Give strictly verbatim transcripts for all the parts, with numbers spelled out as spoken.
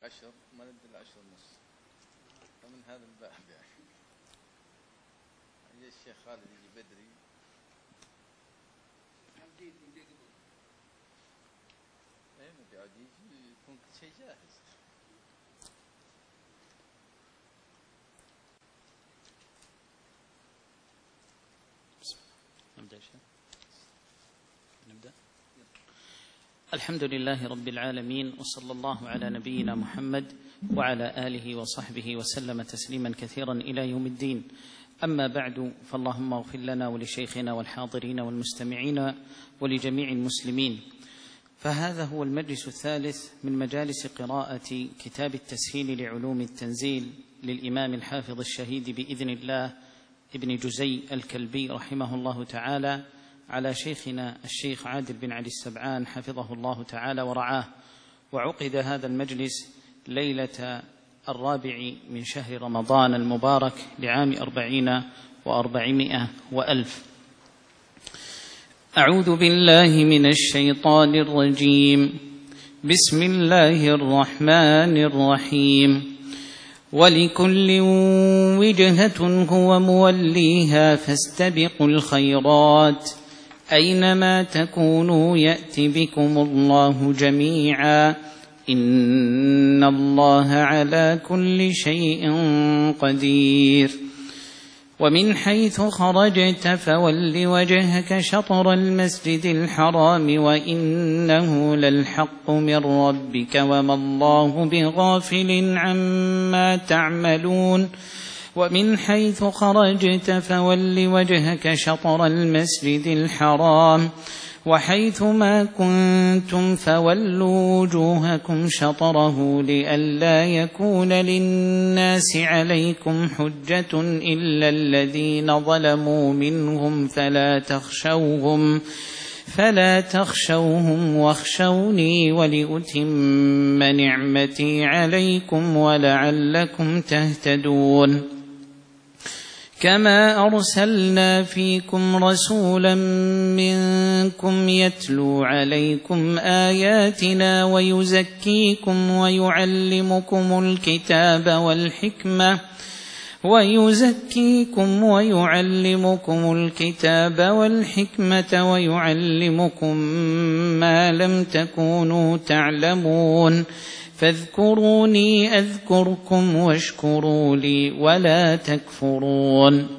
عشر ما ندري العشر ونص، فمن هذا الباب يعني يجي الشيخ خالد يجي بدري اي ما بيعود يجي يكون كل شيء جاهز. نبدأ شيء. نبدأ. الحمد لله رب العالمين، وصلى الله على نبينا محمد وعلى آله وصحبه وسلم تسليما كثيرا إلى يوم الدين. أما بعد، فاللهم اغفر لنا ولشيخنا والحاضرين والمستمعين ولجميع المسلمين. فهذا هو المجلس الثالث من مجالس قراءة كتاب التسهيل لعلوم التنزيل للإمام الحافظ الشهيد بإذن الله ابن جزي الكلبي رحمه الله تعالى، على شيخنا الشيخ عادل بن علي السبعان حفظه الله تعالى ورعاه. وعقد هذا المجلس ليلة الرابع من شهر رمضان المبارك لعام أربعين وأربعمائة وألف. أعوذ بالله من الشيطان الرجيم. بسم الله الرحمن الرحيم. ولكل وجهة هو موليها فاستبقوا الخيرات أينما تكونوا يأت بكم الله جميعا إن الله على كل شيء قدير. ومن حيث خرجت فول وجهك شطر المسجد الحرام وإنه للحق من ربك وما الله بغافل عما تعملون. ومن حيث خرجت فول وجهك شطر المسجد الحرام وحيث ما كنتم فولوا وجوهكم شطره لئلا يكون للناس عليكم حجة إلا الذين ظلموا منهم فلا تخشوهم فلا تخشوهم واخشوني ولأتم نعمتي عليكم ولعلكم تهتدون. كما أرسلنا فيكم رسولا منكم يتلو عليكم آياتنا ويزكيكم ويعلمكم الكتاب والحكمة ويزكيكم ويعلمكم الكتاب والحكمة ويعلمكم ما لم تكونوا تعلمون فاذكروني أذكركم واشكروا لي ولا تكفرون.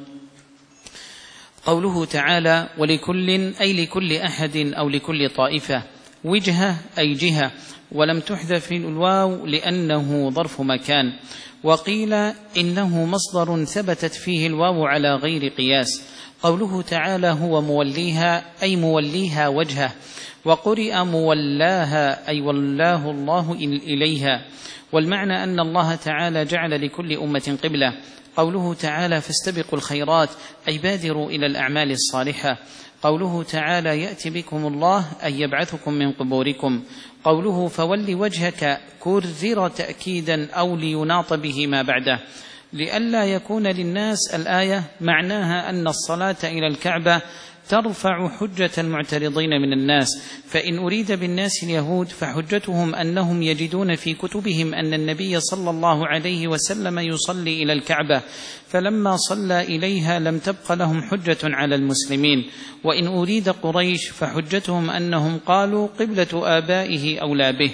قوله تعالى ولكل أي لكل أحد أو لكل طائفة، وجهة أي جهة، ولم تحذف الواو لأنه ظرف مكان. وقيل إنه مصدر ثبتت فيه الواو على غير قياس. قوله تعالى هو موليها أي موليها وجهه، وقرئ مولاها أي ولاه الله إليها. والمعنى أن الله تعالى جعل لكل أمة قبلة. قوله تعالى فاستبقوا الخيرات أي بادروا إلى الأعمال الصالحة. قوله تعالى يأتي بكم الله أي يبعثكم من قبوركم. قوله فول وجهك كرر تأكيدا أو ليناط به ما بعده لئلا يكون للناس الآية معناها أن الصلاة إلى الكعبة ترفع حجة المعترضين من الناس، فإن أريد بالناس اليهود فحجتهم أنهم يجدون في كتبهم أن النبي صلى الله عليه وسلم يصلي إلى الكعبة، فلما صلى إليها لم تبق لهم حجة على المسلمين. وإن أريد قريش فحجتهم أنهم قالوا قبلة آبائه أولى به.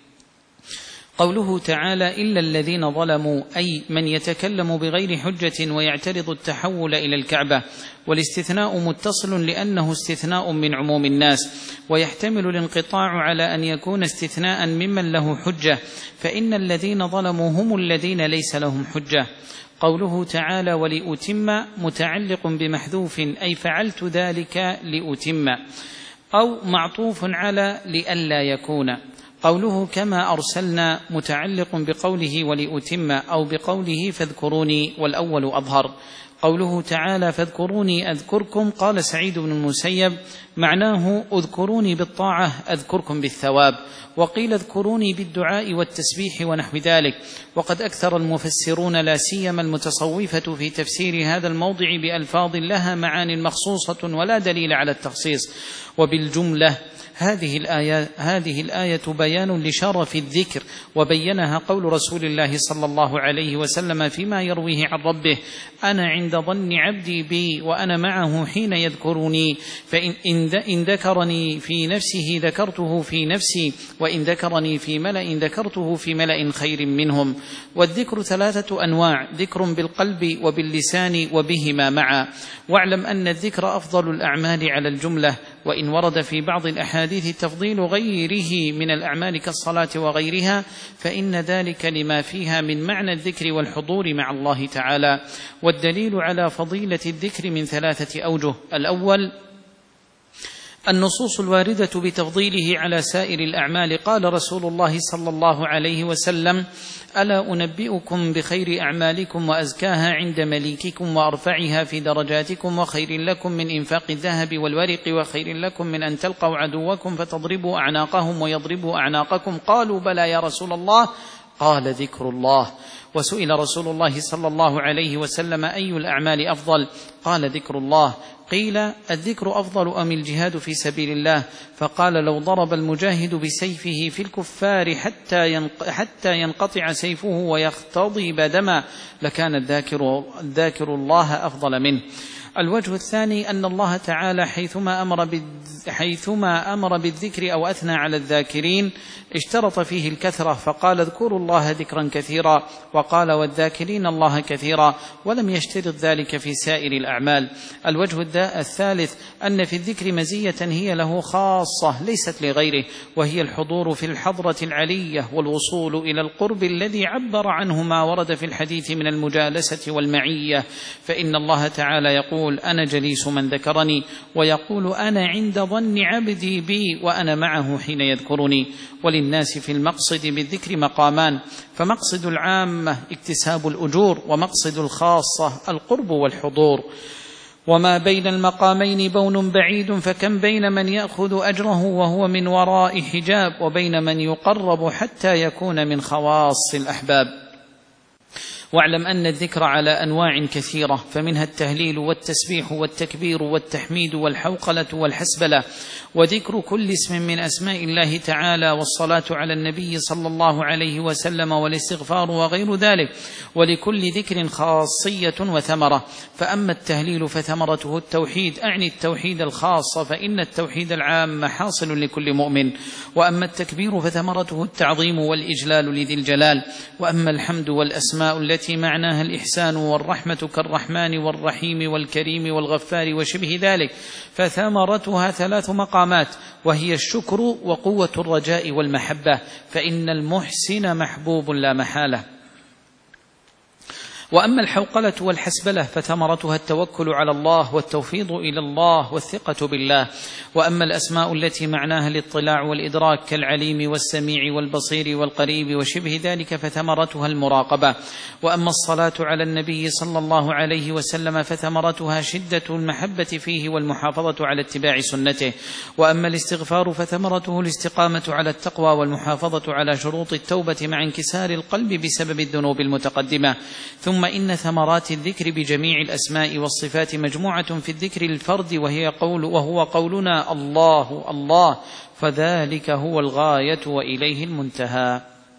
قوله تعالى إلا الذين ظلموا أي من يتكلم بغير حجة ويعترض التحول إلى الكعبة. والاستثناء متصل لأنه استثناء من عموم الناس، ويحتمل الانقطاع على أن يكون استثناء ممن له حجة، فإن الذين ظلموا هم الذين ليس لهم حجة. قوله تعالى ولأتم متعلق بمحذوف أي فعلت ذلك لأتم، أو معطوف على لئلا يكون. قوله كما أرسلنا متعلق بقوله ولأتم أو بقوله فاذكروني، والأول أظهر. قوله تعالى فاذكروني أذكركم، قال سعيد بن المسيب معناه اذكروني بالطاعة أذكركم بالثواب، وقيل اذكروني بالدعاء والتسبيح ونحو ذلك. وقد أكثر المفسرون لا سيما المتصوفة في تفسير هذا الموضع بألفاظ لها معان مخصوصة ولا دليل على التخصيص. وبالجملة هذه الآية, هذه الآية بيان لشرف الذكر، وبينها قول رسول الله صلى الله عليه وسلم فيما يرويه عن ربه: أنا عند ظن عبدي بي وأنا معه حين يذكرني، فإن إن ذكرني في نفسه ذكرته في نفسي، وإن ذكرني في ملأ ذكرته في ملأ خير منهم. والذكر ثلاثة أنواع: ذكر بالقلب وباللسان وبهما معا. واعلم أن الذكر أفضل الأعمال على الجملة، وإن ورد في بعض الأحاديث تفضيل غيره من الأعمال كالصلاة وغيرها فإن ذلك لما فيها من معنى الذكر والحضور مع الله تعالى. والدليل على فضيلة الذكر من ثلاثة أوجه: الأول النصوص الواردة بتفضيله على سائر الأعمال. قال رسول الله صلى الله عليه وسلم: ألا أنبئكم بخير أعمالكم وأزكاها عند مليككم وأرفعها في درجاتكم وخير لكم من إنفاق الذهب والورق وخير لكم من أن تلقوا عدوكم فتضربوا أعناقهم ويضربوا أعناقكم؟ قالوا: بلى يا رسول الله. قال: ذكر الله. وسئل رسول الله صلى الله عليه وسلم: أي الأعمال أفضل؟ قال: ذكر الله. قيل: الذكر أفضل أم الجهاد في سبيل الله؟ فقال: لو ضرب المجاهد بسيفه في الكفار حتى حتى ينقطع سيفه ويختضب دما لكان الذاكر, الذاكر الله أفضل منه. الوجه الثاني أن الله تعالى حيثما أمر, حيثما أمر بالذكر أو أثنى على الذاكرين اشترط فيه الكثرة، فقال: اذكروا الله ذكرا كثيرا، وقال: والذاكرين الله كثيرا، ولم يشترط ذلك في سائر الأعمال. الوجه الثالث أن في الذكر مزية هي له خاصة ليست لغيره، وهي الحضور في الحضرة العلية والوصول إلى القرب الذي عبر عنه ما ورد في الحديث من المجالسة والمعية. فإن الله تعالى يقول: أنا جليس من ذكرني، ويقول: أنا عند ظن عبدي بي وأنا معه حين يذكرني. وللناس في المقصد بالذكر مقامان: فمقصد العامة اكتساب الأجور، ومقصد الخاصة القرب والحضور. وما بين المقامين بون بعيد، فكم بين من يأخذ أجره وهو من وراء حجاب، وبين من يقرب حتى يكون من خواص الأحباب. واعلم أن الذكر على أنواع كثيرة، فمنها التهليل والتسبيح والتكبير والتحميد والحوقلة والحسبلة، وذكر كل اسم من أسماء الله تعالى، والصلاة على النبي صلى الله عليه وسلم، والاستغفار وغير ذلك. ولكل ذكر خاصية وثمرة. فأما التهليل فثمرته التوحيد، أعني التوحيد الخاص، فإن التوحيد العام حاصل لكل مؤمن. وأما التكبير فثمرته التعظيم والإجلال لذي الجلال. وأما الحمد والأسماء التي معناها الإحسان والرحمة كالرحمن والرحيم والكريم والغفار وشبه ذلك، فثمرتها ثلاث مقامات، وهي الشكر وقوة الرجاء والمحبة، فإن المحسن محبوب لا محالة. وأما الحوقلة والحسبلة فثمرتها التوكل على الله والتوفيض إلى الله والثقة بالله. وأما الأسماء التي معناها الاطلاع والإدراك كالعليم والسميع والبصير والقريب وشبه ذلك فثمرتها المراقبة. وأما الصلاة على النبي صلى الله عليه وسلم فثمرتها شدة المحبة فيه والمحافظة على اتباع سنته. وأما الاستغفار فثمرته الاستقامة على التقوى والمحافظة على شروط التوبة مع انكسار القلب بسبب الذنوب المتقدمة. ثم إن ثمرات الذكر بجميع الأسماء والصفات مجموعة في الذكر الفرد، وهي قول وهو قولنا الله الله، فذلك هو الغاية وإليه المنتهى.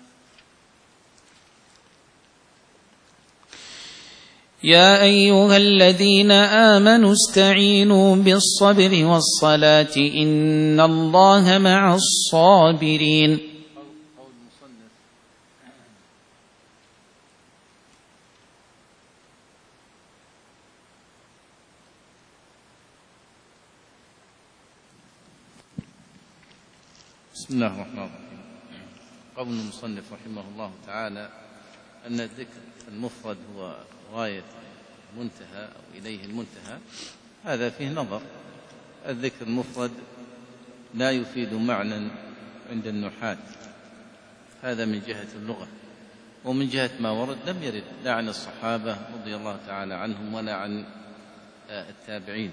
يا أيها الذين آمنوا استعينوا بالصبر والصلاة إن الله مع الصابرين. بسم الله الرحمن الرحيم. قول المصنف رحمه الله تعالى أن الذكر المفرد هو غاية المنتهى أو إليه المنتهى، هذا فيه نظر. الذكر المفرد لا يفيد معنى عند النحاة، هذا من جهة اللغة. ومن جهة ما ورد لم يرد لا عن الصحابة رضي الله تعالى عنهم ولا عن التابعين.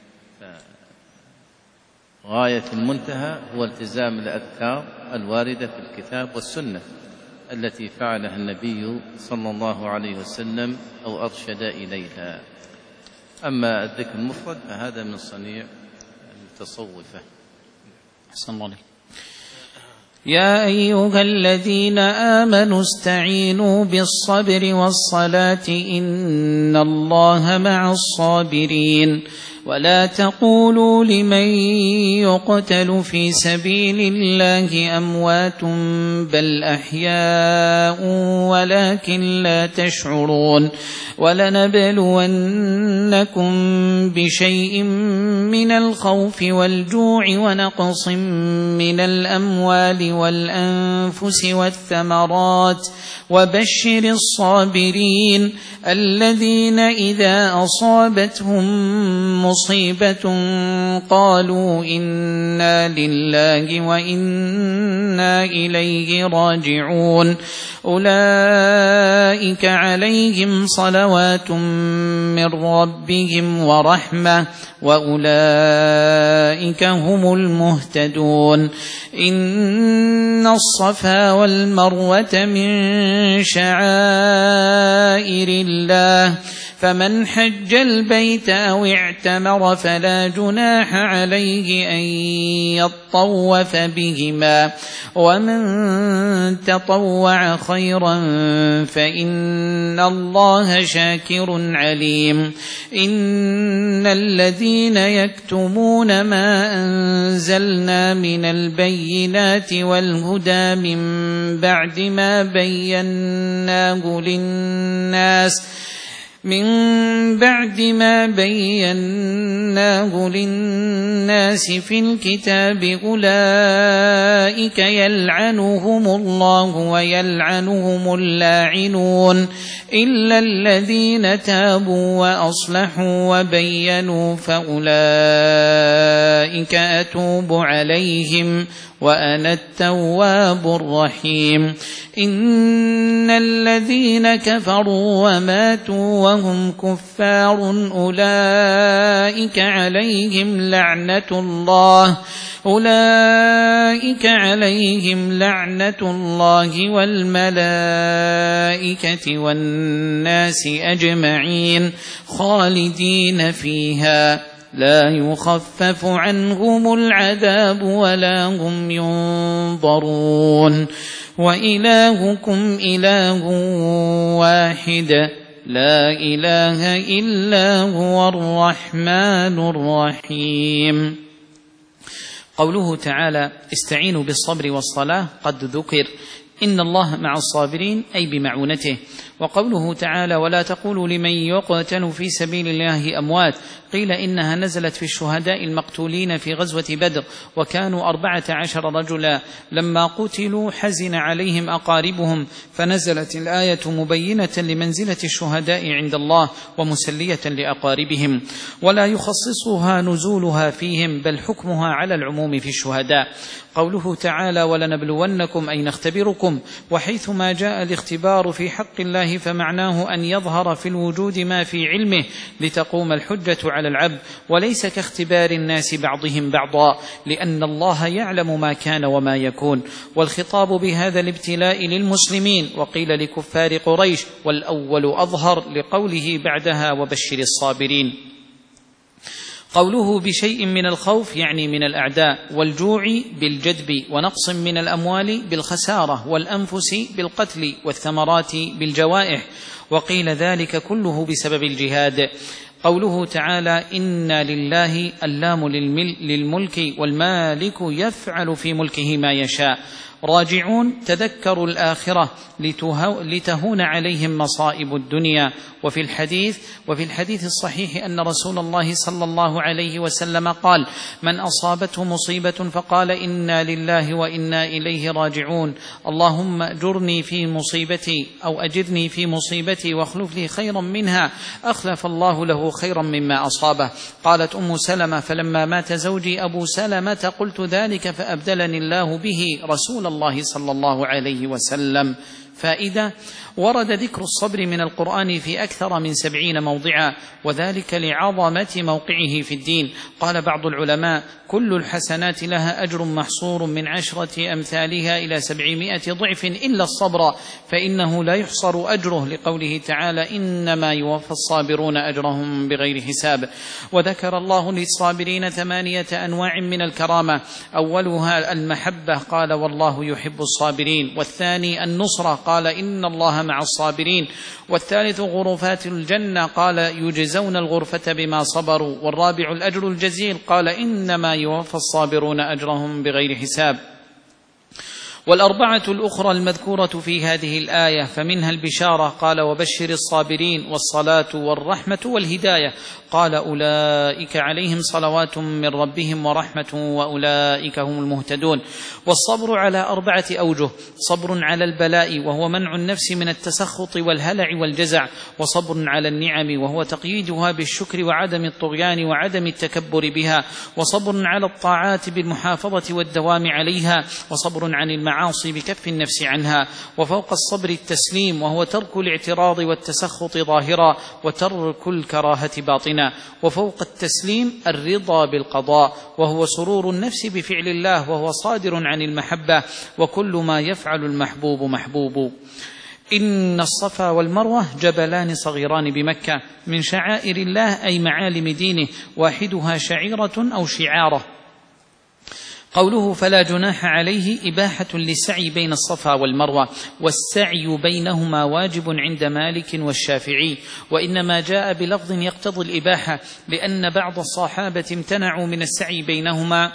غاية المنتهى هو التزام الأذكار الواردة في الكتاب والسنة التي فعلها النبي صلى الله عليه وسلم أو أرشد إليها. أما الذكر المفرد فهذا من صنيع التصوفة. أحسن الله عليك. يا أيها الذين آمنوا استعينوا بالصبر والصلاة إن الله مع الصابرين ولا تقولوا لمن يقتل في سبيل الله أموات بل أحياء ولكن لا تشعرون ولنبلونكم بشيء من الخوف والجوع ونقص من الأموال والأنفس والثمرات وبشر الصابرين الذين إذا أصابتهم مصيبة قالوا إنا لله وإنا إليه راجعون أولئك عليهم صلوات من ربهم ورحمة وأولئك هم المهتدون. إن الصفا والمروة من شعائر الله فمن حج البيت أو اعتمر فلا جناح عليه أن يطوف بهما ومن تطوع خيرا فإن الله شاكر عليم. إن الذين يكتمون ما أنزلنا من البينات والهدى من بعد ما بيناه للناس من بعد ما بيناه للناس في الكتاب أولئك يلعنهم الله ويلعنهم اللاعنون إلا الذين تابوا وأصلحوا وبينوا فأولئك أتوب عليهم وأنا التواب الرحيم. إن الذين كفروا وماتوا وهم كفار أولئك عليهم لعنة الله أولئك عليهم لعنة الله والملائكة والناس أجمعين خالدين فيها لا يخفف عنهم العذاب ولا هم ينظرون. وإلهكم إله واحد لا إله إلا هو الرحمن الرحيم. قوله تعالى استعينوا بالصبر والصلاة قد ذكر إن الله مع الصابرين أي بمعونته. وقوله تعالى ولا تقولوا لمن يقتل في سبيل الله أموات قيل إنها نزلت في الشهداء المقتولين في غزوة بدر وكانوا أربعة عشر رجلا لما قتلوا حزن عليهم أقاربهم فنزلت الآية مبينة لمنزلة الشهداء عند الله ومسلية لأقاربهم ولا يخصصها نزولها فيهم بل حكمها على العموم في الشهداء. قوله تعالى ولنبلونكم أي نختبركم وحيثما جاء الاختبار في حق الله فمعناه أن يظهر في الوجود ما في علمه لتقوم الحجة على العبد وليس كاختبار الناس بعضهم بعضا لأن الله يعلم ما كان وما يكون. والخطاب بهذا الابتلاء للمسلمين وقيل لكفار قريش والأول أظهر لقوله بعدها وبشر الصابرين. قوله بشيء من الخوف يعني من الأعداء والجوع بالجدب ونقص من الأموال بالخسارة والأنفس بالقتل والثمرات بالجوائح وقيل ذلك كله بسبب الجهاد. قوله تعالى إنا لله اللام للملك والمالك يفعل في ملكه ما يشاء. راجعون تذكروا الآخرة لتهون عليهم مصائب الدنيا. وفي الحديث وفي الحديث الصحيح أن رسول الله صلى الله عليه وسلم قال من أصابته مصيبة فقال إنا لله وإنا إليه راجعون اللهم أجرني في مصيبتي أو أجرني في مصيبتي واخلف لي خيرا منها أخلف الله له خيرا مما أصابه. قالت أم سلمة فلما مات زوجي أبو سلمة قلت ذلك فأبدلني الله به رسول الله صلى الله عليه وسلم فائدة: ورد ذكر الصبر من القرآن في أكثر من سبعين موضعا، وذلك لعظمة موقعه في الدين. قال بعض العلماء: كل الحسنات لها أجر محصور من عشرة أمثالها إلى سبعمائة ضعف إلا الصبر، فإنه لا يحصر أجره، لقوله تعالى: إنما يوفى الصابرون أجرهم بغير حساب. وذكر الله للصابرين ثمانية أنواع من الكرامة: أولها المحبة، قال: والله يحب الصابرين. والثاني النصرة، قال: إن الله مع الصابرين. والثالث غرفات الجنة، قال: يجزون الغرفة بما صبروا. والرابع الأجر الجزيل، قال: إنما يوفى الصابرون أجرهم بغير حساب. والأربعة الأخرى المذكورة في هذه الآية فمنها البشارة، قال: وبشر الصابرين، والصلاة والرحمة والهداية، قال: أولئك عليهم صلوات من ربهم ورحمة وأولئك هم المهتدون. والصبر على أربعة أوجه: صبر على البلاء وهو منع النفس من التسخط والهلع والجزع، وصبر على النعم وهو تقييدها بالشكر وعدم الطغيان وعدم التكبر بها، وصبر على الطاعات بالمحافظة والدوام عليها، وصبر عن المعاصي بكف النفس عنها. وفوق الصبر التسليم، وهو ترك الاعتراض والتسخط ظاهرا وترك الكراهة باطنا. وفوق التسليم الرضا بالقضاء، وهو سرور النفس بفعل الله، وهو صادر عن المحبة، وكل ما يفعل المحبوب محبوب. إن الصفا والمروة جبلان صغيران بمكة من شعائر الله، أي معالم دينه، واحدها شعيرة أو شعارة. قوله: فلا جناح عليه، إباحة للسعي بين الصفا والمروة، والسعي بينهما واجب عند مالك والشافعي، وإنما جاء بلفظ يقتضي الإباحة، لأن بعض الصحابة امتنعوا من السعي بينهما،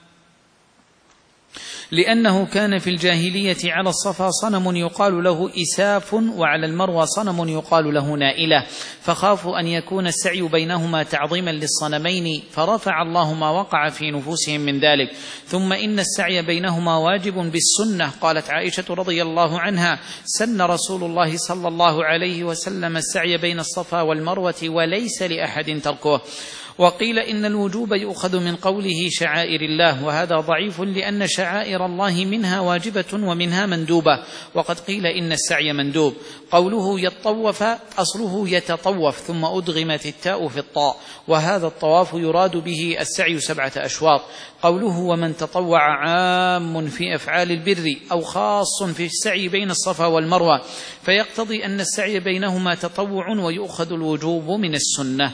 لأنه كان في الجاهلية على الصفا صنم يقال له إساف، وعلى المروة صنم يقال له نائلة، فخافوا أن يكون السعي بينهما تعظيما للصنمين، فرفع الله ما وقع في نفوسهم من ذلك. ثم إن السعي بينهما واجب بالسنة. قالت عائشة رضي الله عنها: سن رسول الله صلى الله عليه وسلم السعي بين الصفا والمروة، وليس لأحد تركه. وقيل إن الوجوب يؤخذ من قوله شعائر الله، وهذا ضعيف، لأن شعائر الله منها واجبة ومنها مندوبة، وقد قيل إن السعي مندوب. قوله يطوف أصله يتطوف، ثم أدغمت التاء في الطاء، وهذا الطواف يراد به السعي سبعة أشواط. قوله ومن تطوع عام في أفعال البر، أو خاص في السعي بين الصفا والمروة، فيقتضي أن السعي بينهما تطوع، ويؤخذ الوجوب من السنة.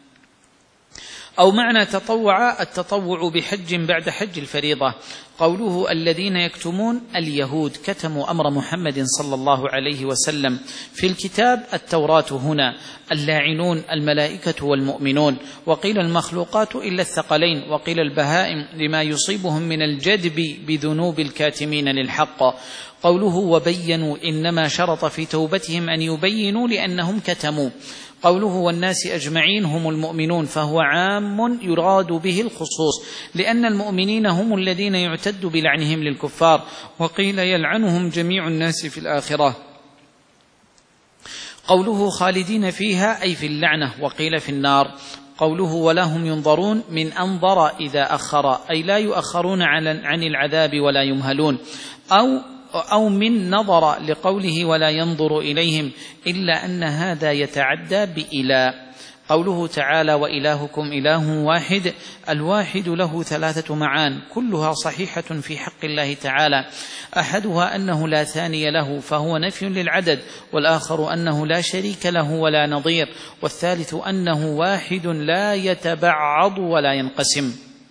أو معنى تطوع التطوع بحج بعد حج الفريضة. قوله الذين يكتمون، اليهود كتموا أمر محمد صلى الله عليه وسلم في الكتاب التوراة هنا، اللاعنون الملائكة والمؤمنون. وقيل المخلوقات إلا الثقلين، وقيل البهائم لما يصيبهم من الجدب بذنوب الكاتمين للحق. قوله وبينوا، إنما شرط في توبتهم أن يبينوا لأنهم كتموا. قوله والناس أجمعين هم المؤمنون، فهو عام يراد به الخصوص، لأن المؤمنين هم الذين يعتد بلعنهم للكفار. وقيل يلعنهم جميع الناس في الآخرة. قوله خالدين فيها، أي في اللعنة، وقيل في النار. قوله ولا هم ينظرون، من أنظر إذا أخر، أي لا يؤخرون عن العذاب ولا يمهلون. أو أو من نظر، لقوله ولا ينظر إليهم، إلا أن هذا يتعدى بإلى. قوله تعالى وإلهكم إله واحد، الواحد له ثلاثة معان كلها صحيحة في حق الله تعالى. أحدها أنه لا ثاني له، فهو نفي للعدد، والآخر أنه لا شريك له ولا نظير، والثالث أنه واحد لا يتبعض ولا ينقسم.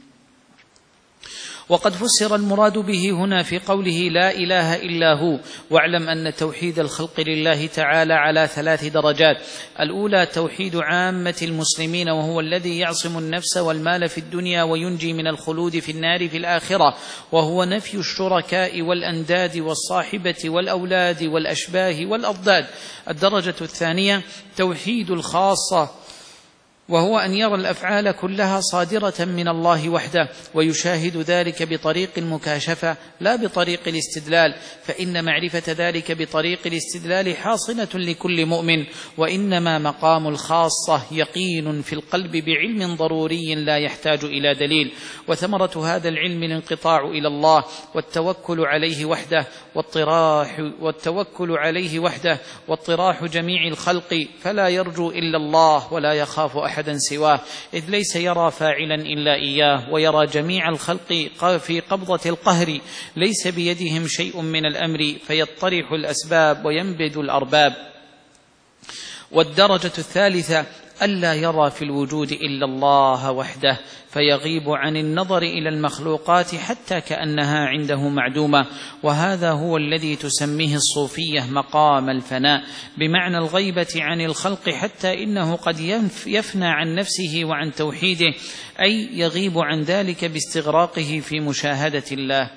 وقد فسر المراد به هنا في قوله لا إله إلا هو. واعلم أن توحيد الخلق لله تعالى على ثلاث درجات: الأولى توحيد عامة المسلمين، وهو الذي يعصم النفس والمال في الدنيا وينجي من الخلود في النار في الآخرة، وهو نفي الشركاء والأنداد والصاحبة والأولاد والأشباه والأضداد. الدرجة الثانية توحيد الخاصة وهو أن يرى الأفعال كلها صادرة من الله وحده، ويشاهد ذلك بطريق المكاشفة لا بطريق الاستدلال، فإن معرفة ذلك بطريق الاستدلال حاصلة لكل مؤمن، وإنما مقام الخاصة يقين في القلب بعلم ضروري لا يحتاج إلى دليل، وثمرة هذا العلم الانقطاع إلى الله والتوكل عليه وحده واطراح والتوكل عليه وحده واطراح جميع الخلق، فلا يرجو إلا الله ولا يخاف أحد أحدا سواه، إذ ليس يرى فاعلا إلا إياه، ويرى جميع الخلق في قبضة القهر، ليس بيدهم شيء من الأمر، فيطرح الأسباب وينبذ الأرباب. والدرجة الثالثة ألا يرى في الوجود إلا الله وحده، فيغيب عن النظر إلى المخلوقات حتى كأنها عنده معدومة، وهذا هو الذي تسميه الصوفية مقام الفناء، بمعنى الغيبة عن الخلق، حتى إنه قد يفنى عن نفسه وعن توحيده، أي يغيب عن ذلك باستغراقه في مشاهدة الله.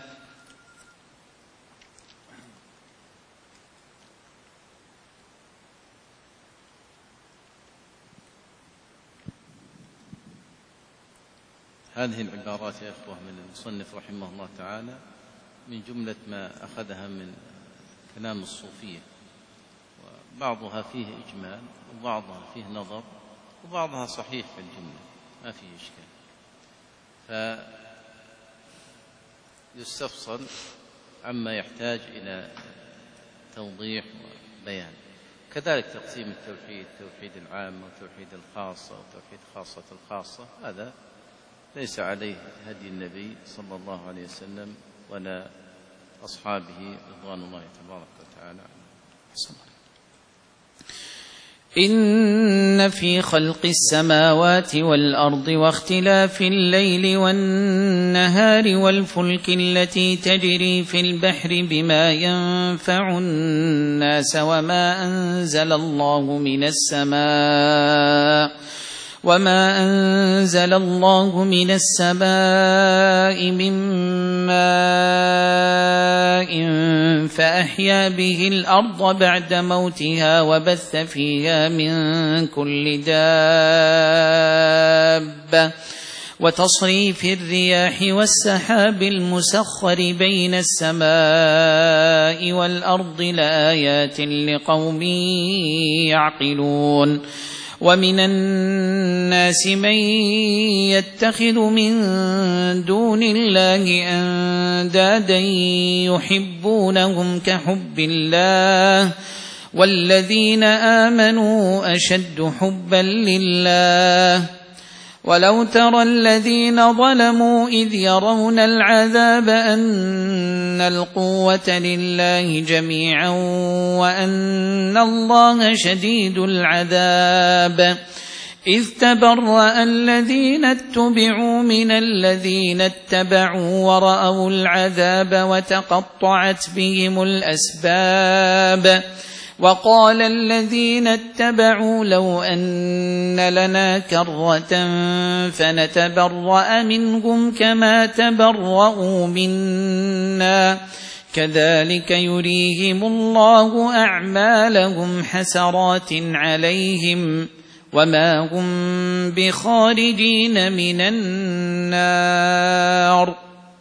هذه العبارات يا أخوة من المصنف رحمه الله تعالى من جملة ما أخذها من كلام الصوفية، وبعضها فيه إجمال وبعضها فيه نظر وبعضها صحيح في الجملة، ما فيه إشكال، فيستفصل عما يحتاج إلى توضيح وبيان. كذلك تقسيم التوحيد، توحيد العام وتوحيد الخاصة وتوحيد خاصة الخاصة، هذا ليس عليه هدي النبي صلى الله عليه وسلم ولا أصحابه رضوان الله تبارك وتعالى. إن في خلق السماوات والأرض واختلاف الليل والنهار والفلك التي تجري في البحر بما ينفع الناس وما أنزل الله من السماء وما أنزل الله من السماء من ماء فأحيا به الأرض بعد موتها وبث فيها من كل دابة وتصريف الرياح والسحاب المسخر بين السماء والأرض لآيات لقوم يعقلون. ومن الناس من يتخذ من دون الله أندادا يحبونهم كحب الله والذين آمنوا أشد حبا لله. ولو ترى الذين ظلموا إذ يرون العذاب أن القوة لله جميعا وأن الله شديد العذاب إذ تبرأ الذين اتبعوا من الذين اتبعوا ورأوا العذاب وتقطعت بهم الأسباب. وقال الذين اتبعوا لو أن لنا كرة فنتبرأ منهم كما تبرأوا منا كذلك يريهم الله أعمالهم حسرات عليهم وما هم بخارجين من النار.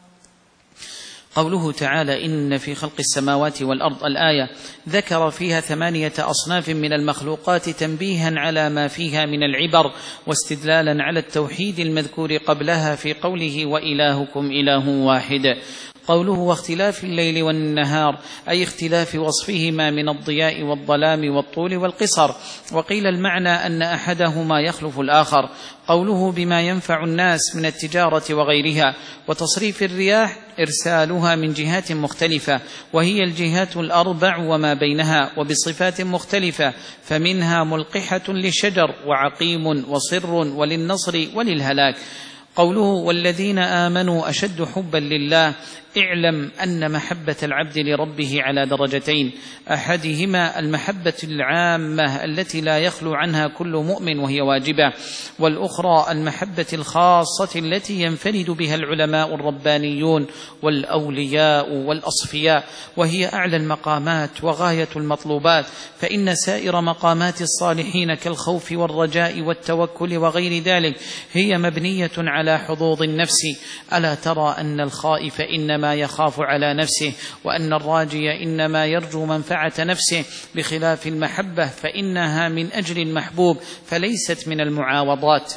قوله تعالى إن في خلق السماوات والأرض، الآية ذكر فيها ثمانية أصناف من المخلوقات تنبيها على ما فيها من العبر واستدلالا على التوحيد المذكور قبلها في قوله وإلهكم إله واحد. قوله واختلاف الليل والنهار أي اختلاف وصفهما من الضياء والظلام والطول والقصر، وقيل المعنى أن أحدهما يخلف الآخر. قوله بما ينفع الناس من التجارة وغيرها. وتصريف الرياح إرسالها من جهات مختلفة وهي الجهات الأربع وما بينها وبصفات مختلفة، فمنها ملقحة للشجر وعقيم وصر وللنصر وللهلاك. قوله والذين آمنوا أشد حبا لله اعلم أن محبة العبد لربه على درجتين، أحدهما المحبة العامة التي لا يخلو عنها كل مؤمن وهي واجبة، والأخرى المحبة الخاصة التي ينفرد بها العلماء الربانيون والأولياء والأصفياء، وهي أعلى المقامات وغاية المطلوبات، فإن سائر مقامات الصالحين كالخوف والرجاء والتوكل وغير ذلك هي مبنية على حظوظ النفس. ألا ترى أن الخائف إنما يخاف على نفسه، وأن الراجي إنما يرجو منفعة نفسه، بخلاف المحبة فإنها من أجل المحبوب فليست من المعاوضات.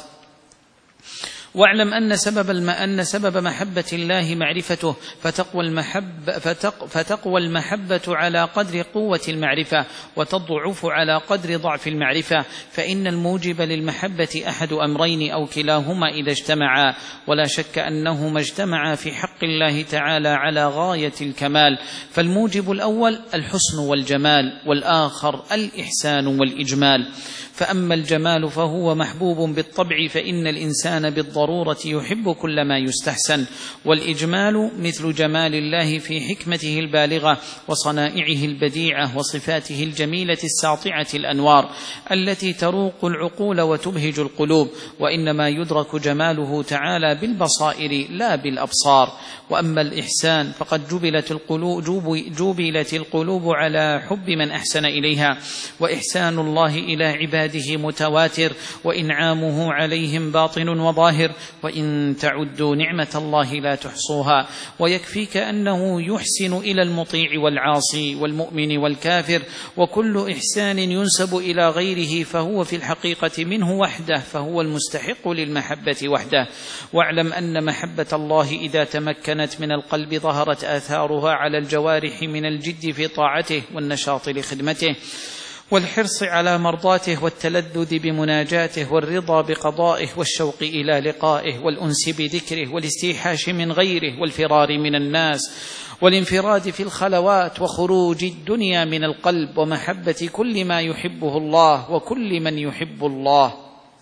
واعلم أن سبب الم... أن سبب محبة الله معرفته، فتقوى المحبة فتق... فتقوى المحبة على قدر قوة المعرفة، وتضعف على قدر ضعف المعرفة، فإن الموجب للمحبة أحد أمرين أو كلاهما إذا اجتمعا، ولا شك أنهما اجتمعا في حق الله تعالى على غاية الكمال، فالموجب الأول الحسن والجمال، والآخر الإحسان والإجمال. فأما الجمال فهو محبوب بالطبع، فإن الإنسان بالضرورة يحب كل ما يستحسن، والإجمال مثل جمال الله في حكمته البالغة وصنائعه البديعة وصفاته الجميلة الساطعة الأنوار التي تروق العقول وتبهج القلوب، وإنما يدرك جماله تعالى بالبصائر لا بالأبصار. وأما الإحسان فقد جبلت القلوب, جبلت القلوب على حب من أحسن إليها، وإحسان الله إلى عباده متواتر، وإنعامه عليهم باطن وظاهر، وإن تعدوا نعمة الله لا تحصوها. ويكفيك أنه يحسن إلى المطيع والعاصي والمؤمن والكافر، وكل إحسان ينسب إلى غيره فهو في الحقيقة منه وحده، فهو المستحق للمحبة وحده. واعلم أن محبة الله إذا تمكنت من القلب ظهرت آثارها على الجوارح من الجد في طاعته والنشاط لخدمته والحرص على مرضاته والتلذذ بمناجاته والرضا بقضائه والشوق إلى لقائه والأنس بذكره والاستيحاش من غيره والفرار من الناس والانفراد في الخلوات وخروج الدنيا من القلب ومحبة كل ما يحبه الله وكل من يحب الله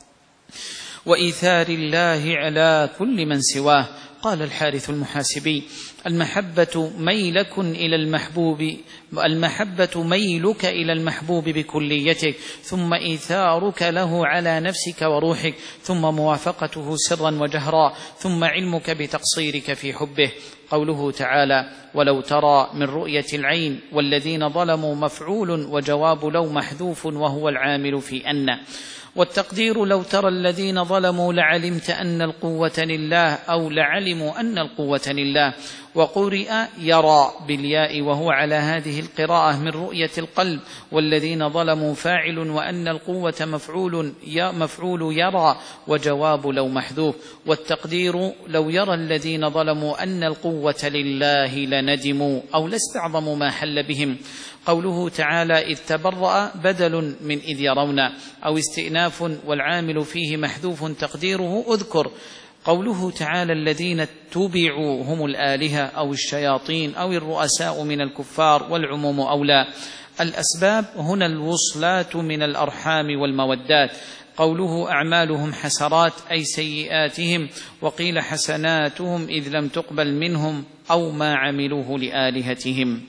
وإيثار الله على كل من سواه. قال الحارث المحاسبي: المحبة ميلك إلى المحبوب المحبة ميلك إلى المحبوب بكليتك، ثم إيثارك له على نفسك وروحك، ثم موافقته سرا وجهرا، ثم علمك بتقصيرك في حبه. قوله تعالى: ولو ترى من رؤية العين والذين ظلموا مفعول، وجواب لو محذوف وهو العامل في أن. والتقدير: لو ترى الذين ظلموا لعلمت أن القوة لله، أو لعلموا أن القوة لله. وقرئ يرى بالياء وهو على هذه القراءة من رؤية القلب، والذين ظلموا فاعل، وأن القوة مفعول مفعول يرى، وجواب لو محذوف. والتقدير: لو يرى الذين ظلموا أن القوة لله لندموا، أو لاستعظموا ما حل بهم. قوله تعالى: إذ تبرأ بدل من إذ يرون، أو استئناف، والعامل فيه محذوف تقديره أذكر. قوله تعالى: الذين اتبعوا هم الآلهة أو الشياطين أو الرؤساء من الكفار، والعموم أولى. الأسباب هنا الوصلات من الأرحام والمودات. قوله: أعمالهم حسرات أي سيئاتهم، وقيل حسناتهم إذ لم تقبل منهم، أو ما عملوه لآلهتهم.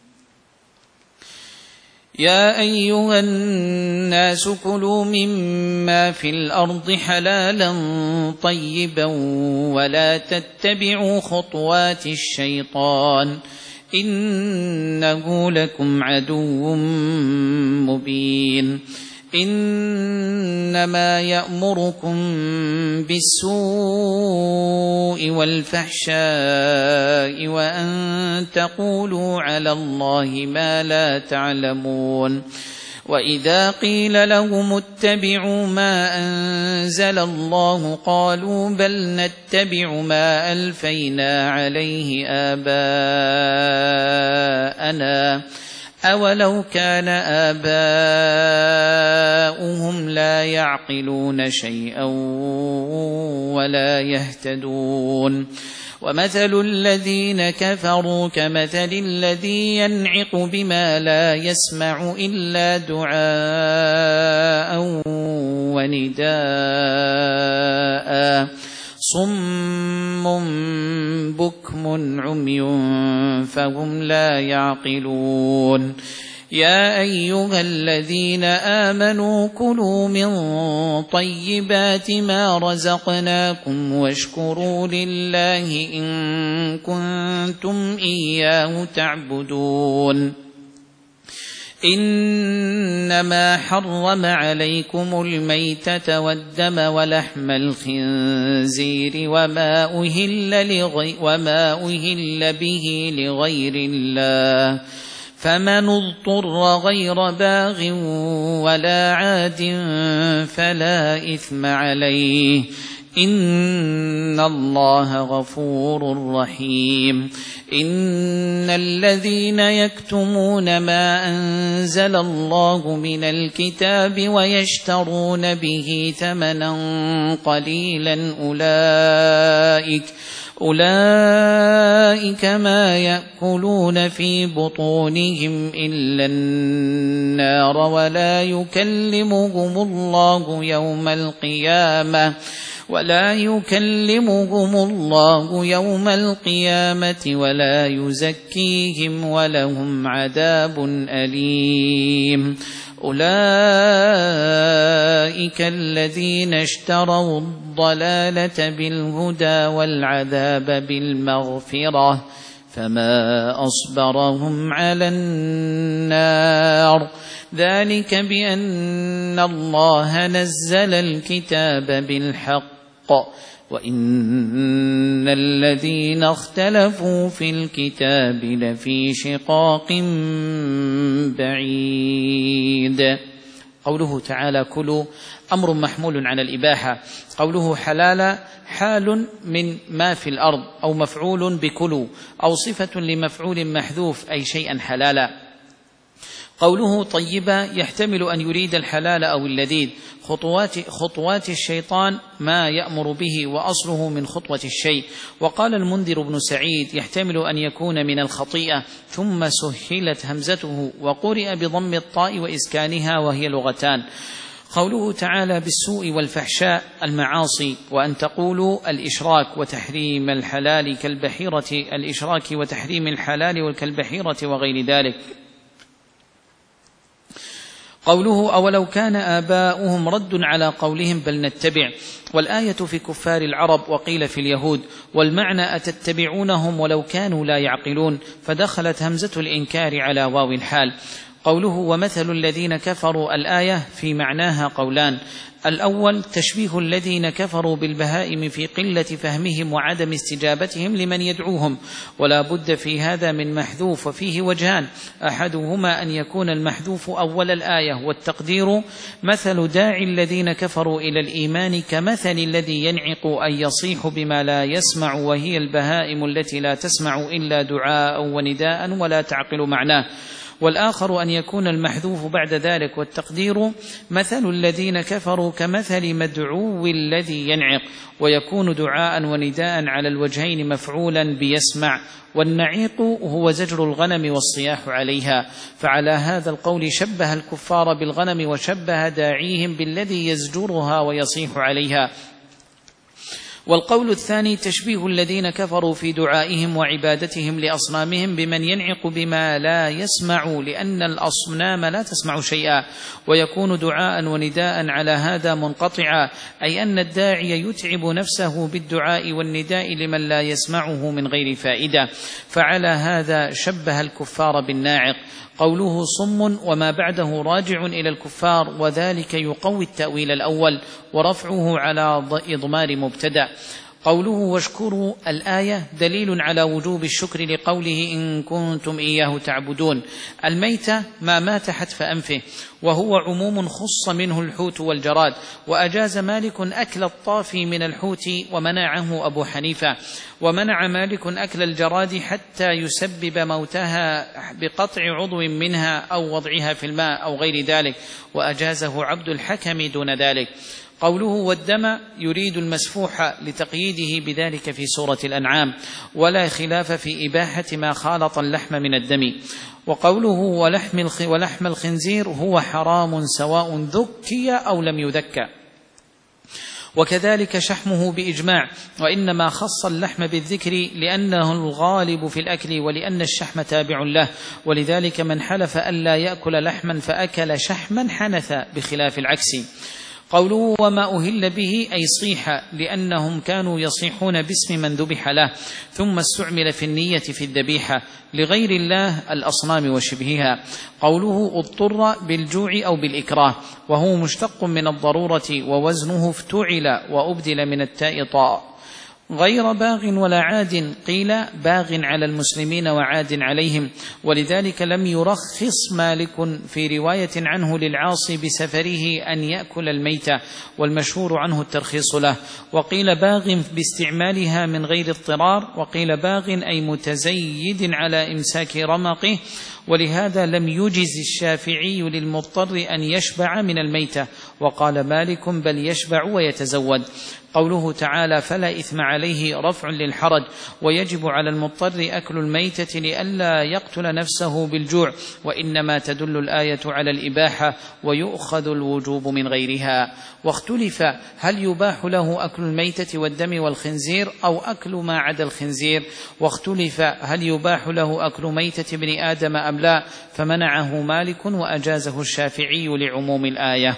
يا أيها الناس كلوا مما في الأرض حلالا طيبا ولا تتبعوا خطوات الشيطان إنه لكم عدو مبين. إنما يأمركم بالسوء والفحشاء وأن تقولوا على الله ما لا تعلمون. وإذا قيل لهم اتبعوا ما أنزل الله قالوا بل نتبع ما ألفينا عليه آباءنا أولو كان آباؤهم لا يعقلون شيئا ولا يهتدون. ومثل الذين كفروا كمثل الذي ينعق بما لا يسمع إلا دعاء ونداء صم بكم عمي فهم لا يعقلون يا أيها الذين آمنوا كلوا من طيبات ما رزقناكم واشكروا لله إن كنتم إياه تعبدون إنما حرم عليكم الميتة والدم ولحم الخنزير وما أهل, لغي وما أهل به لغير الله فمن اضطر غير باغ ولا عاد فلا إثم عليه إن الله غفور رحيم إن الذين يكتمون ما أنزل الله من الكتاب ويشترون به ثمنا قليلا أولئك أولئك ما يأكلون في بطونهم إلا النار ولا يكلمهم الله يوم القيامة ولا يكلمهم الله يوم القيامة ولا يزكيهم ولهم عذاب أليم أولئك الذين اشتروا الضلالة بالهدى والعذاب بالمغفرة فما أصبرهم على النار ذلك بأن الله نزل الكتاب بالحق وإن الذين اختلفوا في الكتاب لفي شقاق بعيد. قوله تعالى كلوا أمر محمول على الإباحة. قوله حلال حال من ما في الأرض أو مفعول بكلوا أو صفة لمفعول محذوف أي شيئا حلالا. قوله طيبة يحتمل أن يريد الحلال أو اللذيذ. خطوات, خطوات الشيطان ما يأمر به وأصله من خطوة الشيء. وقال المنذر بن سعيد يحتمل أن يكون من الخطيئة ثم سهلت همزته وقرئ بضم الطاء وإسكانها وهي لغتان. قوله تعالى بالسوء والفحشاء المعاصي وأن تقولوا الإشراك وتحريم الحلال كالبحيرة الإشراك وتحريم الحلال والكالبحيرة وغير ذلك. قوله أولو كان آباؤهم رد على قولهم بل نتبع. والآية في كفار العرب وقيل في اليهود والمعنى أتتبعونهم ولو كانوا لا يعقلون فدخلت همزة الإنكار على واو الحال. قوله ومثل الذين كفروا الآية في معناها قولان. الأول تشبيه الذين كفروا بالبهائم في قلة فهمهم وعدم استجابتهم لمن يدعوهم ولا بد في هذا من محذوف وفيه وجهان أحدهما أن يكون المحذوف أول الآية والتقدير مثل داعي الذين كفروا إلى الإيمان كمثل الذي ينعق أن يصيح بما لا يسمع وهي البهائم التي لا تسمع إلا دعاء ونداء ولا تعقل معناه. والآخر أن يكون المحذوف بعد ذلك والتقدير مثل الذين كفروا كمثل مدعو الذي ينعق ويكون دعاء ونداء على الوجهين مفعولا بيسمع. والنعيق هو زجر الغنم والصياح عليها. فعلى هذا القول شبه الكفار بالغنم وشبه داعيهم بالذي يزجرها ويصيح عليها. والقول الثاني تشبيه الذين كفروا في دعائهم وعبادتهم لأصنامهم بمن ينعق بما لا يسمع لأن الأصنام لا تسمع شيئا ويكون دعاء ونداء على هذا منقطعا أي أن الداعي يتعب نفسه بالدعاء والنداء لمن لا يسمعه من غير فائدة. فعلى هذا شبه الكفار بالناعق. قوله صم وما بعده راجع إلى الكفار وذلك يقوي التأويل الأول ورفعه على إضمار مبتدأ. قوله واشكروا الآية دليل على وجوب الشكر لقوله إن كنتم إياه تعبدون. الميتة ما مات حتف أنفه وهو عموم خص منه الحوت والجراد وأجاز مالك أكل الطافي من الحوت ومنعه أبو حنيفة ومنع مالك أكل الجراد حتى يسبب موتها بقطع عضو منها أو وضعها في الماء أو غير ذلك وأجازه عبد الحكم دون ذلك. قوله والدم يريد المسفوح لتقييده بذلك في سورة الأنعام ولا خلاف في إباحة ما خالط اللحم من الدم. وقوله ولحم, ولحم الخنزير هو حرام سواء ذكي أو لم يذكى. وكذلك شحمه بإجماع، وإنما خص اللحم بالذكر لأنه الغالب في الأكل ولأن الشحم تابع له، ولذلك من حلف ألا يأكل لحما فأكل شحما حنث بخلاف العكس. قوله وما أهل به أي صيح، لأنهم كانوا يصيحون باسم من ذبح له، ثم استعمل في النية في الذبيحة لغير الله الأصنام وشبهها. قوله اضطر بالجوع أو بالإكراه، وهو مشتق من الضرورة، ووزنه افتعل وأبدل من التاء طاء. غير باغ ولا عاد، قيل باغ على المسلمين وعاد عليهم، ولذلك لم يرخص مالك في رواية عنه للعاصي بسفره أن يأكل الميتة، والمشهور عنه الترخيص له. وقيل باغ باستعمالها من غير اضطرار، وقيل باغ أي متزيد على إمساك رمقه، ولهذا لم يجز الشافعي للمضطر أن يشبع من الميتة، وقال مالك بل يشبع ويتزود. قوله تعالى فلا إثم عليه رفع للحرج، ويجب على المضطر أكل الميتة لئلا يقتل نفسه بالجوع، وإنما تدل الآية على الإباحة ويؤخذ الوجوب من غيرها. واختلف هل يباح له أكل الميتة والدم والخنزير أو أكل ما عدا الخنزير، واختلف هل يباح له أكل ميتة ابن آدم أم لا، فمنعه مالك وأجازه الشافعي لعموم الآية.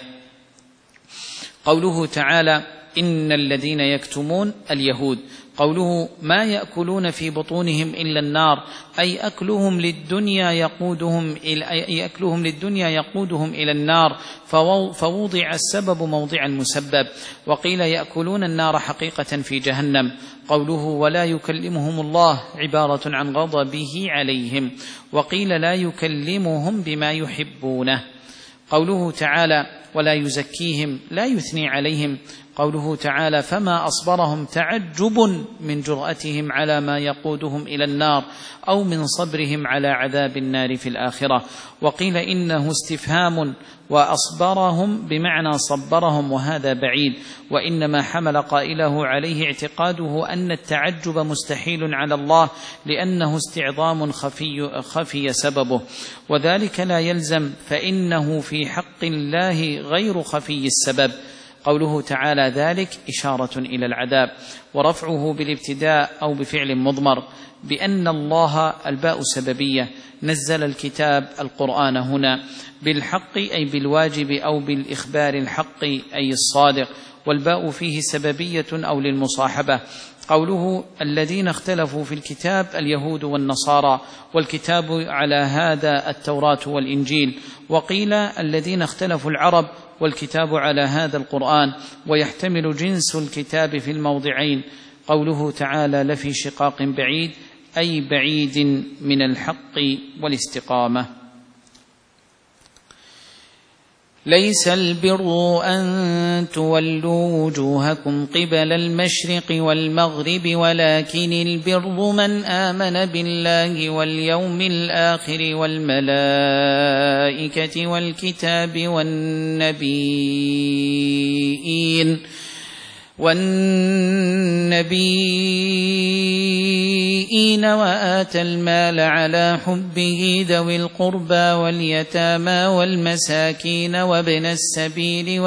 قوله تعالى إن الذين يكتمون اليهود، قوله ما يأكلون في بطونهم إلا النار، أي أكلهم للدنيا يقودهم إلى, أكلهم للدنيا يقودهم إلى النار، فوضع السبب موضع المسبب. وقيل يأكلون النار حقيقة في جهنم. قوله ولا يكلمهم الله عبارة عن غضبه عليهم، وقيل لا يكلمهم بما يحبونه. قوله تعالى ولا يزكيهم لا يثني عليهم. قوله تعالى فما أصبرهم تعجب من جرأتهم على ما يقودهم إلى النار، أو من صبرهم على عذاب النار في الآخرة. وقيل إنه استفهام، وأصبرهم بمعنى صبرهم، وهذا بعيد، وإنما حمل قائله عليه اعتقاده أن التعجب مستحيل على الله لأنه استعظام خفي, خفي سببه، وذلك لا يلزم، فإنه في حق الله غير خفي السبب. قوله تعالى ذلك إشارة إلى العذاب، ورفعه بالابتداء أو بفعل مضمر، بأن الله الباء سببية نزل الكتاب القرآن هنا بالحق أي بالواجب أو بالإخبار الحق أي الصادق، والباء فيه سببية أو للمصاحبة. قوله الذين اختلفوا في الكتاب اليهود والنصارى، والكتاب على هذا التوراة والإنجيل. وقيل الذين اختلفوا العرب، والكتاب على هذا القرآن، ويحتمل جنس الكتاب في الموضعين. قوله تعالى لفي شقاق بعيد أي بعيد من الحق والاستقامة. ليس البر أن تولوا وجوهكم قبل المشرق والمغرب، ولكن البر من آمن بالله واليوم الآخر والملائكة والكتاب والنبيين والنبيين وآتى المال على حبه ذوي القربى واليتامى والمساكين وابن السبيل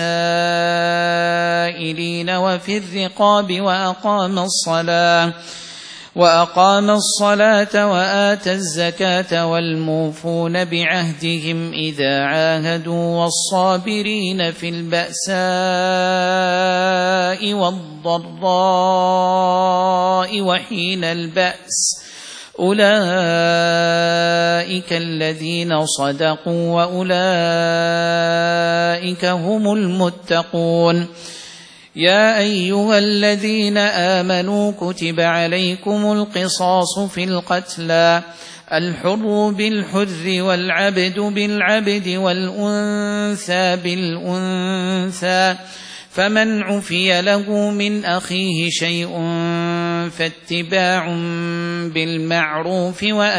والسائلين وفي الرقاب وأقام الصلاة وأقام الصلاة وآتى الزكاة والموفون بعهدهم إذا عاهدوا والصابرين في البأساء والضراء وحين البأس، أولئك الذين صدقوا وأولئك هم المتقون. يا أيها الذين آمنوا كتب عليكم القصاص في القتلى، الحر بالحر والعبد بالعبد والأنثى بالأنثى، فمن عفي له من أخيه شيء فاتباع بالمعروف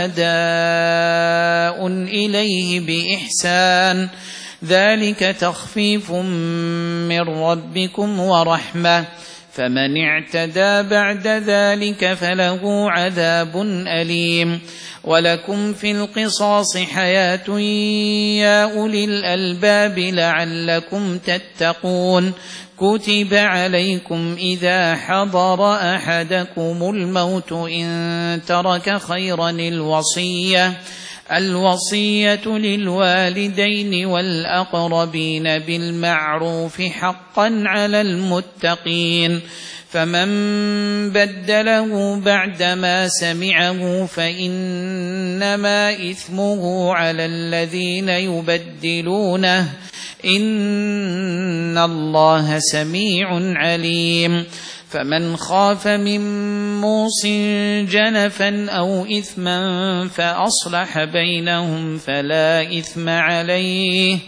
وأداء إليه بإحسان، ذلك تخفيف من ربكم ورحمة، فمن اعتدى بعد ذلك فله عذاب أليم. ولكم في القصاص حياة يا أولي الألباب لعلكم تتقون. كتب عليكم إذا حضر أحدكم الموت إن ترك خيرا الوصية الوصية للوالدين والأقربين بالمعروف حقا على المتقين. فمن بدله بعدما سمعه فإنما إثمه على الذين يبدلونه إن الله سميع عليم. فمن خاف من موص جنفا أو إثما فأصلح بينهم فلا إثم عليه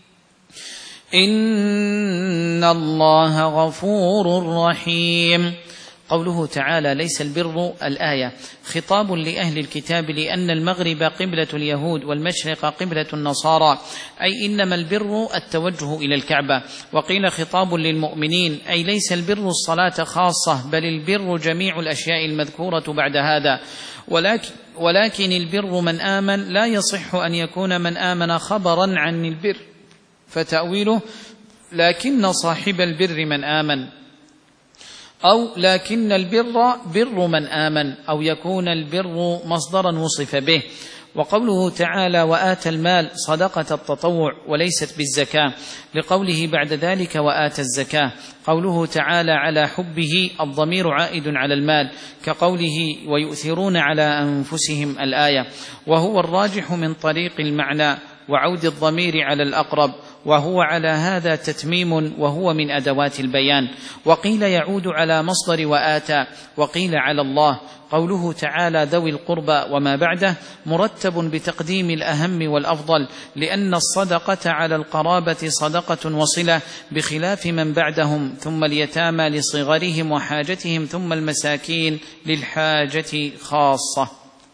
إن الله غفور رحيم. قوله تعالى ليس البر الآية خطاب لأهل الكتاب لأن المغرب قبلة اليهود والمشرق قبلة النصارى، أي إنما البر التوجه إلى الكعبة. وقيل خطاب للمؤمنين أي ليس البر الصلاة خاصة بل البر جميع الأشياء المذكورة بعد هذا. ولكن, ولكن البر من آمن لا يصح أن يكون من آمن خبرا عن البر، فتأويله لكن صاحب البر من آمن، أو لكن البر بر من آمن، أو يكون البر مصدرا وصف به. وقوله تعالى وآتى المال صدقة التطوع وليست بالزكاة، لقوله بعد ذلك وآتى الزكاة. قوله تعالى على حبه الضمير عائد على المال، كقوله ويؤثرون على أنفسهم الآية، وهو الراجح من طريق المعنى وعود الضمير على الأقرب، وهو على هذا تتميم وهو من أدوات البيان. وقيل يعود على مصدر وآتى، وقيل على الله. قوله تعالى ذوي القربى وما بعده مرتب بتقديم الأهم والأفضل، لأن الصدقة على القرابة صدقة وصلة بخلاف من بعدهم، ثم اليتامى لصغرهم وحاجتهم، ثم المساكين للحاجة خاصة.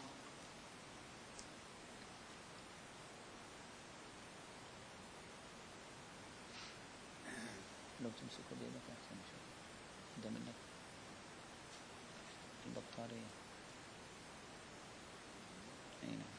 لو تمسك بيدك أحسن شيء ده منك البطارية أي نعم.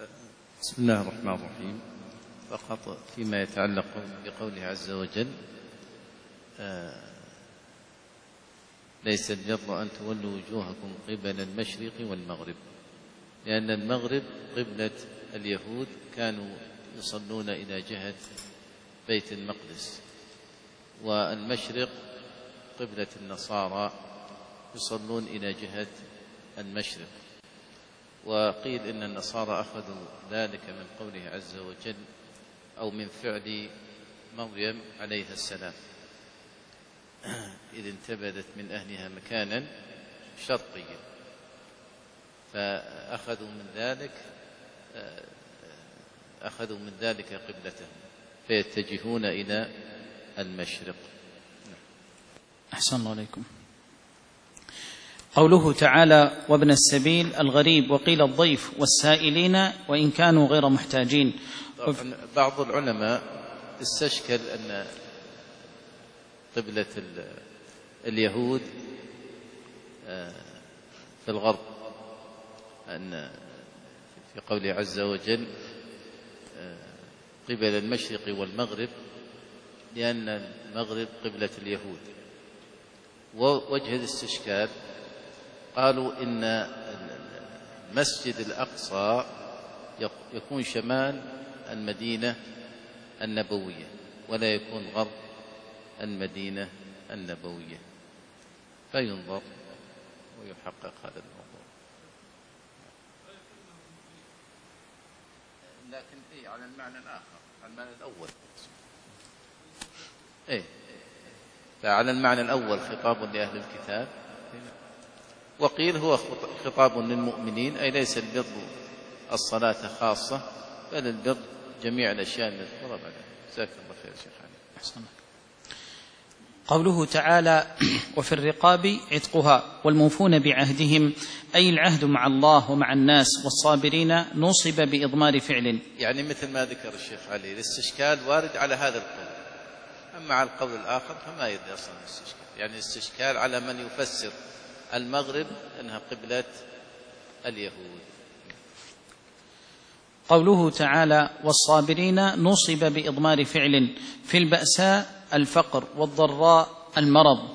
بسم الله الرحمن الرحيم. فقط فيما يتعلق بقوله عز وجل آه ليس البر أن تولوا وجوهكم قبل المشرق والمغرب، لأن المغرب قبلة اليهود كانوا يصلون إلى جهة بيت المقدس، والمشرق قبلة النصارى يصلون إلى جهة المشرق. وقيل إن النصارى أخذوا ذلك من قوله عز وجل أو من فعل مريم عليها السلام إذ انتبذت من أهلها مكانا شرقيا، فأخذوا من ذلك أخذوا من ذلك قبلتهم فيتجهون إلى المشرق. أحسن الله عليكم. قوله تعالى وابن السبيل الغريب وقيل الضيف والسائلين وإن كانوا غير محتاجين. بعض العلماء استشكل أن قبلة اليهود في الغرب، أن في قوله عز وجل قبل المشرق والمغرب، لأن المغرب قبلة اليهود. ووجه الاستشكال قالوا إن المسجد الأقصى يكون شمال المدينة النبوية ولا يكون غرب المدينة النبوية، فينظر ويحقق هذا الموضوع. لكن إيه على المعنى الآخر، على المعنى الأول إيه فعلى المعنى الأول خطاب لأهل الكتاب، وقيل هو خطاب للمؤمنين، أي ليس البر الصلاة خاصة بل البر جميع الأشياء المذكورة بعدها. جزاك الله خير شيخ علي. أحسن. قوله تعالى وفي الرقاب عتقها والموفون بعهدهم، أي العهد مع الله ومع الناس، والصابرين نوصب بإضمار فعل، يعني مثل ما ذكر الشيخ علي الاستشكال وارد على هذا القول، أما على القول الآخر فما يدري أصلا الاستشكال، يعني الاستشكال على من يفسر المغرب أنها قبلة اليهود. قوله تعالى والصابرين نوصب بإضمار فعل، في البأساء الفقر والضراء المرض،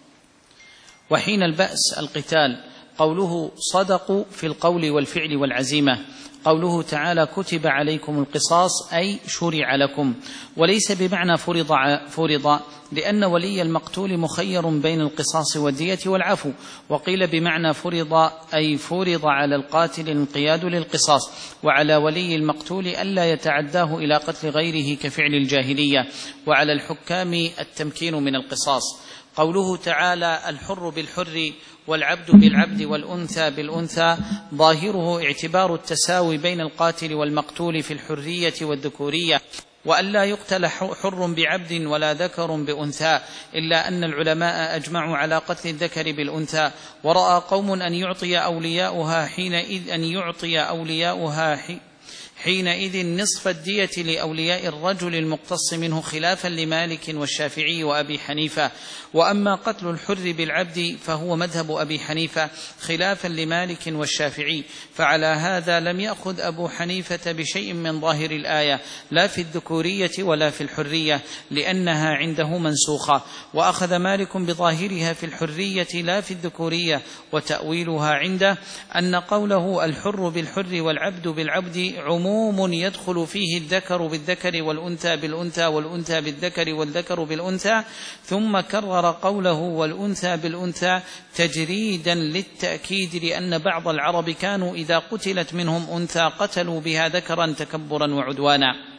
وحين البأس القتال. قوله صدقوا في القول والفعل والعزيمة. قوله تعالى كتب عليكم القصاص، أي شرع لكم، وليس بمعنى فرض, فرض لأن ولي المقتول مخير بين القصاص والدية والعفو. وقيل بمعنى فرض، أي فرض على القاتل الانقياد للقصاص، وعلى ولي المقتول ألا يتعداه إلى قتل غيره كفعل الجاهلية، وعلى الحكام التمكين من القصاص. قوله تعالى الحر بالحر والعبد بالعبد والأنثى بالأنثى، ظاهره اعتبار التساوي بين القاتل والمقتول في الحرية والذكورية، وأن لا يقتل حر بعبد ولا ذكر بأنثى، إلا أن العلماء أجمعوا على قتل الذكر بالأنثى. ورأى قوم أن يعطي أولياؤها حينئذ أن يعطي أولياؤها حين حينئذ نصف الدية لأولياء الرجل المقتص منه، خلافا لمالك والشافعي وأبي حنيفة. وأما قتل الحر بالعبد فهو مذهب أبي حنيفة، خلافا لمالك والشافعي. فعلى هذا لم يأخذ أبو حنيفة بشيء من ظاهر الآية، لا في الذكورية ولا في الحرية، لأنها عنده منسوخة. وأخذ مالك بظاهرها في الحرية لا في الذكورية، وتأويلها عنده أن قوله الحر بالحر والعبد بالعبد عموم يدخل فيه الذكر بالذكر والأنثى بالأنثى والأنثى بالذكر والذكر بالأنثى، ثم كرر قوله والأنثى بالأنثى تجريدا للتأكيد، لأن بعض العرب كانوا إذا قتلت منهم أنثى قتلوا بها ذكرا تكبرا وعدوانا.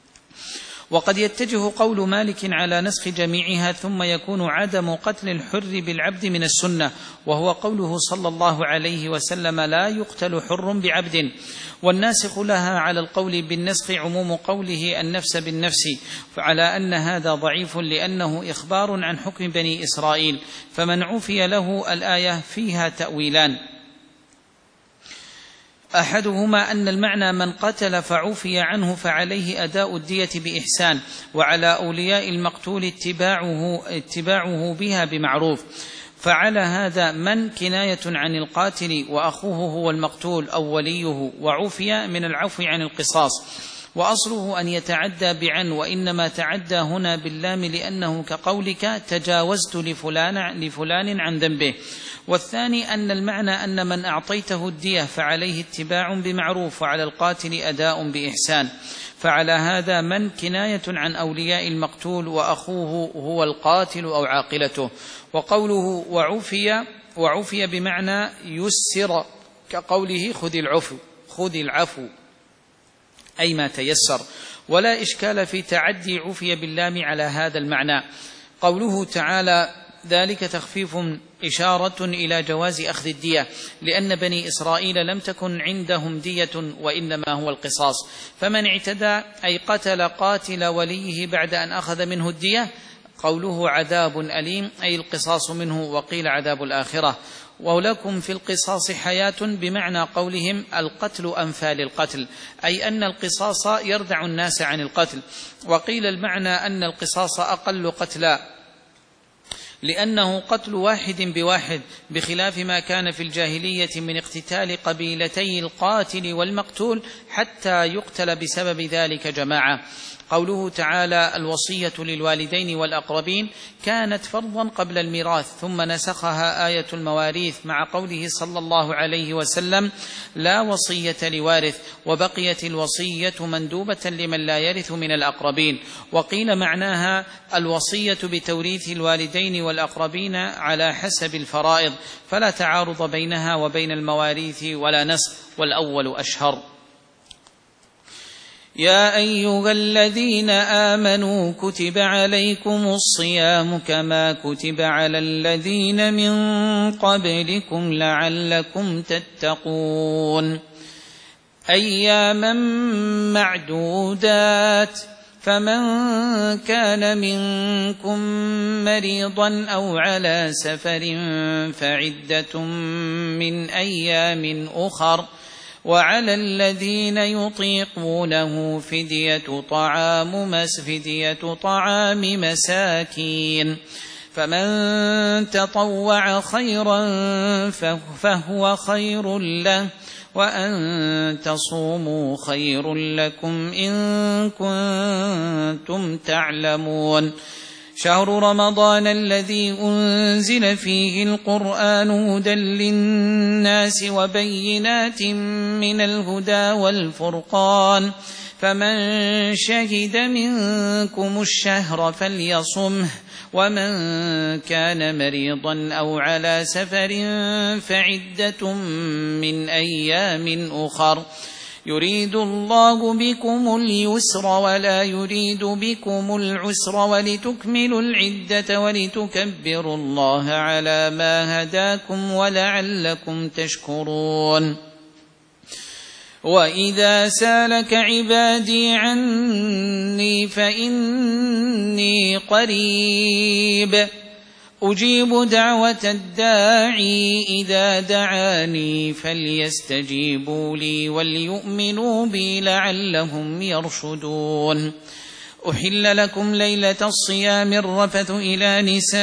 وقد يتجه قول مالك على نسخ جميعها، ثم يكون عدم قتل الحر بالعبد من السنة، وهو قوله صلى الله عليه وسلم لا يقتل حر بعبد. والناسخ لها على القول بالنسخ عموم قوله النفس بالنفس، فعلى أن هذا ضعيف لأنه إخبار عن حكم بني إسرائيل، فمن عفي له الآية فيها تأويلان، أحدهما أن المعنى من قتل فعفي عنه فعليه أداء الدية بإحسان، وعلى أولياء المقتول اتباعه, اتباعه بها بمعروف. فعلى هذا من كناية عن القاتل وأخوه هو المقتول أو وليه، وعفي من العفو عن القصاص، وأصله أن يتعدى بعن، وإنما تعدى هنا باللام لأنه كقولك تجاوزت لفلان, لفلان عن ذنبه. والثاني أن المعنى أن من أعطيته الدية فعليه اتباع بمعروف، وعلى القاتل أداء بإحسان. فعلى هذا من كناية عن أولياء المقتول وأخوه هو القاتل أو عاقلته. وقوله وعفي وعفي بمعنى يسر، كقوله خذ العفو خذ العفو أي ما تيسر، ولا إشكال في تعدي عفي باللام على هذا المعنى. قوله تعالى ذلك تخفيف إشارة إلى جواز أخذ الدية، لأن بني إسرائيل لم تكن عندهم دية وإنما هو القصاص، فمن اعتدى أي قتل قاتل وليه بعد أن أخذ منه الدية قوله عذاب أليم أي القصاص منه، وقيل عذاب الآخرة. ولكم في القصاص حياة بمعنى قولهم القتل أنفى للقتل، أي أن القصاص يردع الناس عن القتل. وقيل المعنى أن القصاص أقل قتلا، لأنه قتل واحد بواحد، بخلاف ما كان في الجاهلية من اقتتال قبيلتي القاتل والمقتول حتى يقتل بسبب ذلك جماعة. قوله تعالى الوصية للوالدين والأقربين كانت فرضا قبل الميراث، ثم نسخها آية المواريث مع قوله صلى الله عليه وسلم لا وصية لوارث، وبقيت الوصية مندوبة لمن لا يرث من الأقربين. وقيل معناها الوصية بتوريث الوالدين والأقربين على حسب الفرائض، فلا تعارض بينها وبين المواريث ولا نسخ، والأول أشهر. يا أيها الذين آمنوا كتب عليكم الصيام كما كتب على الذين من قبلكم لعلكم تتقون، أياما معدودات، فمن كان منكم مريضا أو على سفر فعدة من أيام أخر، وعلى الذين يطيقونه فدية طعام مس فدية طعام مساكين، فمن تطوع خيرا فهو خير له، وأن تصوموا خير لكم إن كنتم تعلمون. شهر رمضان الذي أنزل فيه القرآن هدى للناس وبينات من الهدى والفرقان، فمن شهد منكم الشهر فليصمه، ومن كان مريضا أو على سفر فعدة من أيام أخر، يريد الله بكم اليسر ولا يريد بكم العسر ولتكملوا العدة ولتكبروا الله على ما هداكم ولعلكم تشكرون. وإذا سالك عبادي عني فإني قريب أجيب دعوة الداعي إذا دعاني فليستجيبوا لي وليؤمنوا بي لعلهم يرشدون. أحل لكم ليلة الصيام الرفث إلى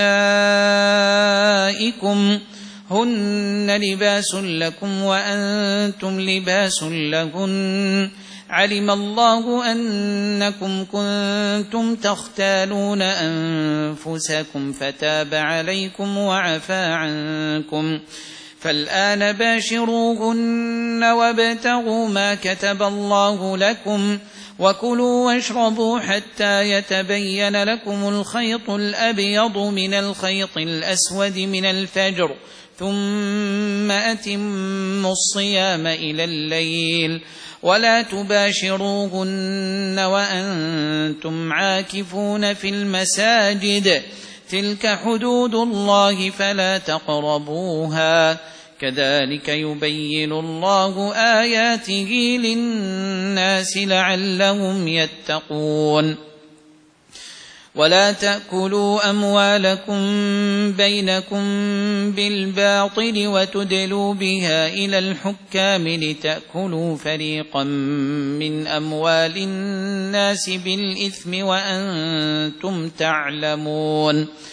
نسائكم هن لباس لكم وأنتم لباس لهن، علم الله أنكم كنتم تختالون أنفسكم فتاب عليكم وعفى عنكم، فالآن باشروهن وابتغوا ما كتب الله لكم، وكلوا واشربوا حتى يتبين لكم الخيط الأبيض من الخيط الأسود من الفجر، ثم أتموا الصيام إلى الليل، ولا تباشروهن وأنتم عاكفون في المساجد، تلك حدود الله فلا تقربوها، كذلك يبين الله آياته للناس لعلهم يتقون. ولا تأكلوا أموالكم بينكم بالباطل وتدلوا بها إلى الحكام لتأكلوا فريقا من أموال الناس بالإثم وأنتم تعلمون.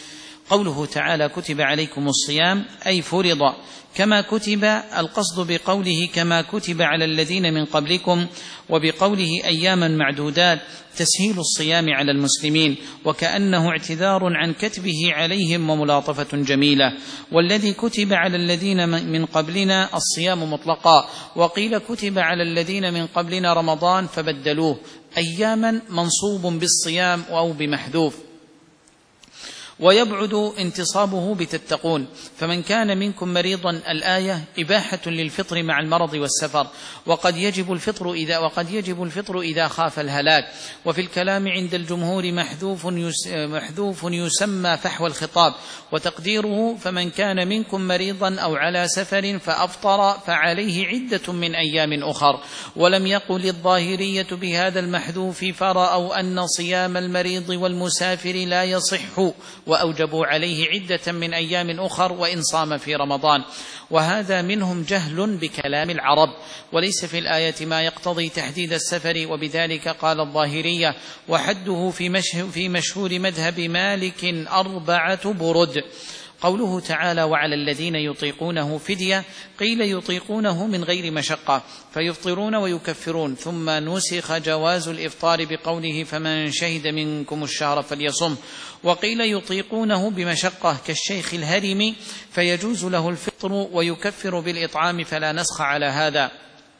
قوله تعالى كتب عليكم الصيام أي فرض كما كتب، القصد بقوله كما كتب على الذين من قبلكم، وبقوله أياما معدودات تسهيل الصيام على المسلمين، وكأنه اعتذار عن كتبه عليهم وملاطفة جميلة. والذي كتب على الذين من قبلنا الصيام مطلقا، وقيل كتب على الذين من قبلنا رمضان فبدلوه، أياما منصوب بالصيام أو بمحذوف، ويبعد انتصابه بتتقون. فمن كان منكم مريضا الآية إباحة للفطر مع المرض والسفر، وقد يجب الفطر إذا وقد يجب الفطر إذا خاف الهلاك. وفي الكلام عند الجمهور محذوف يس محذوف يسمى فحوى الخطاب، وتقديره فمن كان منكم مريضا أو على سفر فأفطر فعليه عدة من أيام أخر. ولم يقل الظاهرية بهذا المحذوف فرأوا أن صيام المريض والمسافر لا يصح، وأوجبوا عليه عدة من أيام أخر وإن صام في رمضان. وهذا منهم جهل بكلام العرب، وليس في الآية ما يقتضي تحديد السفر، وبذلك قال الظاهرية وحده في مشهور مذهب مالك أربعة برد. قوله تعالى وعلى الذين يطيقونه فدية، قيل يطيقونه من غير مشقة فيفطرون ويكفرون، ثم نسخ جواز الإفطار بقوله فمن شهد منكم الشهر فليصم، وقيل يطيقونه بمشقة كالشيخ الهرم فيجوز له الفطر ويكفر بالإطعام، فلا نسخ على هذا.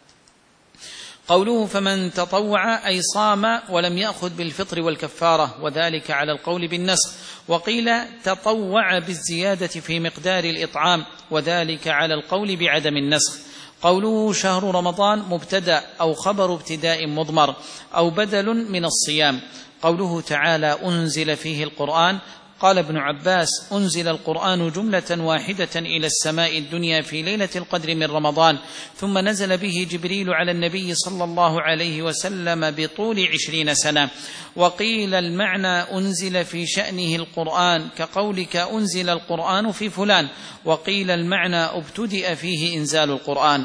قوله فمن تطوع أي صام ولم يأخذ بالفطر والكفارة، وذلك على القول بالنسخ، وقيل تطوع بالزيادة في مقدار الإطعام، وذلك على القول بعدم النسخ. قوله شهر رمضان مبتدأ أو خبر ابتداء مضمر أو بدل من الصيام. قوله تعالى أنزل فيه القرآن، قال ابن عباس أنزل القرآن جملة واحدة إلى السماء الدنيا في ليلة القدر من رمضان، ثم نزل به جبريل على النبي صلى الله عليه وسلم بطول عشرين سنة. وقيل المعنى أنزل في شأنه القرآن كقولك أنزل القرآن في فلان، وقيل المعنى ابتدأ فيه إنزال القرآن.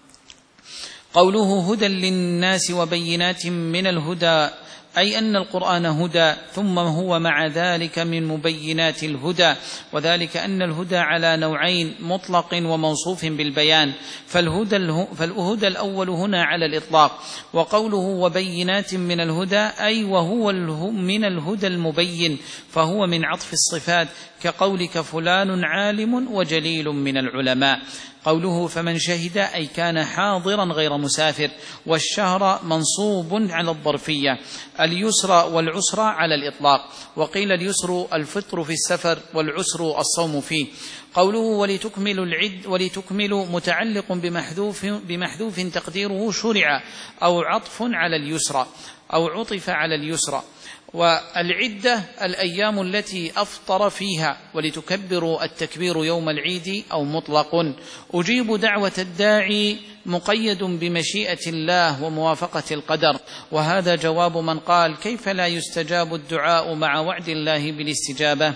قوله هدى للناس وبينات من الهدى، أي أن القرآن هدى، ثم هو مع ذلك من مبينات الهدى، وذلك أن الهدى على نوعين مطلق وموصوف بالبيان، فالهدى, فالهدى الأول هنا على الإطلاق. وقوله وبينات من الهدى أي وهو من الهدى المبين، فهو من عطف الصفات كقولك فلان عالم وجليل من العلماء. قوله فمن شهد أي كان حاضرا غير مسافر، والشهر منصوب على الظرفية، اليسر والعسر على الإطلاق، وقيل اليسر الفطر في السفر والعسر الصوم فيه. قوله ولتكملوا العد ولتكملوا متعلق بمحذوف, بمحذوف تقديره شرع أو عطف على اليسر أو عطف على اليسر. والعدة الأيام التي أفطر فيها، ولتكبروا التكبير يوم العيد أو مطلق. أجيب دعوة الداعي مقيد بمشيئة الله وموافقة القدر، وهذا جواب من قال كيف لا يستجاب الدعاء مع وعد الله بالاستجابة.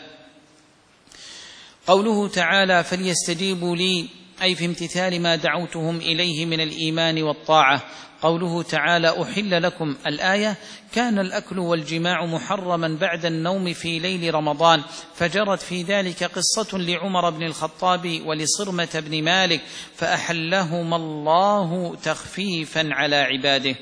قوله تعالى فليستجيبوا لي أي في امتثال ما دعوتهم إليه من الإيمان والطاعة. قوله تعالى أحل لكم الآية، كان الأكل والجماع محرما بعد النوم في ليل رمضان، فجرت في ذلك قصة لعمر بن الخطاب ولصرمة بن مالك فأحلهما الله تخفيفا على عباده.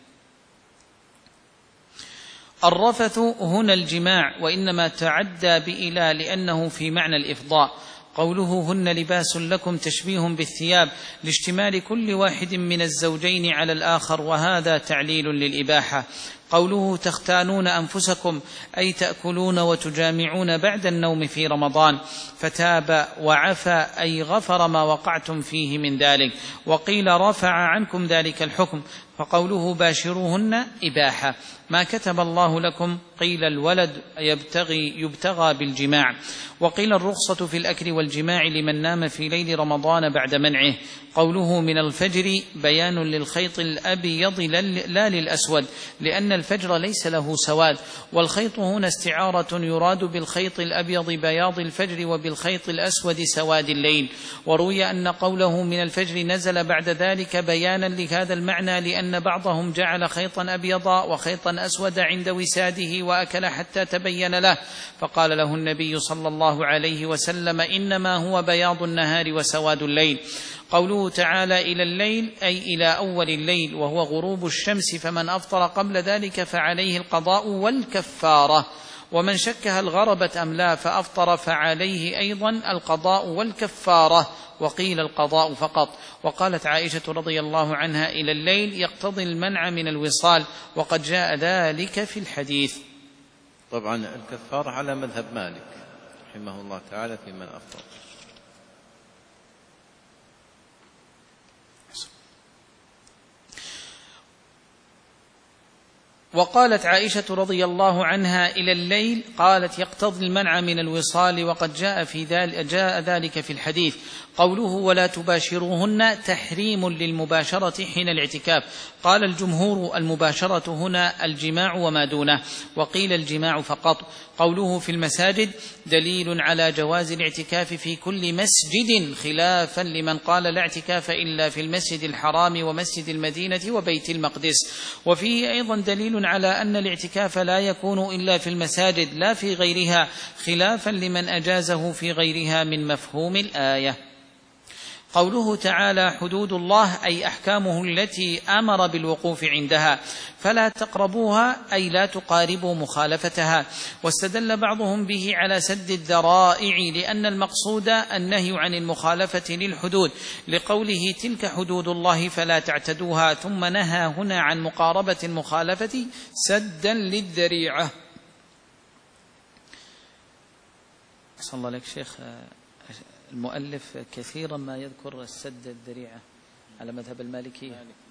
الرفث هنا الجماع، وإنما تعدى بإلى لأنه في معنى الإفضاء. قوله هن لباس لكم تشبيه بالثياب لاشتمال كل واحد من الزوجين على الآخر، وهذا تعليل للإباحة. قوله تختانون أنفسكم أي تأكلون وتجامعون بعد النوم في رمضان، فتاب وعفى أي غفر ما وقعتم فيه من ذلك، وقيل رفع عنكم ذلك الحكم. فقوله باشروهن إباحة، ما كتب الله لكم قيل الولد يبتغي يبتغى بالجماع، وقيل الرخصة في الأكل والجماع لمن نام في ليل رمضان بعد منعه. قوله من الفجر بيان للخيط الأبيض لا للأسود، لأن الفجر ليس له سواد. والخيط هنا استعارة يراد بالخيط الأبيض بياض الفجر وبالخيط الأسود سواد الليل. وروي أن قوله من الفجر نزل بعد ذلك بيانا لهذا المعنى، لأن بعضهم جعل خيطا أبيضا وخيطا أسود عند وساده وأكل حتى تبين له، فقال له النبي صلى الله عليه وسلم: إنما هو بياض النهار وسواد الليل. قوله تعالى إلى الليل أي إلى أول الليل، وهو غروب الشمس، فمن أفطر قبل ذلك فعليه القضاء والكفارة، ومن شك هل غربت أم لا فأفطر فعليه أيضا القضاء والكفارة، وقيل القضاء فقط. وقالت عائشة رضي الله عنها: إلى الليل يقتضي المنع من الوصال، وقد جاء ذلك في الحديث. طبعا الكفارة على مذهب مالك رحمه الله تعالى في من أفطر. وقالت عائشة رضي الله عنها: إلى الليل، قالت يقتضي المنع من الوصال، وقد جاء في ذلك جاء ذلك في الحديث. قوله ولا تباشروهن تحريم للمباشرة حين الاعتكاف. قال الجمهور المباشرة هنا الجماع وما دونه، وقيل الجماع فقط. قوله في المساجد دليل على جواز الاعتكاف في كل مسجد، خلافا لمن قال لا اعتكاف إلا في المسجد الحرام ومسجد المدينة وبيت المقدس. وفيه أيضا دليل على أن الاعتكاف لا يكون إلا في المساجد لا في غيرها، خلافا لمن أجازه في غيرها من مفهوم الآية. قوله تعالى حدود الله أي أحكامه التي أمر بالوقوف عندها، فلا تقربوها أي لا تقاربوا مخالفتها. واستدل بعضهم به على سد الذرائع، لأن المقصود النهي عن المخالفة للحدود، لقوله تلك حدود الله فلا تعتدوها، ثم نهى هنا عن مقاربة المخالفة سدا للذريعة. صلى الله عليك شيخ، المؤلف كثيرا ما يذكر السد الذريعة على مذهب المالكية.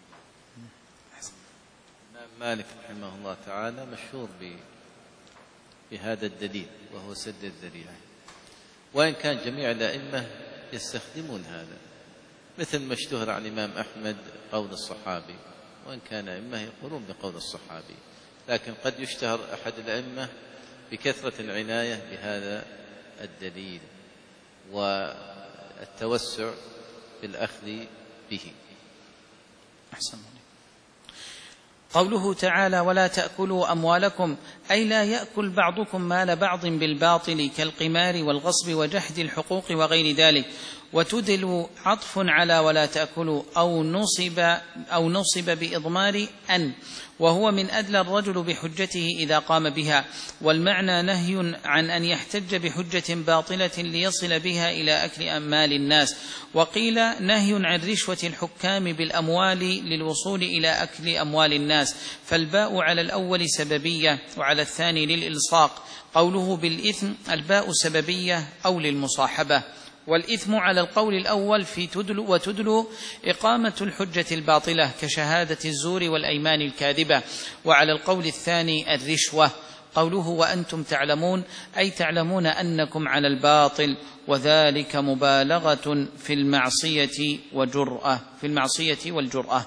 مالك رحمه الله تعالى مشهور بهذا الدليل وهو سد الذريعة، وإن كان جميع الأئمة يستخدمون هذا، مثل ما اشتهر عن الإمام أحمد قول الصحابي، وإن كان أئمة يقولون بقول الصحابي، لكن قد يشتهر أحد الأئمة بكثرة العناية بهذا الدليل والتوسع في الأخذ به. أحسن. قوله تعالى ولا تأكلوا أموالكم أي لا يأكل بعضكم مال بعض بالباطل كالقمار والغصب وجحد الحقوق وغير ذلك. وتدل عطف على ولا تأكلوا أو نصب, أو نصب بإضمار أن، وهو من أدلى الرجل بحجته إذا قام بها، والمعنى نهي عن أن يحتج بحجة باطلة ليصل بها إلى أكل أموال الناس. وقيل نهي عن رشوة الحكام بالأموال للوصول إلى أكل أموال الناس، فالباء على الأول سببية وعلى الثاني للإلصاق. قوله بالإثم الباء سببية أو للمصاحبة، والإثم على القول الأول في تدل وتدل إقامة الحجة الباطلة كشهادة الزور والأيمان الكاذبة، وعلى القول الثاني الرشوة. قوله وأنتم تعلمون أي تعلمون أنكم على الباطل، وذلك مبالغة في المعصية وجرأة في المعصية والجرأة.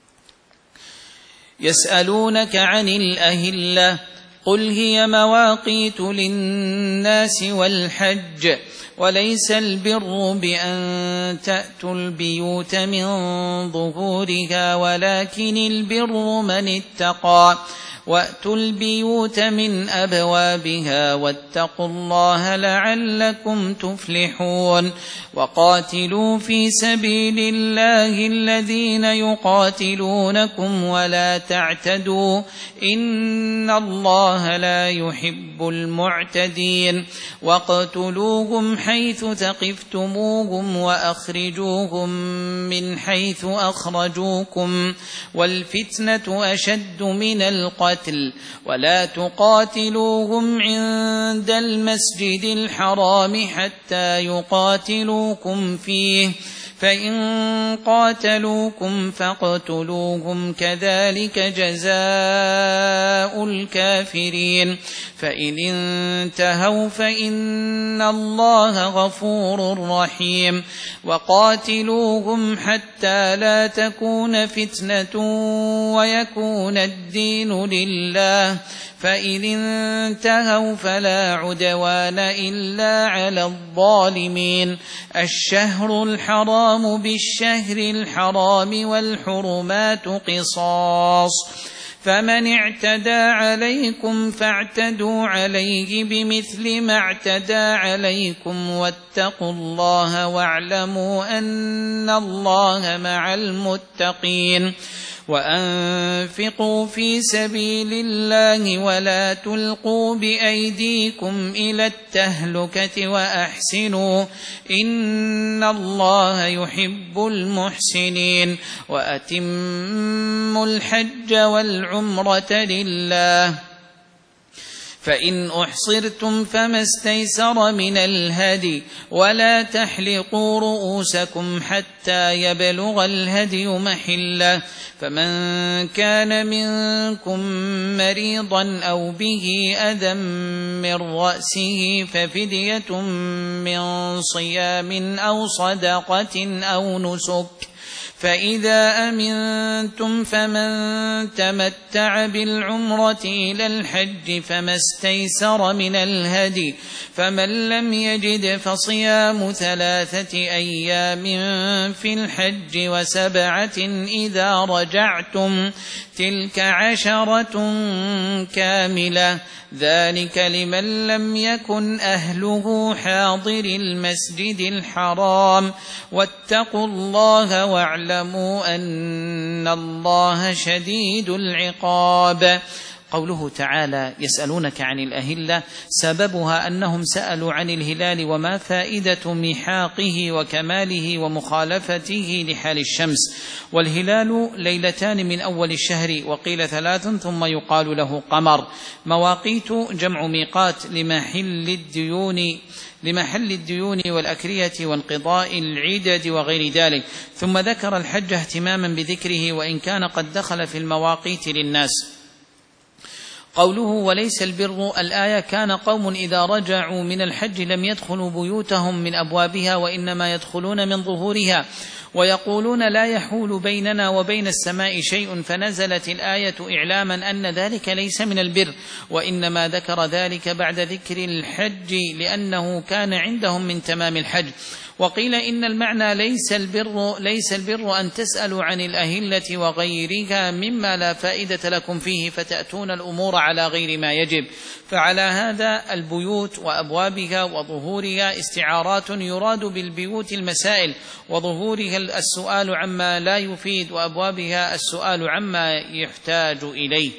يسألونك عن الأهلة قل هي مواقيت للناس والحج وليس البر بأن تأتوا البيوت من ظهورها ولكن البر من اتقى وأتوا البيوت من أبوابها واتقوا الله لعلكم تفلحون. وقاتلوا في سبيل الله الذين يقاتلونكم ولا تعتدوا إن الله لا يحب المعتدين. واقتلوهم حيث ثقفتموهم وأخرجوهم من حيث أخرجوكم والفتنة أشد من القتل ولا تقاتلوهم عند المسجد الحرام حتى يقاتلوكم فيه فإن قاتلوكم فاقتلوهم كذلك جزاء الكافرين فإن انتهوا فإن الله غفور رحيم وقاتلوهم حتى لا تكون فتنة ويكون الدين لله فإن انتهوا فلا عدوان إلا على الظالمين الشهر الحرام بالشهر الحرام والحرمات قصاص فمن اعتدى عليكم فاعتدوا عليه بمثل ما اعتدى عليكم واتقوا الله واعلموا أن الله مع المتقين وأنفقوا في سبيل الله ولا تلقوا بأيديكم إلى التهلكة وأحسنوا إن الله يحب المحسنين وأتموا الحج والعمرة لله فإن أحصرتم فما استيسر من الهدي ولا تحلقوا رؤوسكم حتى يبلغ الهدي محله فمن كان منكم مريضا أو به أذى من رأسه ففدية من صيام أو صدقة أو نسك فإذا أمنتم فمن تمتع بالعمرة إلى الحج فما استيسر من الهدي فمن لم يجد فصيام ثلاثة أيام في الحج وسبعة إذا رجعتم تلك عشرة كاملة ذلك لمن لم يكن أهله حاضر المسجد الحرام واتقوا الله واعلموا أن الله شديد العقاب. قوله تعالى يسألونك عن الأهلة سببها أنهم سألوا عن الهلال وما فائدة ميحاقه وكماله ومخالفته لحال الشمس والهلال ليلتان من أول الشهر وقيل ثلاث ثم يقال له قمر مواقيت جمع ميقات لمحل الديون لمحل الديون والأكرية وانقضاء العدد وغير ذلك ثم ذكر الحج اهتماما بذكره وإن كان قد دخل في المواقيت للناس. قوله وليس البر الآية كان قوم إذا رجعوا من الحج لم يدخلوا بيوتهم من أبوابها وإنما يدخلون من ظهورها ويقولون لا يحول بيننا وبين السماء شيء فنزلت الآية إعلاما أن ذلك ليس من البر وإنما ذكر ذلك بعد ذكر الحج لأنه كان عندهم من تمام الحج. وقيل إن المعنى ليس البر ليس البر أن تسألوا عن الأهلة وغيرها مما لا فائدة لكم فيه فتأتون الأمور على غير ما يجب فعلى هذا البيوت وأبوابها وظهورها استعارات يراد بالبيوت المسائل وظهورها السؤال عما لا يفيد وأبوابها السؤال عما يحتاج إليه.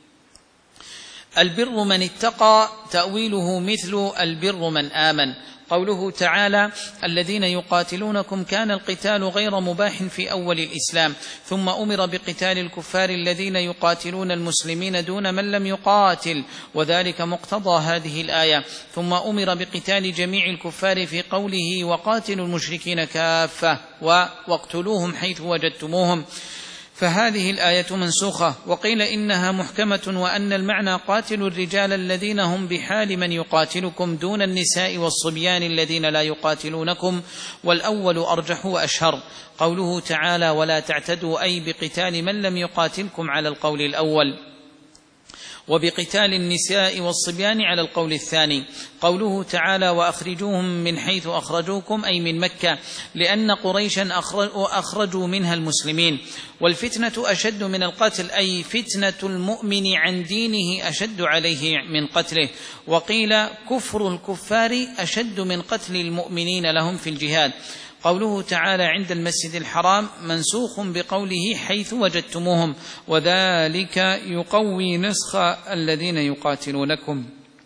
البر من اتقى تأويله مثل البر من آمن. قوله تعالى الذين يقاتلونكم كان القتال غير مباح في أول الإسلام ثم أمر بقتال الكفار الذين يقاتلون المسلمين دون من لم يقاتل وذلك مقتضى هذه الآية ثم أمر بقتال جميع الكفار في قوله وقاتلوا المشركين كافة واقتلوهم حيث وجدتموهم فهذه الآية منسوخة. وقيل إنها محكمة وأن المعنى قاتلوا الرجال الذين هم بحال من يقاتلكم دون النساء والصبيان الذين لا يقاتلونكم والأول أرجح وأشهر. قوله تعالى ولا تعتدوا أي بقتال من لم يقاتلكم على القول الأول وبقتال النساء والصبيان على القول الثاني. قوله تعالى وأخرجوهم من حيث أخرجوكم أي من مكة لأن قريشا أخرجوا منها المسلمين والفتنة أشد من القتل أي فتنة المؤمن عن دينه أشد عليه من قتله. وقيل كفر الكفار أشد من قتل المؤمنين لهم في الجهاد. قوله تعالى عند المسجد الحرام منسوخ بقوله حيث وجدتموهم وذلك يقوي نسخ الذين يقاتلونكم.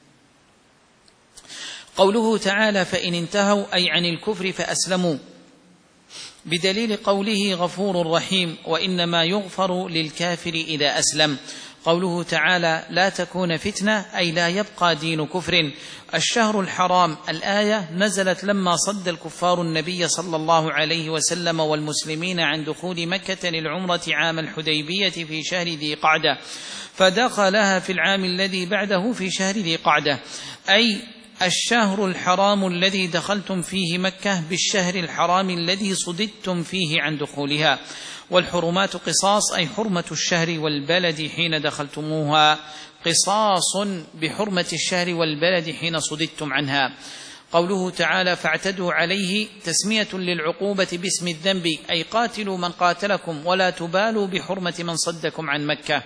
قوله تعالى فإن انتهوا أي عن الكفر فأسلموا بدليل قوله غفور رحيم وإنما يغفر للكافر إذا أسلم. قوله تعالى لا تكون فتنة أي لا يبقى دين كفر. الشهر الحرام الآية نزلت لما صد الكفار النبي صلى الله عليه وسلم والمسلمين عن دخول مكة للعمرة عام الحديبية في شهر ذي قعدة، فدخلها في العام الذي بعده في شهر ذي قعدة، أي الشهر الحرام الذي دخلتم فيه مكة بالشهر الحرام الذي صددتم فيه عن دخولها. والحرمات قصاص أي حرمة الشهر والبلد حين دخلتموها، قصاص بحرمة الشهر والبلد حين صددتم عنها. قوله تعالى فاعتدوا عليه تسمية للعقوبة باسم الذنب، أي قاتلوا من قاتلكم ولا تبالوا بحرمة من صدكم عن مكة.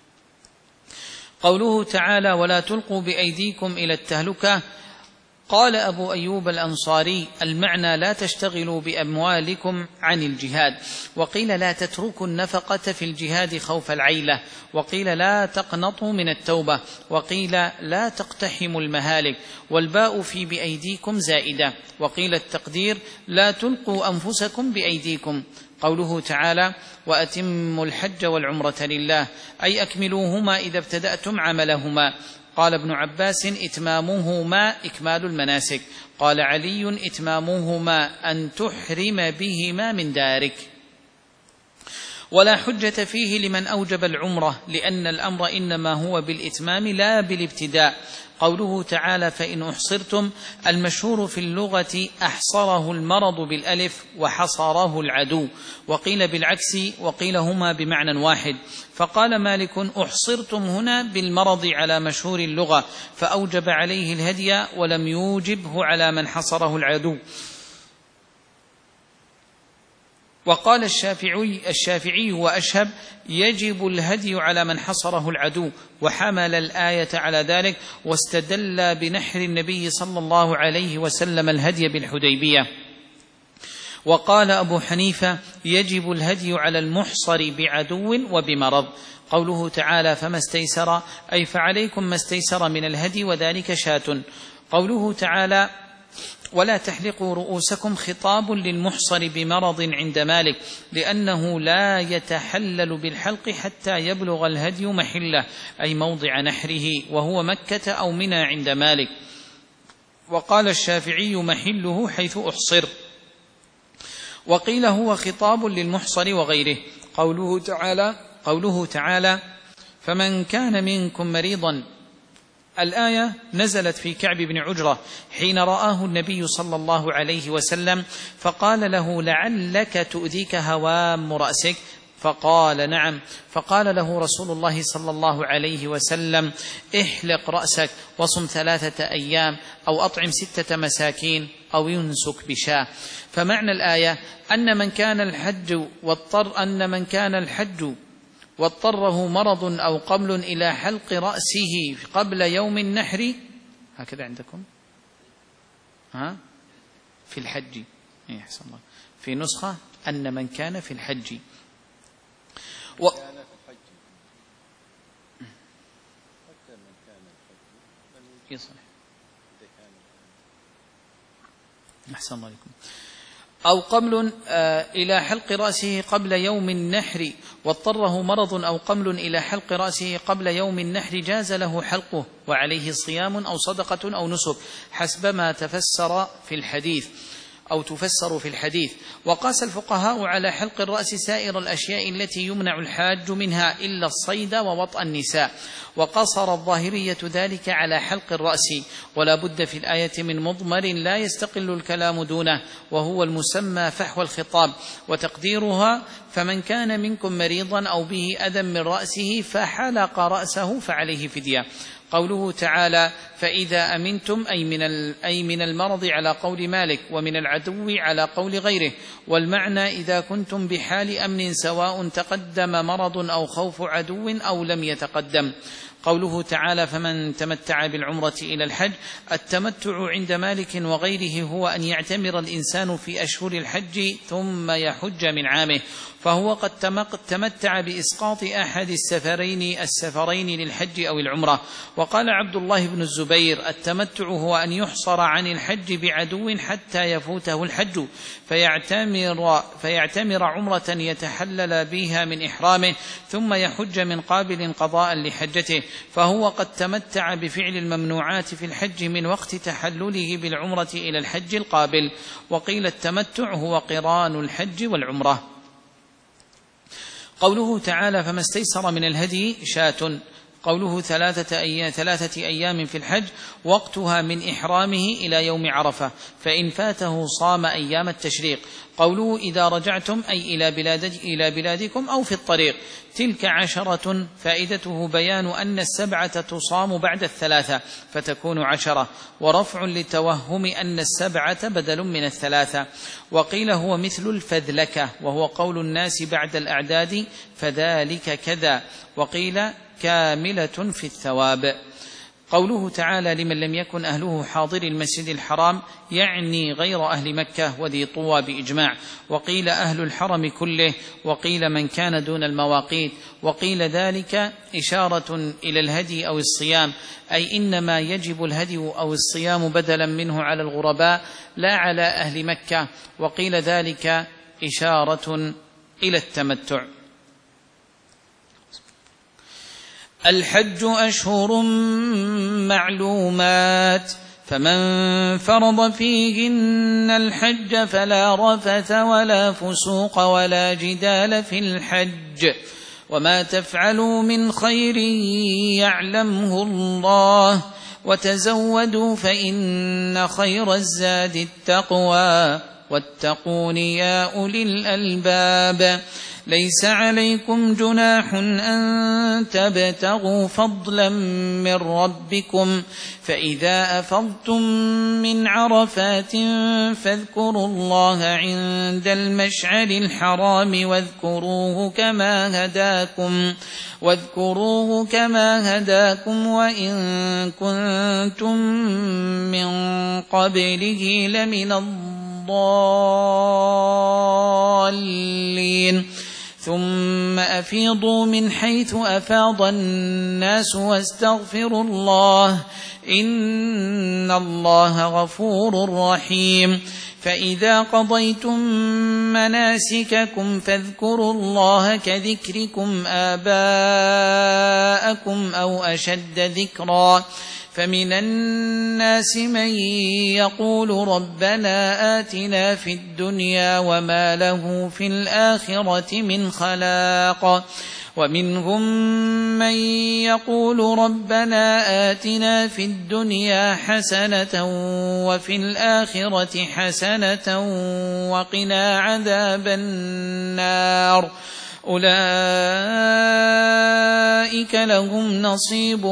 قوله تعالى ولا تلقوا بأيديكم إلى التهلكة، قال أبو أيوب الأنصاري المعنى لا تشتغلوا بأموالكم عن الجهاد، وقيل لا تتركوا النفقة في الجهاد خوف العيلة، وقيل لا تقنطوا من التوبة، وقيل لا تقتحموا المهالك، والباء في بأيديكم زائدة، وقيل التقدير لا تلقوا أنفسكم بأيديكم. قوله تعالى وأتموا الحج والعمرة لله، أي أكملوهما إذا ابتدأتم عملهما. قال ابن عباس إتمامهما إكمال المناسك، قال علي إتمامهما أن تحرم بهما من دارك. ولا حجة فيه لمن أوجب العمرة، لأن الأمر إنما هو بالإتمام لا بالابتداء. قوله تعالى فإن أحصرتم، المشهور في اللغة أحصره المرض بالألف وحصره العدو، وقيل بالعكس، وقيل هما بمعنى واحد. فقال مالك أحصرتم هنا بالمرض على مشهور اللغة، فأوجب عليه الهدي ولم يوجبه على من حصره العدو. وقال الشافعي, الشافعي وأشهب يجب الهدي على من حصره العدو، وحمل الآية على ذلك، واستدل بنحر النبي صلى الله عليه وسلم الهدي بالحديبية. وقال أبو حنيفة يجب الهدي على المحصر بعدو وبمرض. قوله تعالى فما استيسر، أي فعليكم ما استيسر من الهدي، وذلك شاة. قوله تعالى ولا تحلقوا رؤوسكم، خطاب للمحصر بمرض عند مالك، لأنه لا يتحلل بالحلق حتى يبلغ الهدي محله، أي موضع نحره، وهو مكة أو منى عند مالك. وقال الشافعي محله حيث أحصر. وقيل هو خطاب للمحصر وغيره. قوله تعالى, قوله تعالى فمن كان منكم مريضا، الآية نزلت في كعب بن عجرة حين رآه النبي صلى الله عليه وسلم، فقال له لعلك تؤذيك هوام رأسك، فقال نعم، فقال له رسول الله صلى الله عليه وسلم احلق رأسك وصم ثلاثة أيام، أو أطعم ستة مساكين، أو ينسك بشاة. فمعنى الآية أن من كان الحج واضطر أن من كان الحج واضطره مرض أو قبل إلى حلق رأسه قبل يوم النحر، هكذا عندكم ها في الحج، يحسن الله، في نسخة أن من كان في الحج و... أحسن الله عليكم. أو قبل إلى حلق رأسه قبل يوم النحر، واضطره مرض أو قبل إلى حلق رأسه قبل يوم النحر، جاز له حلقه، وعليه صيام أو صدقة أو نسك حسب ما تفسر في الحديث أو تفسر في الحديث. وقاس الفقهاء على حلق الرأس سائر الأشياء التي يمنع الحاج منها إلا الصيد ووطأ النساء، وقصر الظاهرية ذلك على حلق الرأس. ولا بد في الآية من مضمر لا يستقل الكلام دونه، وهو المسمى فحوى الخطاب، وتقديرها فمن كان منكم مريضا أو به أذى من رأسه فحلق رأسه فعليه فدية. قوله تعالى فإذا أمنتم، أي من, أي من المرض على قول مالك، ومن العدو على قول غيره. والمعنى إذا كنتم بحال أمن، سواء تقدم مرض أو خوف عدو أو لم يتقدم. قوله تعالى فمن تمتع بالعمرة إلى الحج، التمتع عند مالك وغيره هو أن يعتمر الإنسان في أشهر الحج ثم يحج من عامه، فهو قد تمتع بإسقاط أحد السفرين السفرين للحج أو العمرة. وقال عبد الله بن الزبير التمتع هو أن يحصر عن الحج بعدو حتى يفوته الحج فيعتمر, فيعتمر عمرة يتحلل بها من إحرامه ثم يحج من قابل قضاء لحجته، فهو قد تمتع بفعل الممنوعات في الحج من وقت تحلله بالعمرة إلى الحج القابل. وقيل التمتع هو قران الحج والعمرة. قوله تعالى فما استيسر من الهدي شاة، قوله ثلاثة أيام, ثلاثة أيام في الحج وقتها من إحرامه إلى يوم عرفة، فإن فاته صام أيام التشريق. قوله إذا رجعتم أي إلى, بلاد إلى بلادكم أو في الطريق، تلك عشرة فائدته بيان أن السبعة تصام بعد الثلاثة فتكون عشرة، ورفع لتوهم أن السبعة بدل من الثلاثة. وقيل هو مثل الفذلكة وهو قول الناس بعد الأعداد فذلك كذا، وقيل كاملة في الثواب. قوله تعالى لمن لم يكن أهله حاضر المسجد الحرام يعني غير أهل مكة وذي طوى بإجماع، وقيل أهل الحرم كله، وقيل من كان دون المواقيت، وقيل ذلك إشارة إلى الهدي أو الصيام، أي إنما يجب الهدي أو الصيام بدلا منه على الغرباء لا على أهل مكة، وقيل ذلك إشارة إلى التمتع. الحج أشهر معلومات، فمن فرض فيهن الحج فلا رفث ولا فسوق ولا جدال في الحج، وما تفعلوا من خير يعلمه الله، وتزودوا فإن خير الزاد التقوى، واتقون يا أولي الألباب. ليس عليكم جناح أن تبتغوا فضلا من ربكم، فإذا أفضتم من عرفات فاذكروا الله عند المشعر الحرام واذكروه كما هداكم واذكروه كما هداكم وإن كنتم من قبله لمن الضالين. ثم أفيضوا من حيث أفاض الناس واستغفروا الله إن الله غفور رحيم. فإذا قضيتم مناسككم فاذكروا الله كذكركم آباءكم أو أشد ذكرا، فمن الناس من يقول ربنا آتنا في الدنيا وما له في الآخرة من خلاق، ومنهم من يقول ربنا آتنا في الدنيا حسنة وفي الآخرة حسنة وقنا عذاب النار، أولئك لهم نصيب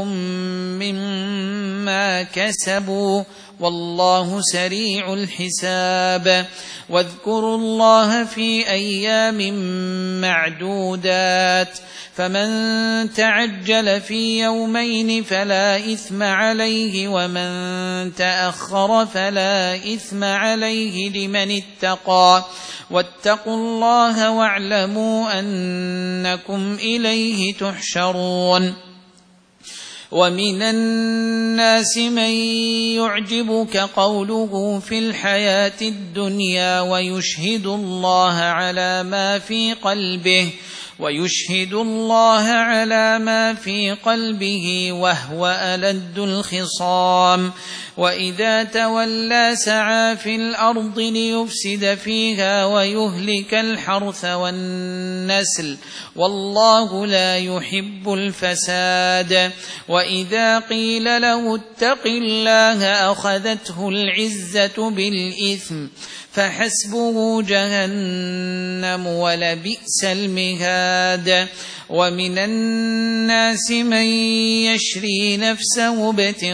مما كسبوا والله سريع الحساب. واذكروا الله في أيام معدودات، فمن تعجل في يومين فلا إثم عليه ومن تأخر فلا إثم عليه لمن اتقى، واتقوا الله واعلموا أنكم إليه تحشرون. ومن الناس من يعجبك قوله في الحياة الدنيا ويشهد الله على ما في قلبه ويشهد الله على ما في قلبه وهو ألد الخصام، وإذا تولى سعى في الأرض ليفسد فيها ويهلك الحرث والنسل والله لا يحب الفساد. وإذا قيل له اتق الله أخذته العزة بالإثم فحسبه جهنم ولبئس المهاد. ومن الناس من يشري نفسه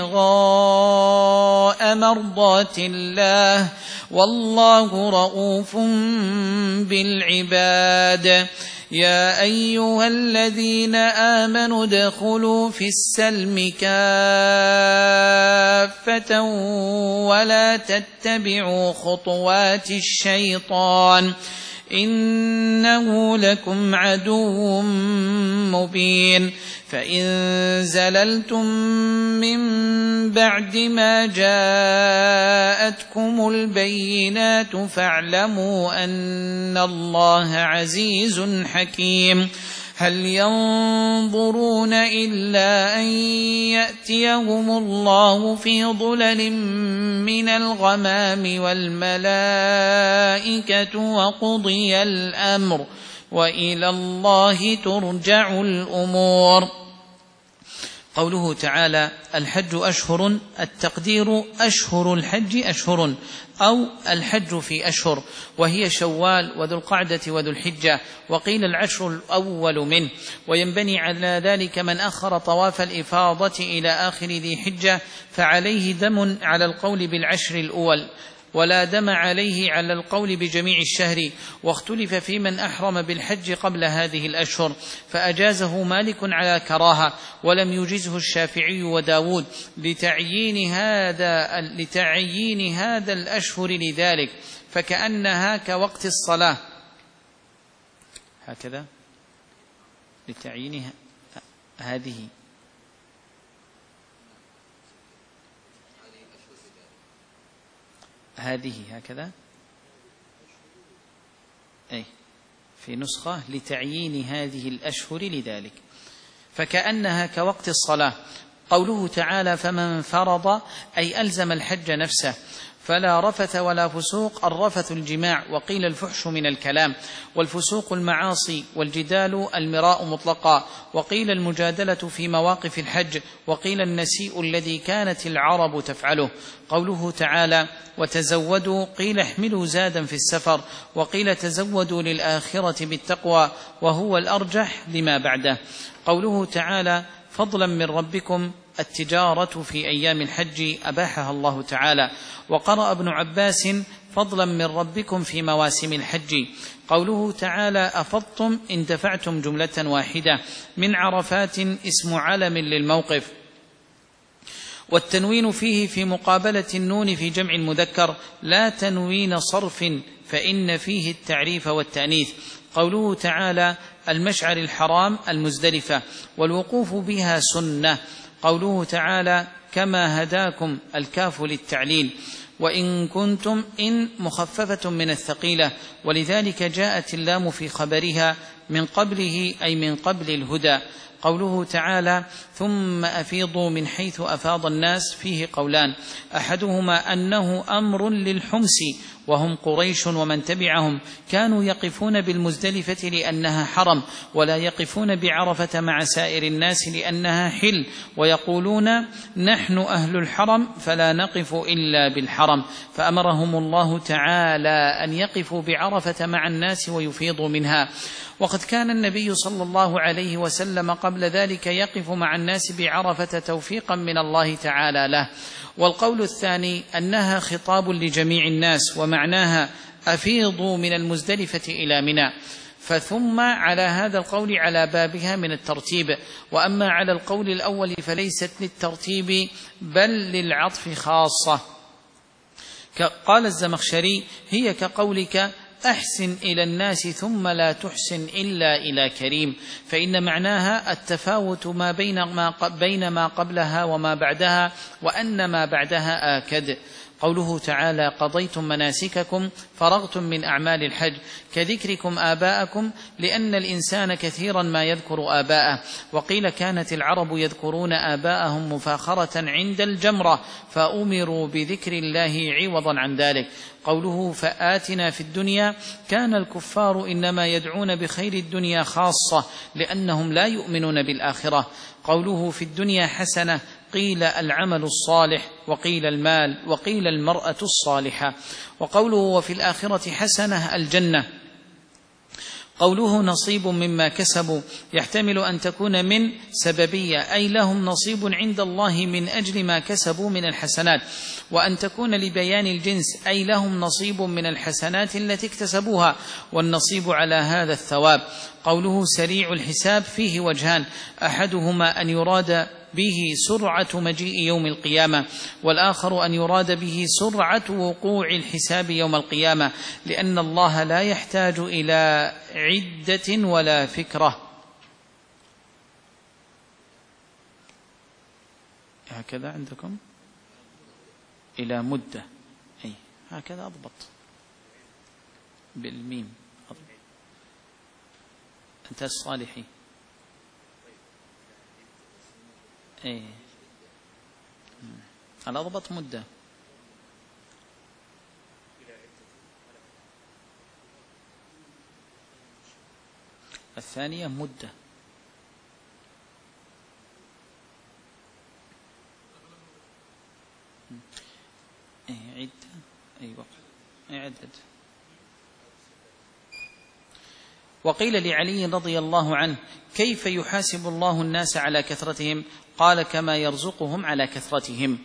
ابتغاء مرضات الله والله رؤوف بالعباد. يا أيها الذين آمنوا ادخلوا في السلم كافة ولا تتبعوا خطوات الشيطان إنه لكم عدو مبين. فإن زللتم من بعد ما جاءتكم البينات فاعلموا أن الله عزيز حكيم. هل ينظرون إلا أن يأتيهم الله في ظلل من الغمام والملائكة وقضي الأمر وإلى الله ترجع الأمور. قوله تعالى الحج أشهر، التقدير أشهر الحج أشهر أو الحج في أشهر، وهي شوال وذو القعدة وذو الحجة، وقيل العشر الأول منه، وينبني على ذلك من أخر طواف الإفاضة إلى آخر ذي حجة فعليه دم على القول بالعشر الأول، ولا دم عليه على القول بجميع الشهر. واختلف في من أحرم بالحج قبل هذه الأشهر فأجازه مالك على كراهة، ولم يجزه الشافعي وداود لتعيين هذا, لتعيين هذا الأشهر لذلك، فكأنها كوقت الصلاة هكذا لتعيين هذه هذه هكذا أي في نسخة لتعيين هذه الأشهر لذلك، فكأنها كوقت الصلاة. قوله تعالى فمن فرض أي ألزم الحج نفسه، فلا رفث ولا فسوق، الرفث الجماع، وقيل الفحش من الكلام، والفسوق المعاصي، والجدال المراء مطلقا، وقيل المجادلة في مواقف الحج، وقيل النسيء الذي كانت العرب تفعله. قوله تعالى وتزودوا، قيل احملوا زادا في السفر، وقيل تزودوا للآخرة بالتقوى، وهو الأرجح لما بعده. قوله تعالى فضلا من ربكم، التجارة في أيام الحج أباحها الله تعالى. وقرأ ابن عباس فضلا من ربكم في مواسم الحج. قوله تعالى أفضتم إن دفعتم جملة واحدة، من عرفات اسم علم للموقف، والتنوين فيه في مقابلة النون في جمع المذكر، لا تنوين صرف فإن فيه التعريف والتأنيث. قوله تعالى المشعر الحرام المزدلفة، والوقوف بها سنة. قوله تعالى كما هداكم، الكاف للتعليل، وإن كنتم إن مخففة من الثقيلة، ولذلك جاءت اللام في خبرها من قبله أي من قبل الهدى. قوله تعالى ثم أفيضوا من حيث أفاض الناس، فيه قولان، أحدهما أنه أمر للحمس وهم قريش ومن تبعهم، كانوا يقفون بالمزدلفة لأنها حرم، ولا يقفون بعرفة مع سائر الناس لأنها حل، ويقولون نحن أهل الحرم فلا نقف إلا بالحرم، فأمرهم الله تعالى أن يقفوا بعرفة مع الناس ويفيضوا منها. وقد كان النبي صلى الله عليه وسلم قبل ذلك يقف مع الناس بعرفة توفيقا من الله تعالى له. والقول الثاني أنها خطاب لجميع الناس، ومعناها أفيضوا من المزدلفة إلى منى، فثم على هذا القول على بابها من الترتيب. وأما على القول الأول فليست للترتيب بل للعطف خاصة. قال الزمخشري هي كقولك أحسن إلى الناس ثم لا تحسن إلا إلى كريم، فإن معناها التفاوت ما بين ما, بين ما قبلها وما بعدها، وأن ما بعدها آكد. قوله تعالى قضيتم مناسككم، فرغتم من أعمال الحج، كذكركم آباءكم، لأن الإنسان كثيرا ما يذكر آباءه. وقيل كانت العرب يذكرون آباءهم مفاخرة عند الجمرة، فأمروا بذكر الله عوضا عن ذلك. قوله فآتنا في الدنيا، كان الكفار إنما يدعون بخير الدنيا خاصة لأنهم لا يؤمنون بالآخرة. قوله في الدنيا حسنة، قيل العمل الصالح، وقيل المال، وقيل المرأة الصالحة. وقوله وفي الآخرة حسنة الجنة. قوله نصيب مما كسبوا يحتمل أن تكون من سببية، أي لهم نصيب عند الله من أجل ما كسبوا من الحسنات، وأن تكون لبيان الجنس، أي لهم نصيب من الحسنات التي اكتسبوها، والنصيب على هذا الثواب. قوله سريع الحساب فيه وجهان، أحدهما أن يراد به سرعة مجيء يوم القيامة، والآخر أن يراد به سرعة وقوع الحساب يوم القيامة، لأن الله لا يحتاج إلى عدة ولا فكرة. هكذا عندكم إلى مدة، أي هكذا أضبط بالميم. أنت الصالحي ايه على ضبط مدة. الثانية مدة. ايه عدة، اي وقت، اي عدد. وقيل لعلي رضي الله عنه: كيف يحاسب الله الناس على كثرتهم؟ قال: كما يرزقهم على كثرتهم.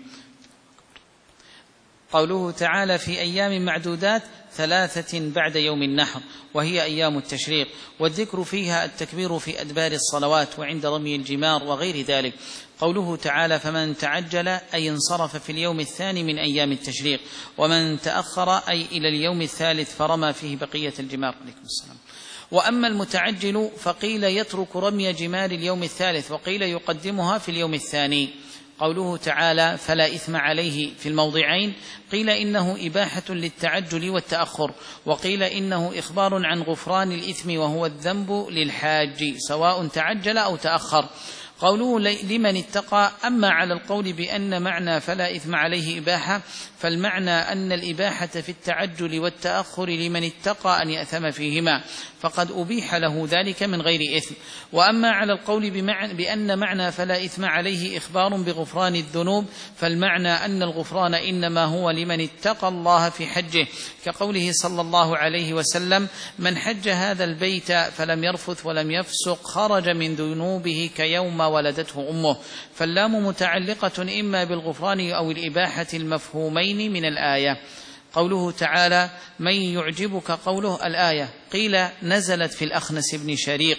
قوله تعالى: في أيام معدودات، ثلاثة بعد يوم النحر، وهي أيام التشريق، والذكر فيها التكبير في أدبار الصلوات وعند رمي الجمار وغير ذلك. قوله تعالى: فمن تعجل أي انصرف في اليوم الثاني من أيام التشريق، ومن تأخر أي إلى اليوم الثالث فرمى فيه بقية الجمار. عليكم السلام. وأما المتعجل فقيل يترك رمي جمار اليوم الثالث، وقيل يقدمها في اليوم الثاني. قوله تعالى: فلا إثم عليه في الموضعين، قيل إنه إباحة للتعجل والتأخر، وقيل إنه إخبار عن غفران الإثم وهو الذنب للحاج سواء تعجل أو تأخر. قوله لمن اتقى، أما على القول بأن معنى فلا إثم عليه إباحة، فالمعنى أن الإباحة في التعجل والتأخر لمن اتقى أن يأثم فيهما، فقد أبيح له ذلك من غير إثم. وأما على القول بأن معنى فلا إثم عليه إخبار بغفران الذنوب، فالمعنى أن الغفران إنما هو لمن اتقى الله في حجه، كقوله صلى الله عليه وسلم: من حج هذا البيت فلم يرفث ولم يفسق خرج من ذنوبه كيوم ولدته أمه. فاللام متعلقة إما بالغفران أو الإباحة المفهومين من الآية. قوله تعالى: من يعجبك قوله، الآية قيل نزلت في الأخنس بن شريق،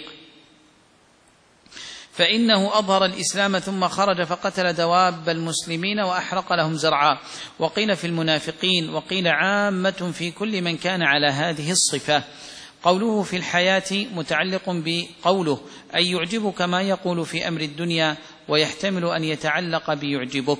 فإنه أظهر الإسلام ثم خرج فقتل دواب المسلمين وأحرق لهم زرعا. وقيل في المنافقين، وقيل عامة في كل من كان على هذه الصفة. قوله في الحياة متعلق بقوله أي يعجبك ما يقول في أمر الدنيا، ويحتمل أن يتعلق بيعجبك.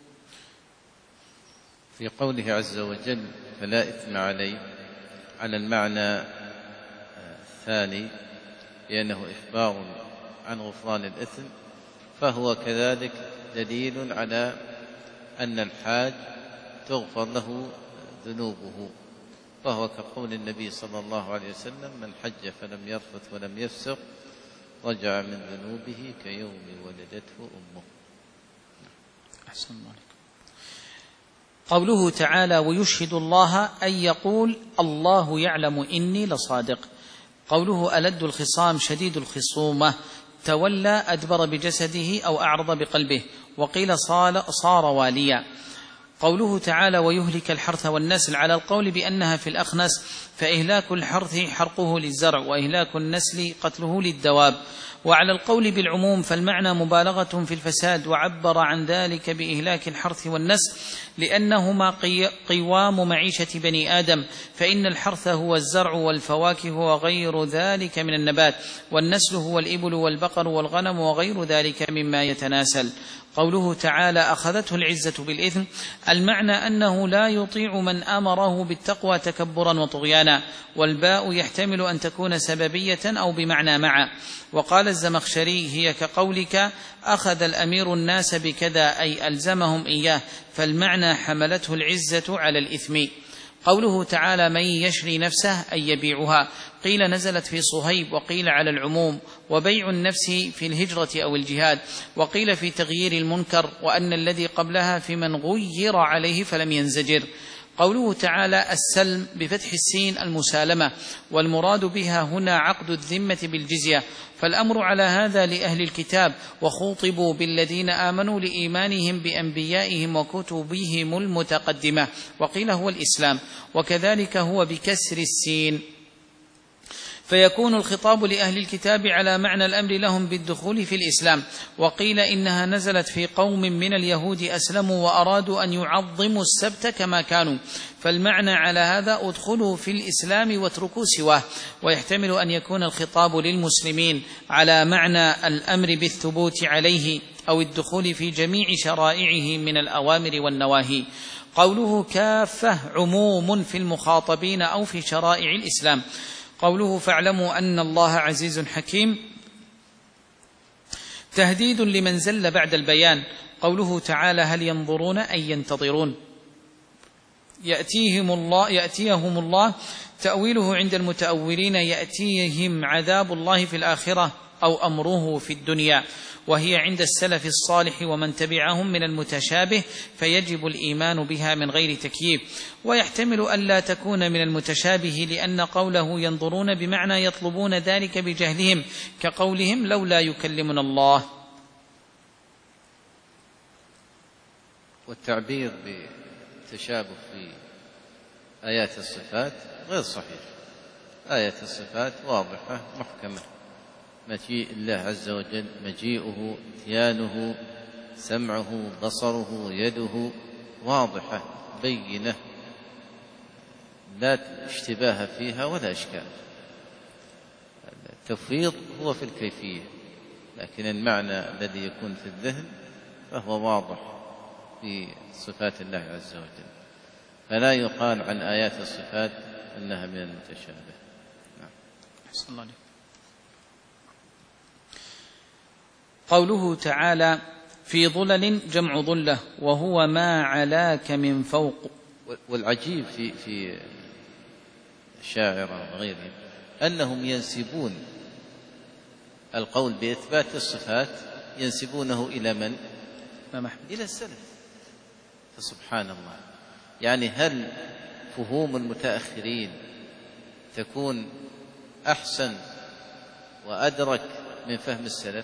في قوله عز وجل: فلا إثم عليه، على المعنى الثاني لأنه إخبار عن غفران الإثم، فهو كذلك دليل على أن الحاج تغفر له ذنوبه، فهو كقول النبي صلى الله عليه وسلم: من حج فلم يرفث ولم يفسق رجع من ذنوبه كيوم ولدته أمه. أحسن الله عليكم. قوله تعالى: ويشهد الله، أي يقول الله يعلم إني لصادق. قوله ألد الخصام شديد الخصومة، تولى أدبر بجسده أو أعرض بقلبه، وقيل صار واليا. قوله تعالى: ويهلك الحرث والنسل، على القول بأنها في الأخنس، فإهلاك الحرث حرقه للزرع، وإهلاك النسل قتله للدواب. وعلى القول بالعموم فالمعنى مبالغة في الفساد، وعبر عن ذلك بإهلاك الحرث والنسل لأنهما قوام معيشة بني آدم، فإن الحرث هو الزرع والفواكه وغير ذلك من النبات، والنسل هو الإبل والبقر والغنم وغير ذلك مما يتناسل. قوله تعالى: أخذته العزة بالإثم، المعنى أنه لا يطيع من أمره بالتقوى تكبرا وطغيانا، والباء يحتمل أن تكون سببية أو بمعنى مع. وقال الزمخشري: هي كقولك أخذ الأمير الناس بكذا، أي ألزمهم إياه، فالمعنى حملته العزة على الإثم. قوله تعالى: من يشري نفسه أي يبيعها، قيل نزلت في صهيب، وقيل على العموم، وبيع النفس في الهجرة أو الجهاد، وقيل في تغيير المنكر، وأن الذي قبلها في من غير عليه فلم ينزجر. قوله تعالى السلم بفتح السين المسالمة، والمراد بها هنا عقد الذمة بالجزية، فالأمر على هذا لأهل الكتاب، وخوطبوا بالذين آمنوا لإيمانهم بأنبيائهم وكتبهم المتقدمة، وقيل هو الإسلام، وكذلك هو بكسر السين، فيكون الخطاب لأهل الكتاب على معنى الأمر لهم بالدخول في الإسلام. وقيل إنها نزلت في قوم من اليهود أسلموا وأرادوا أن يعظموا السبت كما كانوا، فالمعنى على هذا ادخلوا في الإسلام واتركوا سواه. ويحتمل أن يكون الخطاب للمسلمين على معنى الأمر بالثبوت عليه أو الدخول في جميع شرائعه من الأوامر والنواهي. قوله كافة عموم في المخاطبين أو في شرائع الإسلام. قوله فاعلموا أن الله عزيز حكيم تهديد لمن زل بعد البيان. قوله تعالى هل ينظرون أي ينتظرون يأتيهم الله, يأتيهم الله تأويله عند المتأولين يأتيهم عذاب الله في الآخرة أو أمره في الدنيا، وهي عند السلف الصالح ومن تبعهم من المتشابه، فيجب الإيمان بها من غير تكييف. ويحتمل ألا تكون من المتشابه لأن قوله ينظرون بمعنى يطلبون ذلك بجهلهم، كقولهم لولا يكلمنا الله. والتعبير بالتشابه في آيات الصفات غير صحيح. آيات الصفات واضحة محكمة، مجيء الله عز وجل، مجيئه، اتيانه، سمعه، بصره، يده، واضحة بينة لا اشتباه فيها ولا إشكال. التفويض هو في الكيفية، لكن المعنى الذي يكون في الذهن فهو واضح في صفات الله عز وجل، فلا يقال عن آيات الصفات أنها من المتشابه. نعم. أحسن الله عليك. قوله تعالى في ظلل جمع ظلة وهو ما علاك من فوق. والعجيب في في الشاعرة وغيرهم أنهم ينسبون القول بإثبات الصفات ينسبونه إلى من؟ إلى السلف. فسبحان الله، يعني هل فهوم المتأخرين تكون أحسن وأدرك من فهم السلف؟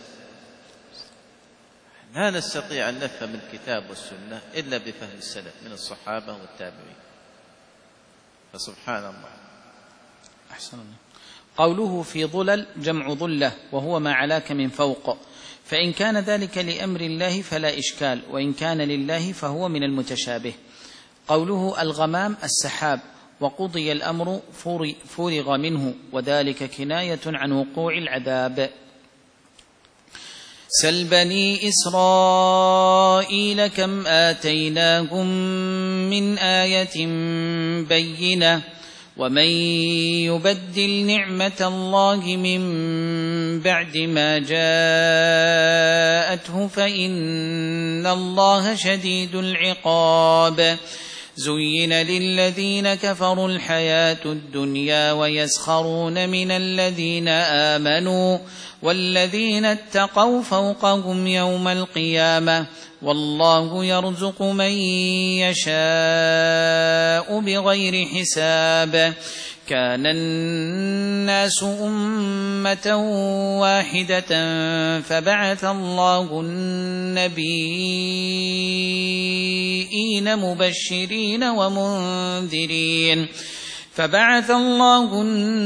لا نستطيع أن نفهم الكتاب والسنة إلا بفهم السلف من الصحابة والتابعين. فسبحان الله. أحسن الله. قوله في ظلل جمع ظلة وهو ما علاك من فوق، فإن كان ذلك لأمر الله فلا إشكال، وإن كان لله فهو من المتشابه. قوله الغمام السحاب، وقضي الأمر فرغ منه، وذلك كناية عن وقوع العذاب. سل بني إسرائيل كم آتيناهم من آية بينة ومن يبدل نعمة الله من بعد ما جاءته فإن الله شديد العقاب. زين للذين كفروا الحياة الدنيا ويسخرون من الذين آمنوا والذين اتقوا فوقهم يوم القيامة والله يرزق من يشاء بغير حساب. كان الناس أمة واحدة فبعث الله النبيين مبشرين ومنذرين فبعث الله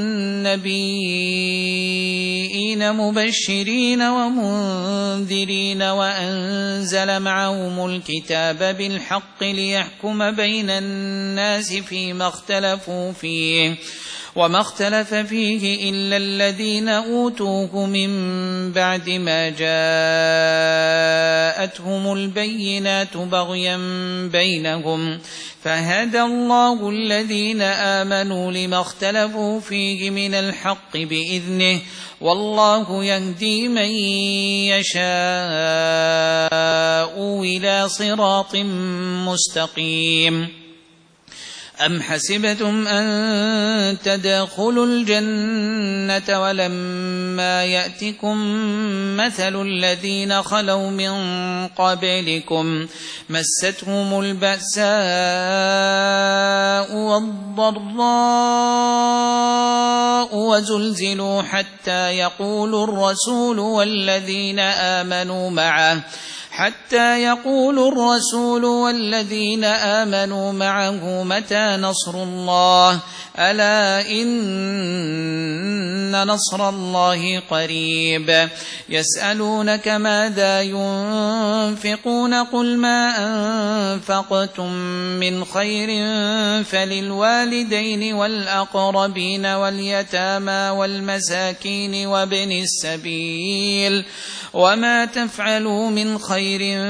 النبيين مبشرين ومنذرين وأنزل معهم الكتاب بالحق ليحكم بين الناس فيما اختلفوا فيه وما اختلف فيه إلا الذين أوتوه من بعد ما جاءتهم البينات بغيا بينهم فهدى الله الذين آمنوا لما اختلفوا فيه من الحق بإذنه والله يهدي من يشاء إلى صراط مستقيم. أم حسبتم أن تدخلوا الجنة ولما يأتكم مثل الذين خلوا من قبلكم مستهم البأساء والضراء وزلزلوا حتى يقول الرسول والذين آمنوا معه حتى يقول الرسول والذين آمنوا معه متى نصر الله ألا إن نصر الله قريب يسألونك ماذا ينفقون قل ما أنفقتم من خير فللوالدين والأقربين واليتامى والمساكين وابن السبيل وما تفعلوا من خير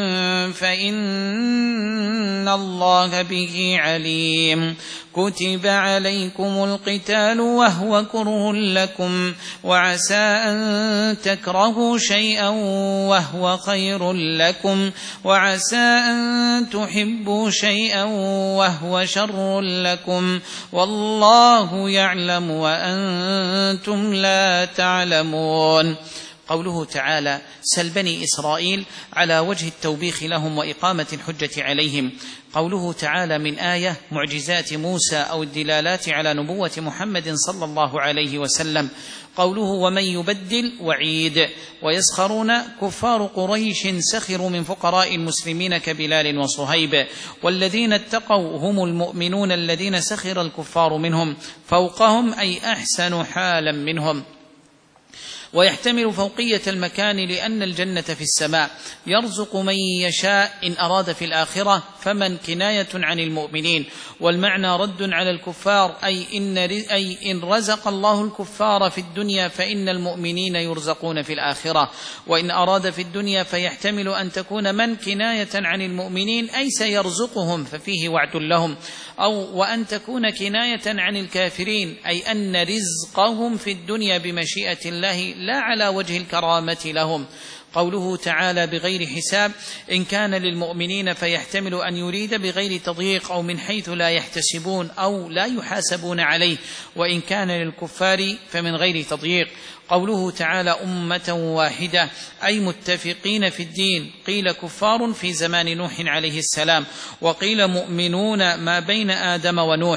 فإن الله به عليم كتب عليكم القتال وهو كره لكم وعسى أن تكرهوا شيئا وهو خير لكم وعسى أن تحبوا شيئا وهو شر لكم والله يعلم وأنتم لا تعلمون. قوله تعالى سل بني إسرائيل على وجه التوبيخ لهم وإقامة الحجة عليهم. قوله تعالى من آية معجزات موسى أو الدلالات على نبوة محمد صلى الله عليه وسلم. قوله ومن يبدل وعيد. ويسخرون كفار قريش سخروا من فقراء المسلمين كبلال وصهيب والذين اتقوا هم المؤمنون الذين سخر الكفار منهم فوقهم أي أحسن حالا منهم. ويحتمل فوقية المكان لأن الجنة في السماء يرزق من يشاء إن أراد في الآخرة فمن كناية عن المؤمنين والمعنى رد على الكفار أي إن, أي إن رزق الله الكفار في الدنيا فإن المؤمنين يرزقون في الآخرة وإن أراد في الدنيا فيحتمل أن تكون من كناية عن المؤمنين أي سيرزقهم ففيه وعد لهم أو وأن تكون كناية عن الكافرين أي أن رزقهم في الدنيا بمشيئة الله لا على وجه الكرامة لهم. قوله تعالى بغير حساب إن كان للمؤمنين فيحتمل أن يريد بغير تضييق أو من حيث لا يحتسبون أو لا يحاسبون عليه وإن كان للكفار فمن غير تضييق. قوله تعالى أمة واحدة أي متفقين في الدين قيل كفار في زمان نوح عليه السلام وقيل مؤمنون ما بين آدم ونوح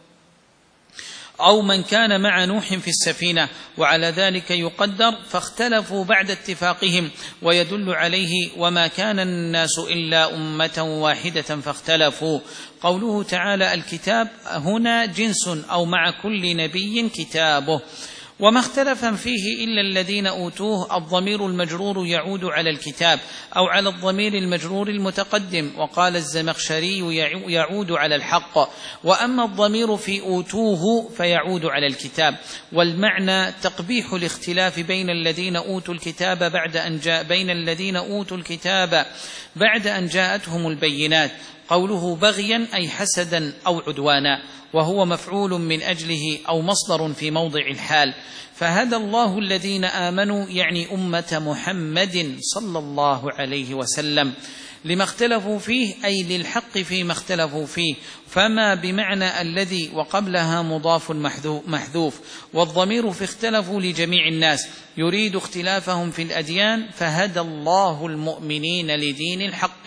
أو من كان مع نوح في السفينة وعلى ذلك يقدر فاختلفوا بعد اتفاقهم ويدل عليه وما كان الناس إلا أمة واحدة فاختلفوا. قوله تعالى الكتاب هنا جنس أو مع كل نبي كتابه وما اختلف فيه إلا الذين أوتوه الضمير المجرور يعود على الكتاب أو على الضمير المجرور المتقدم وقال الزمخشري يعود على الحق وأما الضمير في أوتوه فيعود على الكتاب والمعنى تقبيح الاختلاف بين الذين أوتوا الكتاب بعد أن جاء بين الذين أوتوا الكتاب بعد أن جاءتهم البينات. قوله بغيا أي حسدا أو عدوانا وهو مفعول من أجله أو مصدر في موضع الحال. فهدى الله الذين آمنوا يعني أمة محمد صلى الله عليه وسلم لما اختلفوا فيه أي للحق فيما اختلفوا فيه فما بمعنى الذي وقبلها مضاف محذوف والضمير في اختلفوا لجميع الناس يريد اختلافهم في الأديان فهدى الله المؤمنين لدين الحق.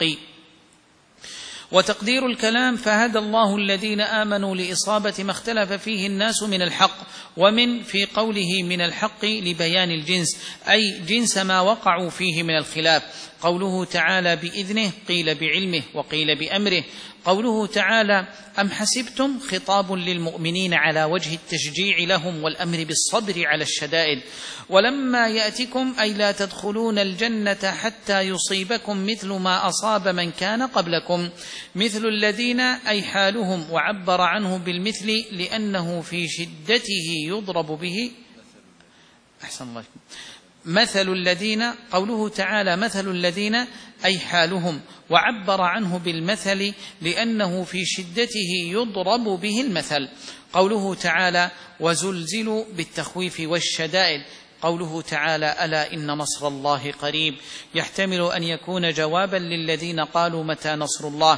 وتقدير الكلام فهدى الله الذين آمنوا لإصابة ما اختلف فيه الناس من الحق ومن في قوله من الحق لبيان الجنس أي جنس ما وقعوا فيه من الخلاف. قوله تعالى بإذنه قيل بعلمه وقيل بأمره. قوله تعالى أم حسبتم خطاب للمؤمنين على وجه التشجيع لهم والأمر بالصبر على الشدائد. ولما يأتكم أي لا تدخلون الجنة حتى يصيبكم مثل ما أصاب من كان قبلكم مثل الذين أي حالهم وعبر عنه بالمثل لأنه في شدته يضرب به أحسن الله مثل الذين. قوله تعالى مثل الذين أي حالهم وعبر عنه بالمثل لأنه في شدته يضرب به المثل. قوله تعالى وزلزلوا بالتخويف والشدائد. قوله تعالى ألا إن نصر الله قريب يحتمل أن يكون جوابا للذين قالوا متى نصر الله.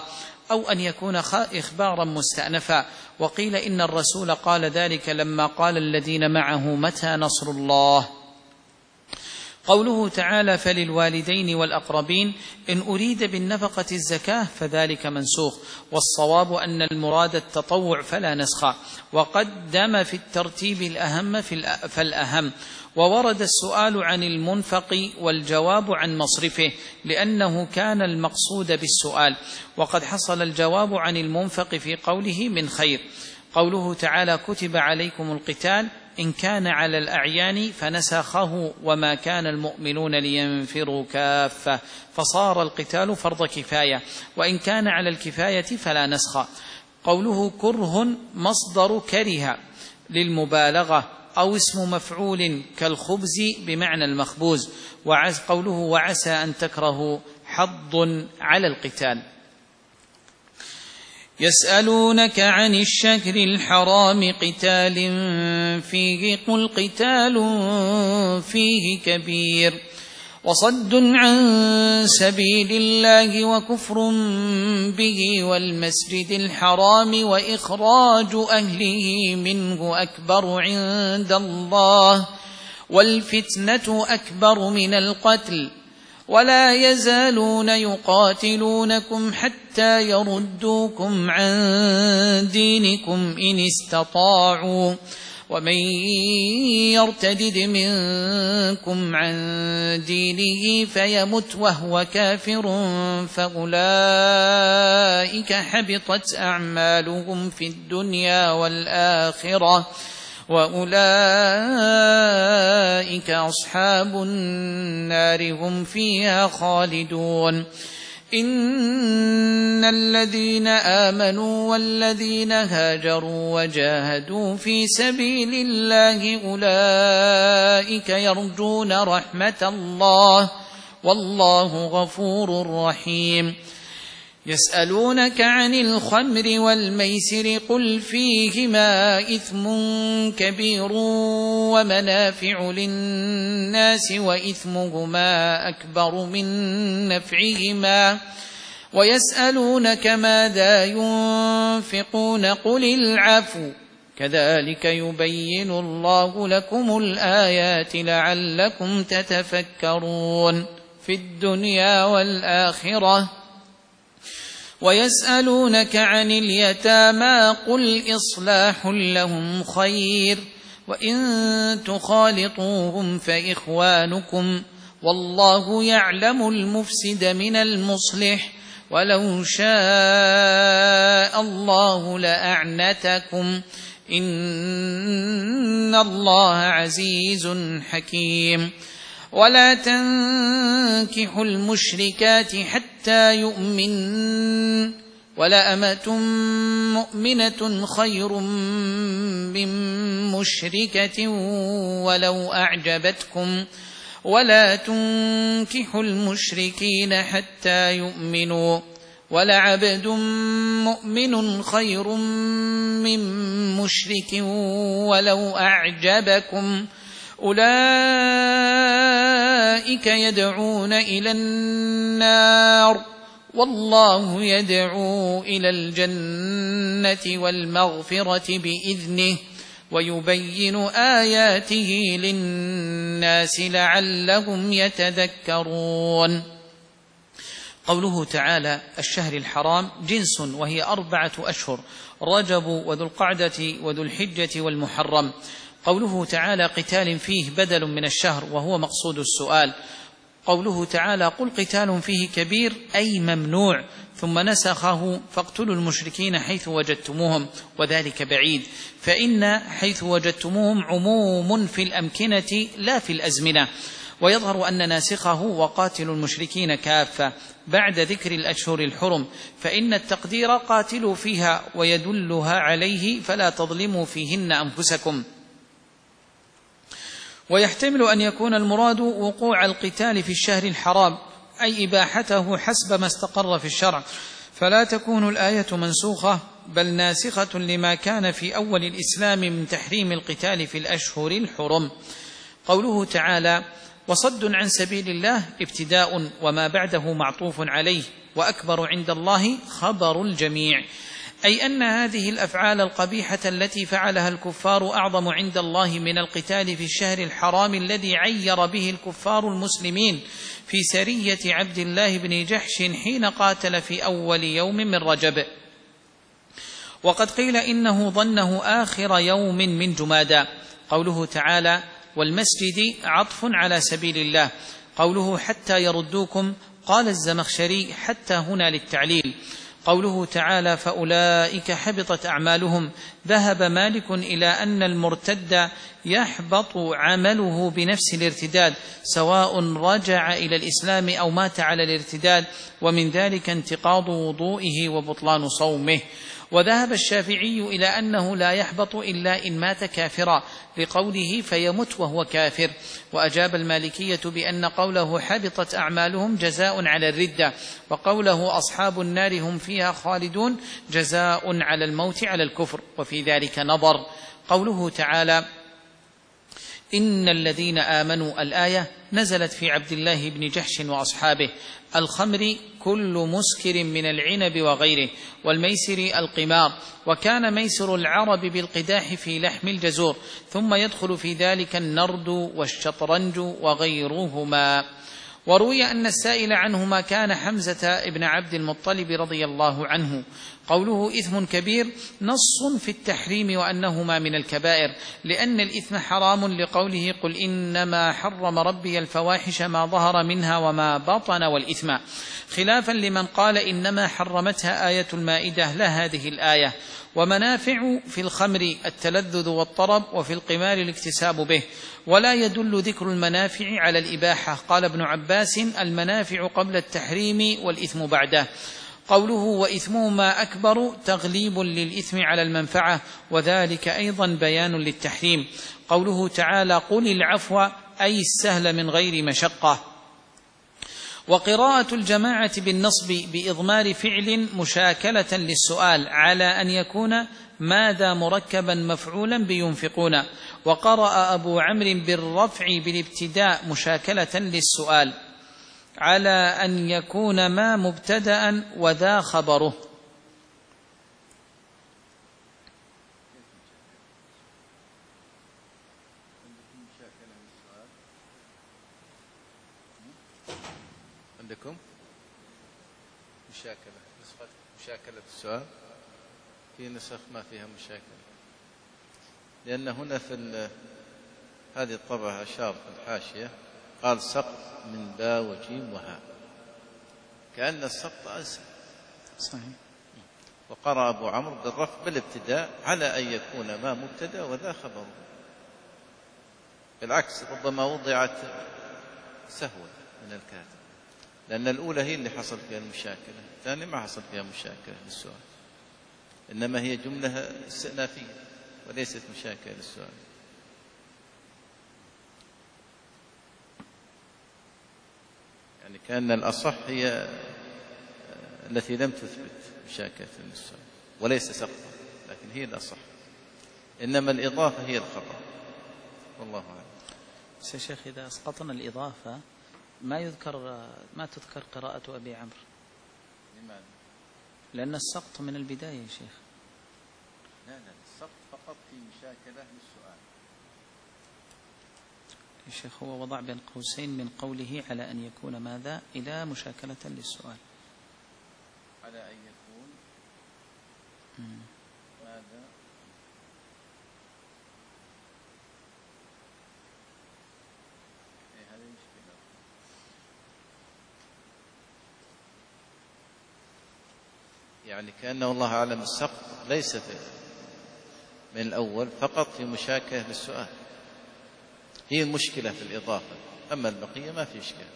أو أن يكون إخبارا مستأنفا. وقيل إن الرسول قال ذلك لما قال الذين معه متى نصر الله. قوله تعالى فللوالدين والأقربين إن أريد بالنفقة الزكاة فذلك منسوخ، والصواب أن المراد التطوع فلا نسخ، وقدم في الترتيب الأهم فالأهم. وورد السؤال عن المنفق والجواب عن مصرفه لأنه كان المقصود بالسؤال، وقد حصل الجواب عن المنفق في قوله من خير. قوله تعالى كتب عليكم القتال إن كان على الأعيان فنسخه وما كان المؤمنون لينفروا كافة، فصار القتال فرض كفاية، وإن كان على الكفاية فلا نسخ. قوله كره مصدر كره للمبالغة أو اسم مفعول كالخبز بمعنى المخبوز. وعز قوله وعسى أن تكرهوا حض على القتال. يسألونك عن الشهر الحرام قتال فيه قل قتال فيه كبير وصد عن سبيل الله وكفر به والمسجد الحرام وإخراج أهله منه أكبر عند الله والفتنة أكبر من القتل ولا يزالون يقاتلونكم حتى يردوكم عن دينكم إن استطاعوا ومن يرتدد منكم عن دينه فيمت وهو كافر فأولئك حبطت أعمالهم في الدنيا والآخرة وأولئك أصحاب النار هم فيها خالدون. إن الذين آمنوا والذين هاجروا وجاهدوا في سبيل الله أولئك يرجون رحمة الله والله غفور رحيم. يسألونك عن الخمر والميسر قل فيهما إثم كبير ومنافع للناس وإثمهما أكبر من نفعهما ويسألونك ماذا ينفقون قل العفو كذلك يبين الله لكم الآيات لعلكم تتفكرون في الدنيا والآخرة. ويسألونك عن اليتامى قل إصلاح لهم خير وإن تخالطوهم فإخوانكم والله يعلم المفسد من المصلح ولو شاء الله لأعنتكم إن الله عزيز حكيم. ولا تنكحوا المشركات حتى يؤمن ولأمة مؤمنة خير من مشركة ولو أعجبتكم ولا تنكحوا المشركين حتى يؤمنوا ولعبد مؤمن خير من مشرك ولو أعجبكم أولئك يدعون إلى النار والله يدعو إلى الجنة والمغفرة بإذنه ويبين آياته للناس لعلهم يتذكرون. قوله تعالى الشهر الحرام جنس وهي أربعة أشهر رجب وذو القعدة وذو الحجة والمحرم. قوله تعالى قتال فيه بدل من الشهر وهو مقصود السؤال. قوله تعالى قل قتال فيه كبير أي ممنوع ثم نسخه فاقتلوا المشركين حيث وجدتموهم وذلك بعيد فإن حيث وجدتموهم عموم في الأمكنة لا في الأزمنة. ويظهر أن ناسخه وقاتلوا المشركين كافة بعد ذكر الأشهر الحرم فإن التقدير قاتلوا فيها ويدلها عليه فلا تظلموا فيهن أنفسكم. ويحتمل أن يكون المراد وقوع القتال في الشهر الحرام أي إباحته حسب ما استقر في الشرع فلا تكون الآية منسوخة بل ناسخة لما كان في أول الإسلام من تحريم القتال في الأشهر الحرم. قوله تعالى وصد عن سبيل الله ابتداء وما بعده معطوف عليه، وأكبر عند الله خبر الجميع، أي أن هذه الأفعال القبيحة التي فعلها الكفار أعظم عند الله من القتال في الشهر الحرام الذي عير به الكفار المسلمين في سرية عبد الله بن جحش حين قاتل في أول يوم من رجب. وقد قيل إنه ظنه آخر يوم من جمادى. قوله تعالى والمسجد عطف على سبيل الله. قوله حتى يردوكم، قال الزمخشري حتى هنا للتعليل. قوله تعالى فأولئك حبطت أعمالهم، ذهب مالك إلى أن المرتد يحبط عمله بنفس الارتداد سواء رجع إلى الإسلام أو مات على الارتداد، ومن ذلك انتقاض وضوئه وبطلان صومه. وذهب الشافعي إلى أنه لا يحبط إلا إن مات كافرا لقوله فيمت وهو كافر. وأجاب المالكية بأن قوله حبطت أعمالهم جزاء على الردة، وقوله أصحاب النار هم فيها خالدون جزاء على الموت على الكفر. وفي ذلك نظر. قوله تعالى إن الذين آمنوا، الآية نزلت في عبد الله بن جحش وأصحابه. الخمر كل مسكر من العنب وغيره، والميسر القمار، وكان ميسر العرب بالقداح في لحم الجزور، ثم يدخل في ذلك النرد والشطرنج وغيرهما. وروي أن السائل عنهما كان حمزة بن عبد المطلب رضي الله عنه. قوله إثم كبير نص في التحريم وأنهما من الكبائر، لأن الإثم حرام لقوله قل إنما حرم ربي الفواحش ما ظهر منها وما بطن والإثم، خلافا لمن قال إنما حرمتها آية المائدة لا هذه الآية. ومنافع في الخمر التلذذ والطرب، وفي القمار الاكتساب به، ولا يدل ذكر المنافع على الإباحة. قال ابن عباس المنافع قبل التحريم والإثم بعده. قوله وإثمهما أكبر تغليب للإثم على المنفعة، وذلك أيضا بيان للتحريم. قوله تعالى قل العفو أي السهل من غير مشقة. وقراءة الجماعة بالنصب بإضمار فعل مشاكلة للسؤال على أن يكون ماذا مركبا مفعولا بينفقون. وقرأ أبو عمرو بالرفع بالابتداء مشاكلة للسؤال على أن يكون ما مبتدأ وذا خبره. عندكم مشاكلة، نسخة مشاكلة السؤال، في نسخ ما فيها مشاكلة، لأن هنا في هذه الطبعة أشار في الحاشية قال سقط من باء وجيم وهاء، كأن السقط أسهل. صحيح. وقرأ أبو عمرو بالرفع بالابتداء على أن يكون ما مبتدأ وذا خبره. بالعكس ربما وضعت سهوا من الكاتب، لأن الأولى هي اللي حصل فيها المشاكلة، الثانية ما حصل فيها مشاكلة للسؤال، إنما هي جملة استئنافية وليست مشاكلة للسؤال. يعني كأن الأصح هي التي لم تثبت مشاكلة للسؤال وليس سقطا، لكن هي الأصح، إنما الإضافة هي الخطأ، والله أعلم. شيخ إذا أسقطنا الإضافة ما يذكر ما تذكر قراءة أبي عمرو. لماذا؟ لأن السقط من البداية يا شيخ. لا لا، السقط فقط في مشاكلة للسؤال. يا شيخ هو وضع بين قوسين من قوله على أن يكون ماذا إلى مشاكلة للسؤال. على أن يكون مم. ماذا إيه هذه مشكلة. يعني كأنه الله أعلم السقط ليس في من الأول فقط في مشاكلة للسؤال، هي المشكلة في الإضافة، أما البقية ما في إشكال.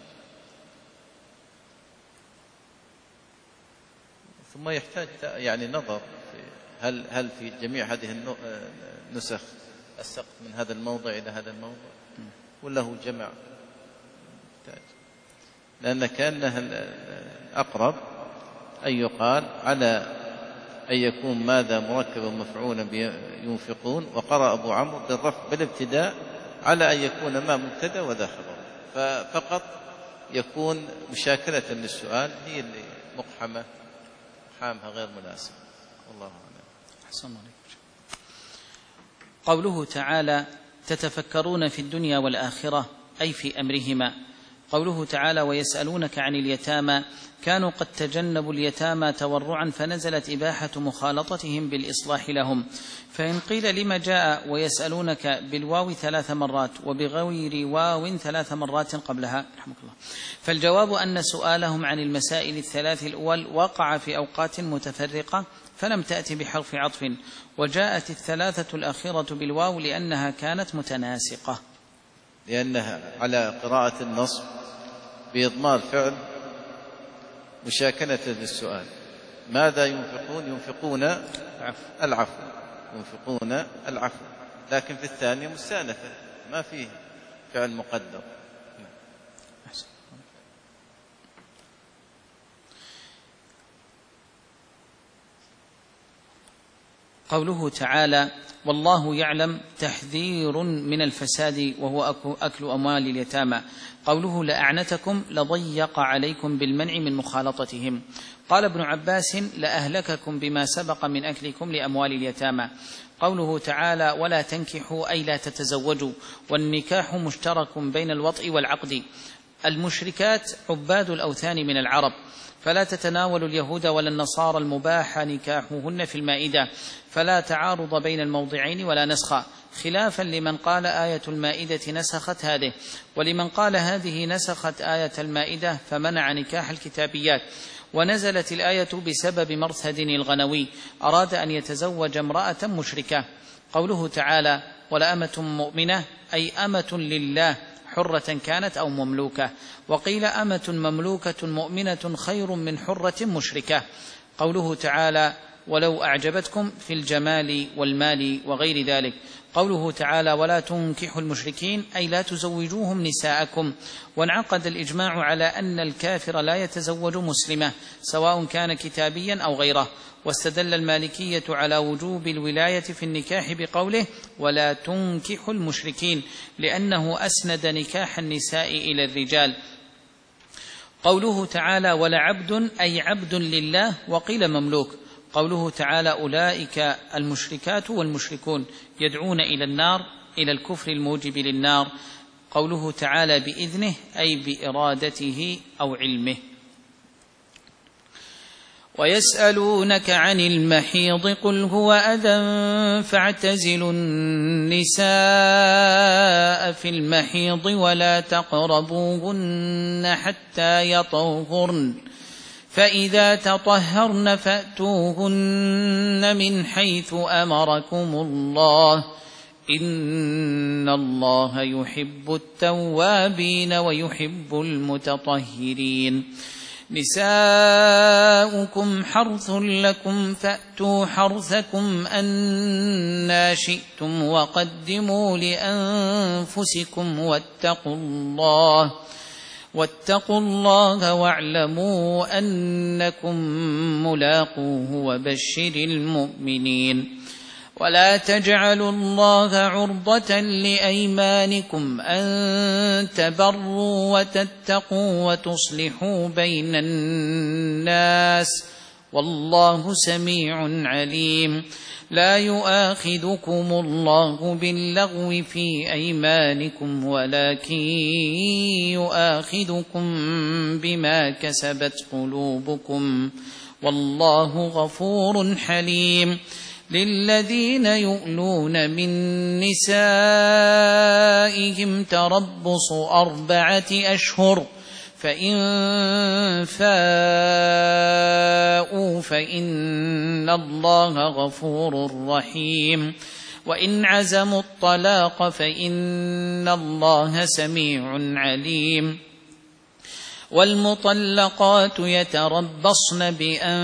ثم يحتاج يعني نظر في هل هل في جميع هذه النسخ السقط من هذا الموضع إلى هذا الموضع ولا هو جمع، يحتاج، لأن كأنها الأقرب أن يقال على أن يكون ماذا مركبا مفعولا ينفقون. وقرأ أبو عمرو بالرفع بالابتداء على أن يكون ما مبتدأ وذا خبر، ففقط يكون مشاكلة للسؤال هي اللي مقحمة مقحامها غير مناسب. والله أعلم. أحسن الله عليك. قوله تعالى تتفكرون في الدنيا والآخرة أي في أمرهما. قوله تعالى ويسألونك عن اليتامى كانوا قد تجنبوا اليتامى تورعا فنزلت إباحة مخالطتهم بالإصلاح لهم. فإن قيل لما جاء ويسألونك بالواو ثلاث مرات وبغير واو ثلاث مرات قبلها رحمك الله، فالجواب أن سؤالهم عن المسائل الثلاث الأول وقع في أوقات متفرقة فلم تأتي بحرف عطف، وجاءت الثلاثة الأخيرة بالواو لأنها كانت متناسقة، لأنها على قراءة النصب بإضمار فعل مشاكلة للسؤال. ماذا ينفقون؟ ينفقون العفو، ينفقون العفو، لكن في الثانية مستأنفة ما فيه فعل مقدر. قوله تعالى والله يعلم تحذير من الفساد وهو أكل أموال اليتامى. قوله لأعنتكم لضيق عليكم بالمنع من مخالطتهم. قال ابن عباس لأهلككم بما سبق من أكلكم لأموال اليتامى. قوله تعالى ولا تنكحوا أي لا تتزوجوا، والنكاح مشترك بين الوطء والعقد. المشركات عباد الأوثان من العرب، فلا تتناول اليهود ولا النصارى المباح نكاحهن في المائدة، فلا تعارض بين الموضعين ولا نسخ، خلافا لمن قال آية المائدة نسخت هذه، ولمن قال هذه نسخت آية المائدة فمنع نكاح الكتابيات. ونزلت الآية بسبب مرثد الغنوي أراد أن يتزوج امرأة مشركة. قوله تعالى ولأمة مؤمنة أي أمة لله حرة كانت أو مملوكة، وقيل أمة مملوكة مؤمنة خير من حرة مشركة. قوله تعالى ولو أعجبتكم في الجمال والمال وغير ذلك. قوله تعالى ولا تنكحوا المشركين أي لا تزوجوهم نساءكم. وانعقد الإجماع على أن الكافر لا يتزوج مسلمة سواء كان كتابيا أو غيره. واستدل المالكية على وجوب الولاية في النكاح بقوله ولا تنكحوا المشركين لأنه أسند نكاح النساء إلى الرجال. قوله تعالى ولعبد أي عبد لله، وقيل مملوك. قوله تعالى أولئك المشركات والمشركون يدعون إلى النار إلى الكفر الموجب للنار. قوله تعالى بإذنه أي بإرادته أو علمه. ويسألونك عن المحيض قل هو أذى فاعتزلوا النساء في المحيض ولا تقربوهن حتى يطهرن، فإذا تطهرن فأتوهن من حيث أمركم الله إن الله يحب التوابين ويحب المتطهرين. نساؤكم حرث لكم فأتوا حرثكم أنى شئتم وقدموا لأنفسكم واتقوا الله واتقوا الله واعلموا أنكم ملاقوه وبشر المؤمنين. ولا تجعلوا الله عرضة لأيمانكم أن تبروا وتتقوا وتصلحوا بين الناس والله سميع عليم. لا يؤاخذكم الله باللغو في أيمانكم ولكن يؤاخذكم بما كسبت قلوبكم والله غفور حليم. للذين يؤلون من نسائهم تربص أربعة أشهر فإن فاءوا فإن الله غفور رحيم. وإن عزموا الطلاق فإن الله سميع عليم. والمطلقات يتربصن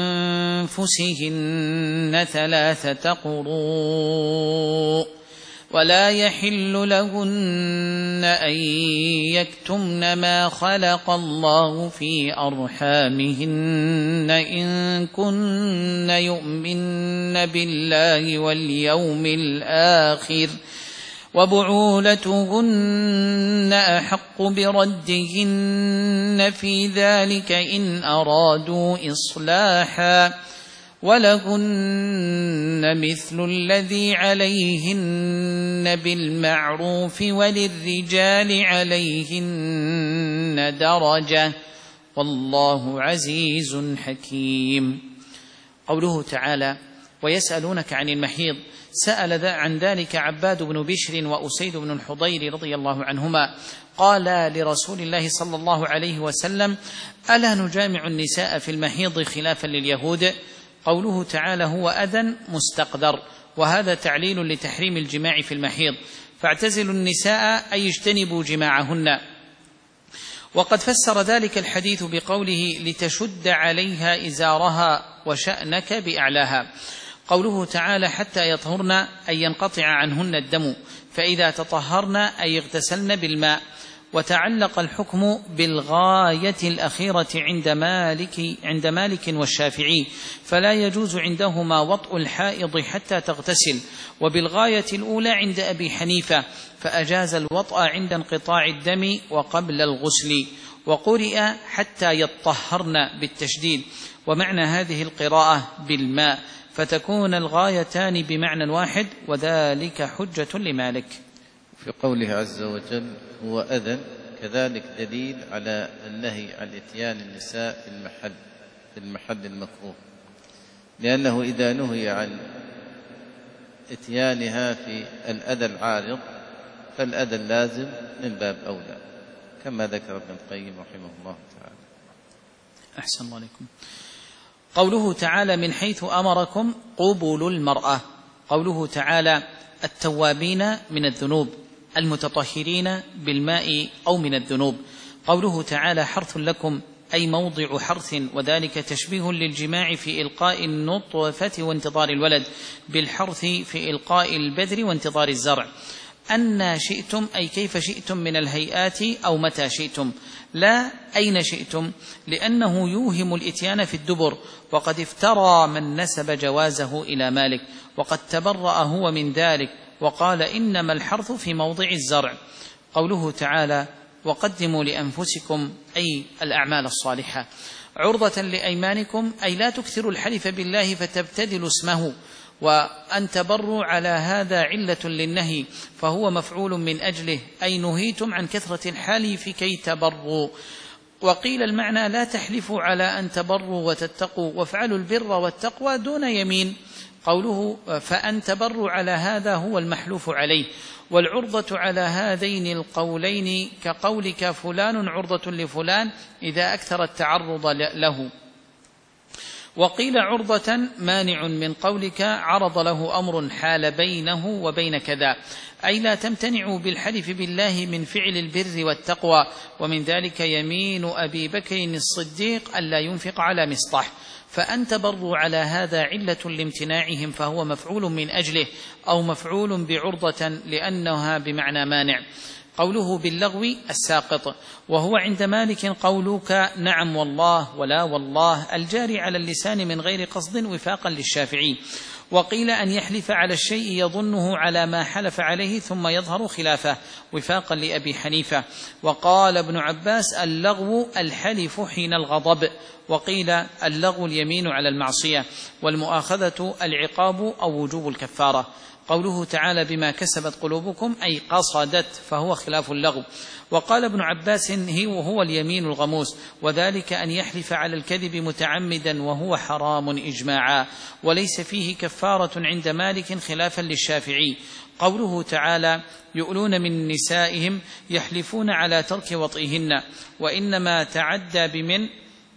بأنفسهن ثلاثة قروء ولا يحل لهن أن يكتمن ما خلق الله في أرحامهن إن كن يؤمن بالله واليوم الآخر وبعولتهن أحق بردهن في ذلك إن أرادوا إصلاحا ولهن مثل الذي عليهن بالمعروف وللرجال عليهن درجة والله عزيز حكيم. قوله تعالى: ويسألونك عن المحيض، سأل عن ذلك عباد بن بشر وأسيد بن الحضير رضي الله عنهما، قال لرسول الله صلى الله عليه وسلم: ألا نجامع النساء في المحيض خلافا لليهود؟ قوله تعالى: هو أذى مستقدر، وهذا تعليل لتحريم الجماع في المحيض، فاعتزلوا النساء أي اجتنبوا جماعهن. وقد فسر ذلك الحديث بقوله: لتشد عليها إزارها وشأنك بأعلاها. قوله تعالى: حتى يطهرن أي ينقطع عنهن الدم، فإذا تطهرن أي اغتسلن بالماء. وتعلق الحكم بالغاية الأخيرة عند مالك, عند مالك والشافعي، فلا يجوز عندهما وطء الحائض حتى تغتسل، وبالغاية الأولى عند أبي حنيفة، فأجاز الوطء عند انقطاع الدم وقبل الغسل. وقرئ حتى يطهرن بالتشديد، ومعنى هذه القراءة بالماء، فتكون الغايتان بمعنى واحد، وذلك حجة لمالك. في قوله عز وجل: هو أذى، كذلك دليل على النهي عن إتيان النساء في المحل في المحل المكروه، لأنه إذا نهي عن إتيانها في الأذى العارض فالأذى اللازم من باب أولى، كما ذكر ابن القيم رحمه الله تعالى. أحسن الله عليكم. قوله تعالى: من حيث أمركم قبول المرأة. قوله تعالى: التوابين من الذنوب، المتطهرين بالماء أو من الذنوب. قوله تعالى: حرث لكم أي موضع حرث، وذلك تشبيه للجماع في إلقاء النطفة وانتظار الولد، بالحرث في إلقاء البذر وانتظار الزرع. أن شئتم أي كيف شئتم من الهيئات أو متى شئتم، لا أين شئتم، لأنه يوهم الإتيان في الدبر، وقد افترى من نسب جوازه إلى مالك، وقد تبرأ هو من ذلك وقال: إنما الحرث في موضع الزرع. قوله تعالى: وقدموا لأنفسكم أي الأعمال الصالحة. عرضة لأيمانكم أي لا تكثروا الحلف بالله فتبتدلوا اسمه، وأن تبروا على هذا علة للنهي، فهو مفعول من أجله، أي نهيتم عن كثرة الحلف كي تبروا. وقيل المعنى: لا تحلفوا على أن تبروا وتتقوا، وافعلوا البر والتقوى دون يمين. قوله: فأن تبروا على هذا هو المحلوف عليه، والعرضة على هذين القولين كقولك فلان عرضة لفلان إذا أكثر التعرض له. وقيل عرضة مانع من قولك عرض له أمر حال بينه وبين كذا، أي لا تمتنعوا بالحلف بالله من فعل البر والتقوى. ومن ذلك يمين أبي بكر الصديق ألا ينفق على مصطح، فأن تبروا على هذا علة لامتناعهم، فهو مفعول من أجله أو مفعول بعرضة لأنها بمعنى مانع. قوله باللغو الساقط، وهو عند مالك قولك نعم والله ولا والله الجاري على اللسان من غير قصد وفاقا للشافعي. وقيل أن يحلف على الشيء يظنه على ما حلف عليه ثم يظهر خلافه وفاقا لأبي حنيفة. وقال ابن عباس: اللغو الحلف حين الغضب. وقيل اللغو اليمين على المعصية، والمؤاخذة العقاب أو وجوب الكفارة. قوله تعالى: بما كسبت قلوبكم أي قصدت، فهو خلاف اللغو. وقال ابن عباس: هو اليمين الغموس، وذلك أن يحلف على الكذب متعمدا، وهو حرام إجماعا، وليس فيه كفارة عند مالك خلافا للشافعي. قوله تعالى: يؤلون من نسائهم يحلفون على ترك وطئهن، وإنما تعدى بمن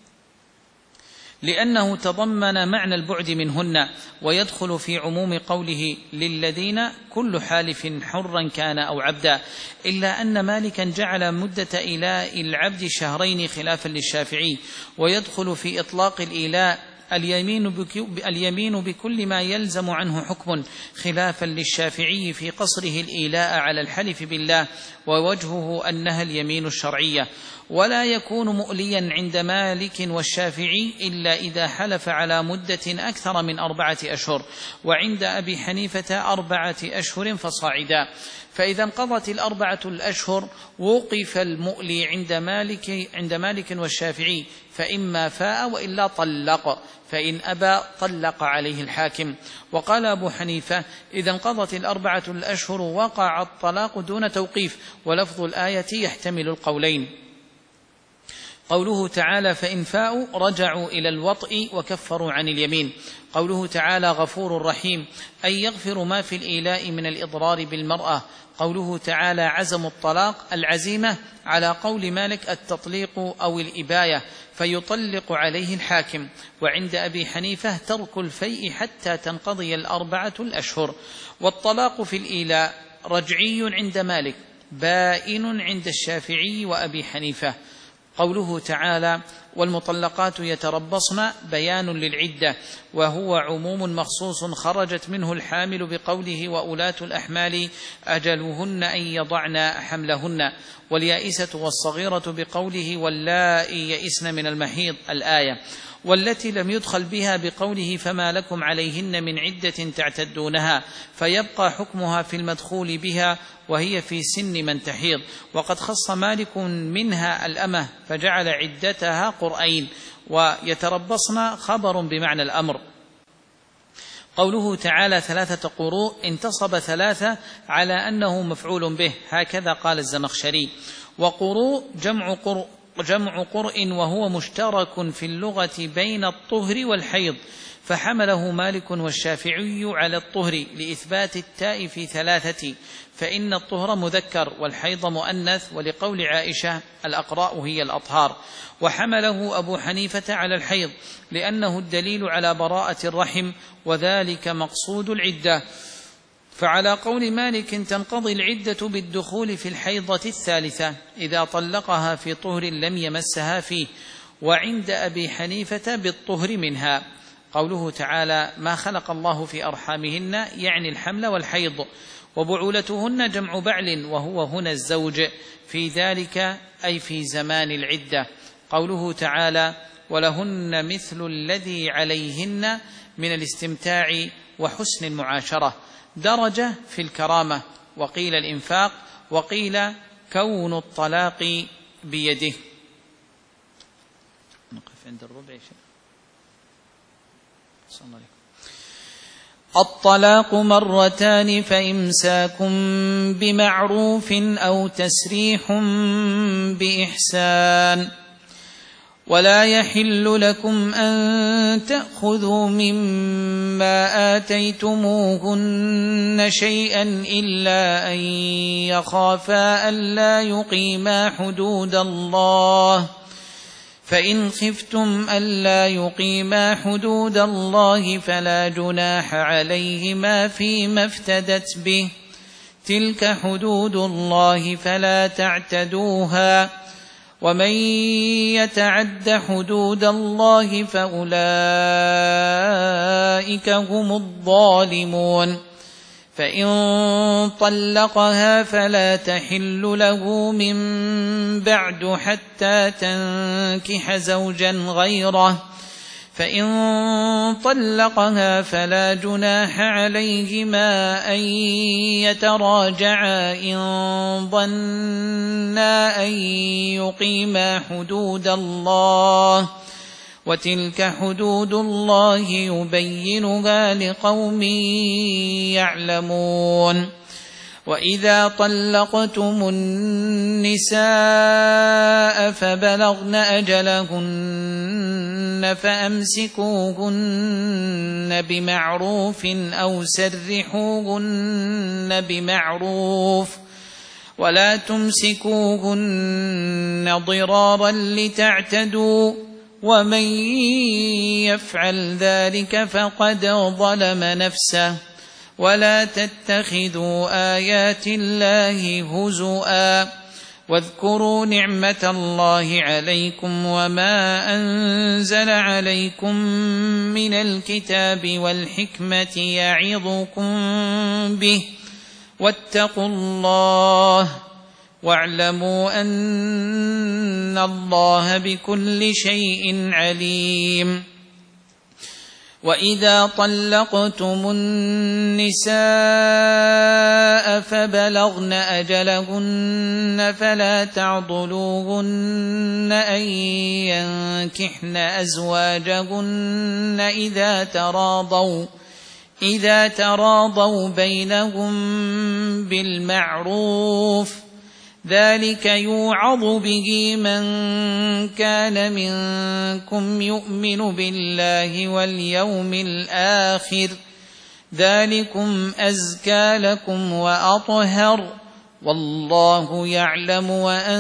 لأنه تضمن معنى البعد منهن، ويدخل في عموم قوله للذين كل حالف حرا كان أو عبدا، إلا أن مالكا جعل مدة إيلاء العبد شهرين خلافا للشافعي. ويدخل في إطلاق الإيلاء اليمين بكل ما يلزم عنه حكم خلافا للشافعي في قصره الإيلاء على الحلف بالله، ووجهه أنها اليمين الشرعية. ولا يكون مؤليا عند مالك والشافعي إلا إذا حلف على مدة أكثر من أربعة أشهر، وعند أبي حنيفة أربعة أشهر فصاعدا. فإذا انقضت الأربعة الأشهر وقف المؤلي عند مالك, عند مالك والشافعي، فإما فاء وإلا طلق، فإن أبى طلق عليه الحاكم. وقال أبو حنيفة إذا انقضت الأربعة الأشهر وقع الطلاق دون توقيف، ولفظ الآية يحتمل القولين. قوله تعالى فإن فاءوا رجعوا إلى الوطء وكفروا عن اليمين. قوله تعالى غفور رحيم أي يغفر ما في الإيلاء من الإضرار بالمرأة. قوله تعالى عزم الطلاق العزيمة على قول مالك التطليق أو الإباية، فيطلق عليه الحاكم. وعند أبي حنيفة ترك الفيء حتى تنقضي الأربعة الأشهر. والطلاق في الإيلاء رجعي عند مالك، بائن عند الشافعي وأبي حنيفة. قوله تعالى والمطلقات يتربصن بيان للعدة، وهو عموم مخصوص خرجت منه الحامل بقوله وأولاة الأحمال أجلهن أن يضعن حملهن، واليائسة والصغيرة بقوله واللائي يئسن من المحيض الآية، والتي لم يدخل بها بقوله فما لكم عليهن من عدة تعتدونها، فيبقى حكمها في المدخول بها وهي في سن من تحيض. وقد خص مالك منها الأمة فجعل عدتها قرئين، ويتربصن خبر بمعنى الأمر. قوله تعالى ثلاثة قروء انتصب ثلاثة على أنه مفعول به، هكذا قال الزمخشري. وقروء جمع قرء جمع قرء وهو مشترك في اللغة بين الطهر والحيض، فحمله مالك والشافعي على الطهر لإثبات التاء في ثلاثة، فإن الطهر مذكر والحيض مؤنث، ولقول عائشة الأقراء هي الأطهار. وحمله أبو حنيفة على الحيض لأنه الدليل على براءة الرحم، وذلك مقصود العدة. فعلى قول مالك تنقضي العدة بالدخول في الحيضة الثالثة إذا طلقها في طهر لم يمسها فيه، وعند أبي حنيفة بالطهر منها. قوله تعالى ما خلق الله في أرحامهن يعني الحمل والحيض، وبعولتهن جمع بعل وهو هنا الزوج، في ذلك أي في زمان العدة. قوله تعالى ولهن مثل الذي عليهن من الاستمتاع وحسن المعاشرة، درجة في الكرامة، وقيل الإنفاق، وقيل كون الطلاق بيده. نقف عند الربع. الطلاق مرتان فإمساك بمعروف أو تسريح بإحسان. ولا يحل لكم أن تأخذوا مما آتيتموهن شيئا إلا أن يخافا ألا يقيما حدود الله، فإن خفتم ألا يقيما حدود الله فلا جناح عليهما فيما افتدت به، تلك حدود الله فلا تعتدوها، ومن يتعد حدود الله فأولئك هم الظالمون. فإن طلقها فلا تحل له من بعد حتى تنكح زوجا غيره، فإن طلقها فلا جناح عليهما أن يتراجعا إن ظنا أن يقيما حدود الله، وتلك حدود الله يبينها لقوم يعلمون. وإذا طلقتم النساء فبلغن أجلهن فأمسكوهن بمعروف أو سرحوهن بمعروف، ولا تمسكوهن ضرارا لتعتدوا، ومن يفعل ذلك فقد ظلم نفسه. ولا تتخذوا آيات الله هزؤا، واذكروا نعمة الله عليكم وما أنزل عليكم من الكتاب والحكمة يعظكم به، واتقوا الله واعلموا أن الله بكل شيء عليم. وإذا طلقتم النساء فبلغن أجلهن فلا تعضلوهن أن ينكحن أزواجهن إذا تراضوا إذا تراضوا بينهم بالمعروف، ذلك يوعظ به من كان منكم يؤمن بالله واليوم الآخر، ذلكم أزكى لكم وأطهر، والله يعلم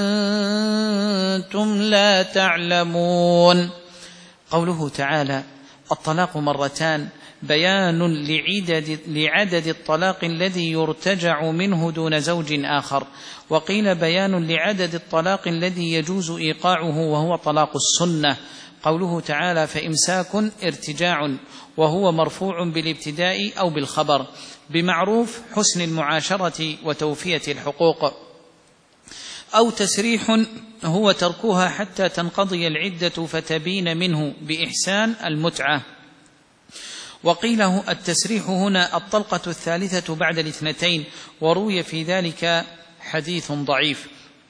وأنتم لا تعلمون. قوله تعالى الطلاق مرتان بيان لعدد, لعدد الطلاق الذي يرتجع منه دون زوج آخر، وقيل بيان لعدد الطلاق الذي يجوز إيقاعه وهو طلاق السنة. قوله تعالى فإمساك ارتجاع، وهو مرفوع بالابتداء أو بالخبر، بمعروف حسن المعاشرة وتوفية الحقوق، أو تسريح هو تركها حتى تنقضي العدة فتبين منه بإحسان المتعة. وقيل التسريح هنا الطلقة الثالثة بعد الاثنتين، وروي في ذلك حديث ضعيف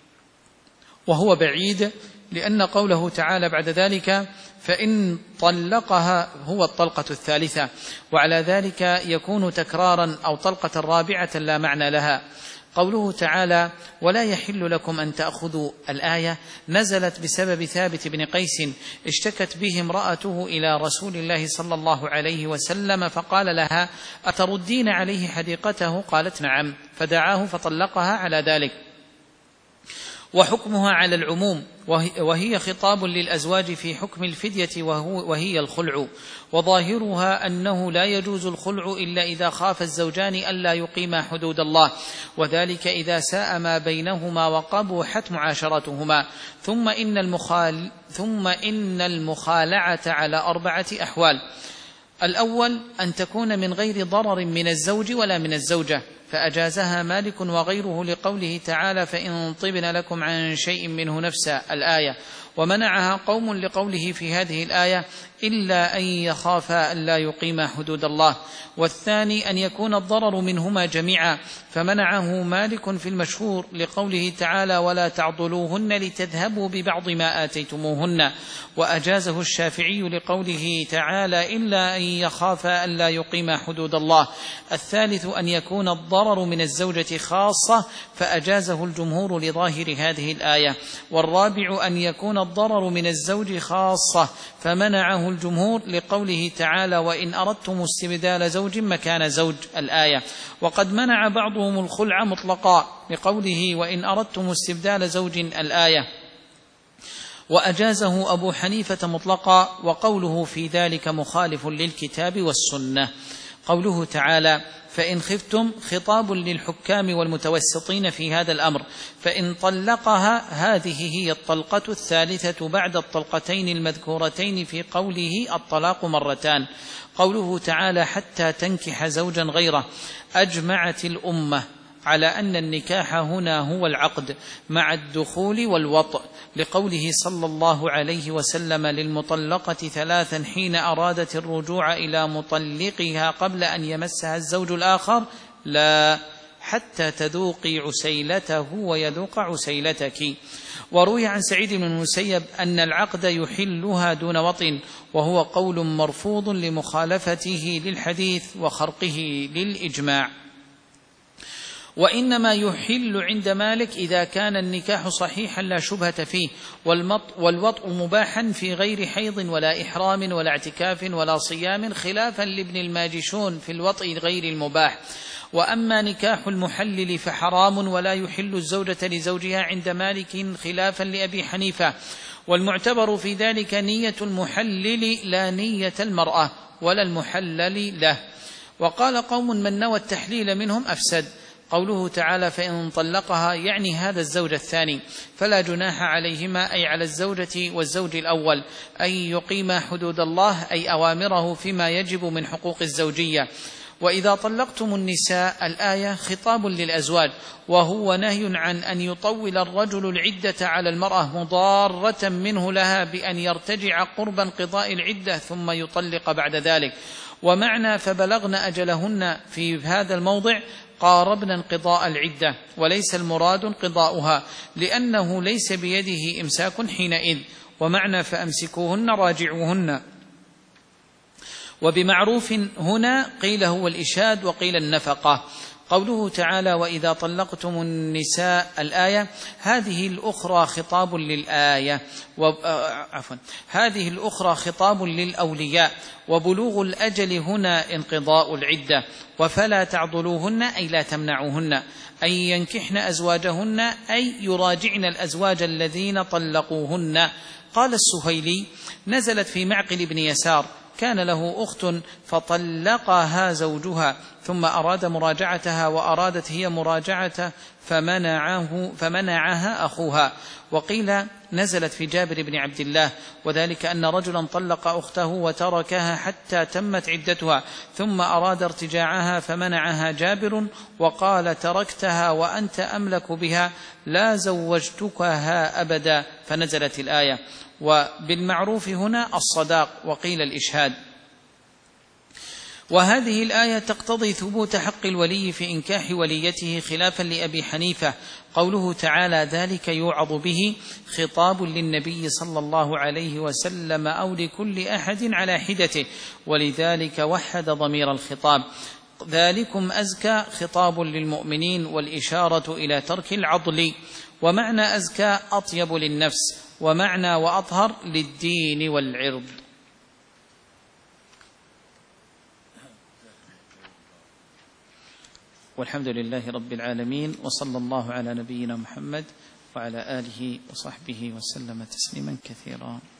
وهو بعيد، لأن قوله تعالى بعد ذلك فإن طلقها هو الطلقة الثالثة، وعلى ذلك يكون تكرارا أو طلقة رابعة لا معنى لها. قوله تعالى ولا يحل لكم أن تأخذوا، الآية نزلت بسبب ثابت بن قيس اشتكت به امرأته إلى رسول الله صلى الله عليه وسلم فقال لها أتردين عليه حديقته؟ قالت نعم، فدعاه فطلقها على ذلك، وحكمها على العموم، وهي خطاب للأزواج في حكم الفدية وهي الخلع، وظاهرها أنه لا يجوز الخلع إلا إذا خاف الزوجان ألا يقيما حدود الله، وذلك إذا ساء ما بينهما وقبحت معاشرتهما. ثم إن, المخال ثم إن المخالعة على أربعة أحوال: الأول أن تكون من غير ضرر من الزوج ولا من الزوجة، فأجازها مالك وغيره لقوله تعالى فإن طبن لكم عن شيء منه نفسا، الآية، ومنعها قوم لقوله في هذه الآية إلا أن يخافا ألا يقيما حدود الله. والثاني أن يكون الضرر منهما جميعا، فمنعه مالك في المشهور لقوله تعالى ولا تعضلوهن لتذهبوا ببعض ما آتيتموهن، وأجازه الشافعي لقوله تعالى إلا أن يخافا ألا يقيما حدود الله. الثالث أن يكون الضرر من الزوجة خاصة، فأجازه الجمهور لظاهر هذه الآية. والرابع أن يكون الضرر من الزوج خاصة، فمنعه الجمهور لقوله تعالى وإن أردتم استبدال زوج مكان زوج، الآية. وقد منع بعضهم الخلع مطلقا لقوله وإن أردتم استبدال زوج، الآية، وأجازه أبو حنيفة مطلقا، وقوله في ذلك مخالف للكتاب والسنة. قوله تعالى فإن خفتم خطاب للحكام والمتوسطين في هذا الأمر، فإن طلقها هذه هي الطلقة الثالثة بعد الطلقتين المذكورتين في قوله الطلاق مرتان. قوله تعالى حتى تنكح زوجا غيره، أجمعت الأمة على أن النكاح هنا هو العقد مع الدخول والوطء، لقوله صلى الله عليه وسلم للمطلقة ثلاثا حين أرادت الرجوع إلى مطلقها قبل أن يمسها الزوج الآخر لا حتى تذوقي عسيلته ويذوق عسيلتك. وروي عن سعيد بن المسيب أن العقد يحلها دون وطء، وهو قول مرفوض لمخالفته للحديث وخرقه للإجماع. وإنما يحل عند مالك إذا كان النكاح صحيحا لا شبهة فيه، والوطء مباحا في غير حيض ولا إحرام ولا اعتكاف ولا صيام، خلافا لابن الماجشون في الوطء غير المباح. وأما نكاح المحلل فحرام ولا يحل الزوجة لزوجها عند مالك خلافا لأبي حنيفة، والمعتبر في ذلك نية المحلل لا نية المرأة ولا المحلل له. وقال قوم من نوى التحليل منهم أفسد. قوله تعالى فإن طلقها يعني هذا الزوج الثاني، فلا جناح عليهما أي على الزوجة والزوج الأول أن يقيما حدود الله أي أوامره فيما يجب من حقوق الزوجية. وإذا طلقتم النساء الآية خطاب للأزواج، وهو نهي عن أن يطول الرجل العدة على المرأة مضارة منه لها بأن يرتجع قرب انقضاء العدة ثم يطلق بعد ذلك. ومعنى فبلغن أجلهن في هذا الموضع قاربن انقضاء العدة، وليس المراد انقضاؤها، لأنه ليس بيده إمساك حينئذ. ومعنى فأمسكوهن راجعوهن. وبمعروف هنا قيل هو الإشاد وقيل النفقة. قوله تعالى وإذا طلقتم النساء الآية، هذه الأخرى خطاب للآية و... عفوا هذه الأخرى خطاب للأولياء، وبلوغ الأجل هنا انقضاء العدة. وفلا تعضلوهن أي لا تمنعوهن أن ينكحن أزواجهن أي يراجعن الأزواج الذين طلقوهن. قال السهيلي نزلت في معقل بن يسار، كان له أخت فطلقها زوجها ثم أراد مراجعتها وأرادت هي مراجعته فمنعه فمنعها أخوها. وقيل نزلت في جابر بن عبد الله، وذلك أن رجلا طلق أخته وتركها حتى تمت عدتها ثم أراد ارتجاعها فمنعها جابر وقال تركتها وأنت أملك بها لا زوجتكها أبدا، فنزلت الآية. وبالمعروف هنا الصداق، وقيل الإشهاد. وهذه الآية تقتضي ثبوت حق الولي في إنكاح وليته خلافا لأبي حنيفة. قوله تعالى ذلك يوعظ به خطاب للنبي صلى الله عليه وسلم أو لكل أحد على حدته، ولذلك وحد ضمير الخطاب. ذلكم أزكى خطاب للمؤمنين، والإشارة إلى ترك العضل. ومعنى أزكى أطيب للنفس، ومعنى وأطهر للدين والعرض. والحمد لله رب العالمين، وصلى الله على نبينا محمد وعلى آله وصحبه وسلم تسليما كثيرا.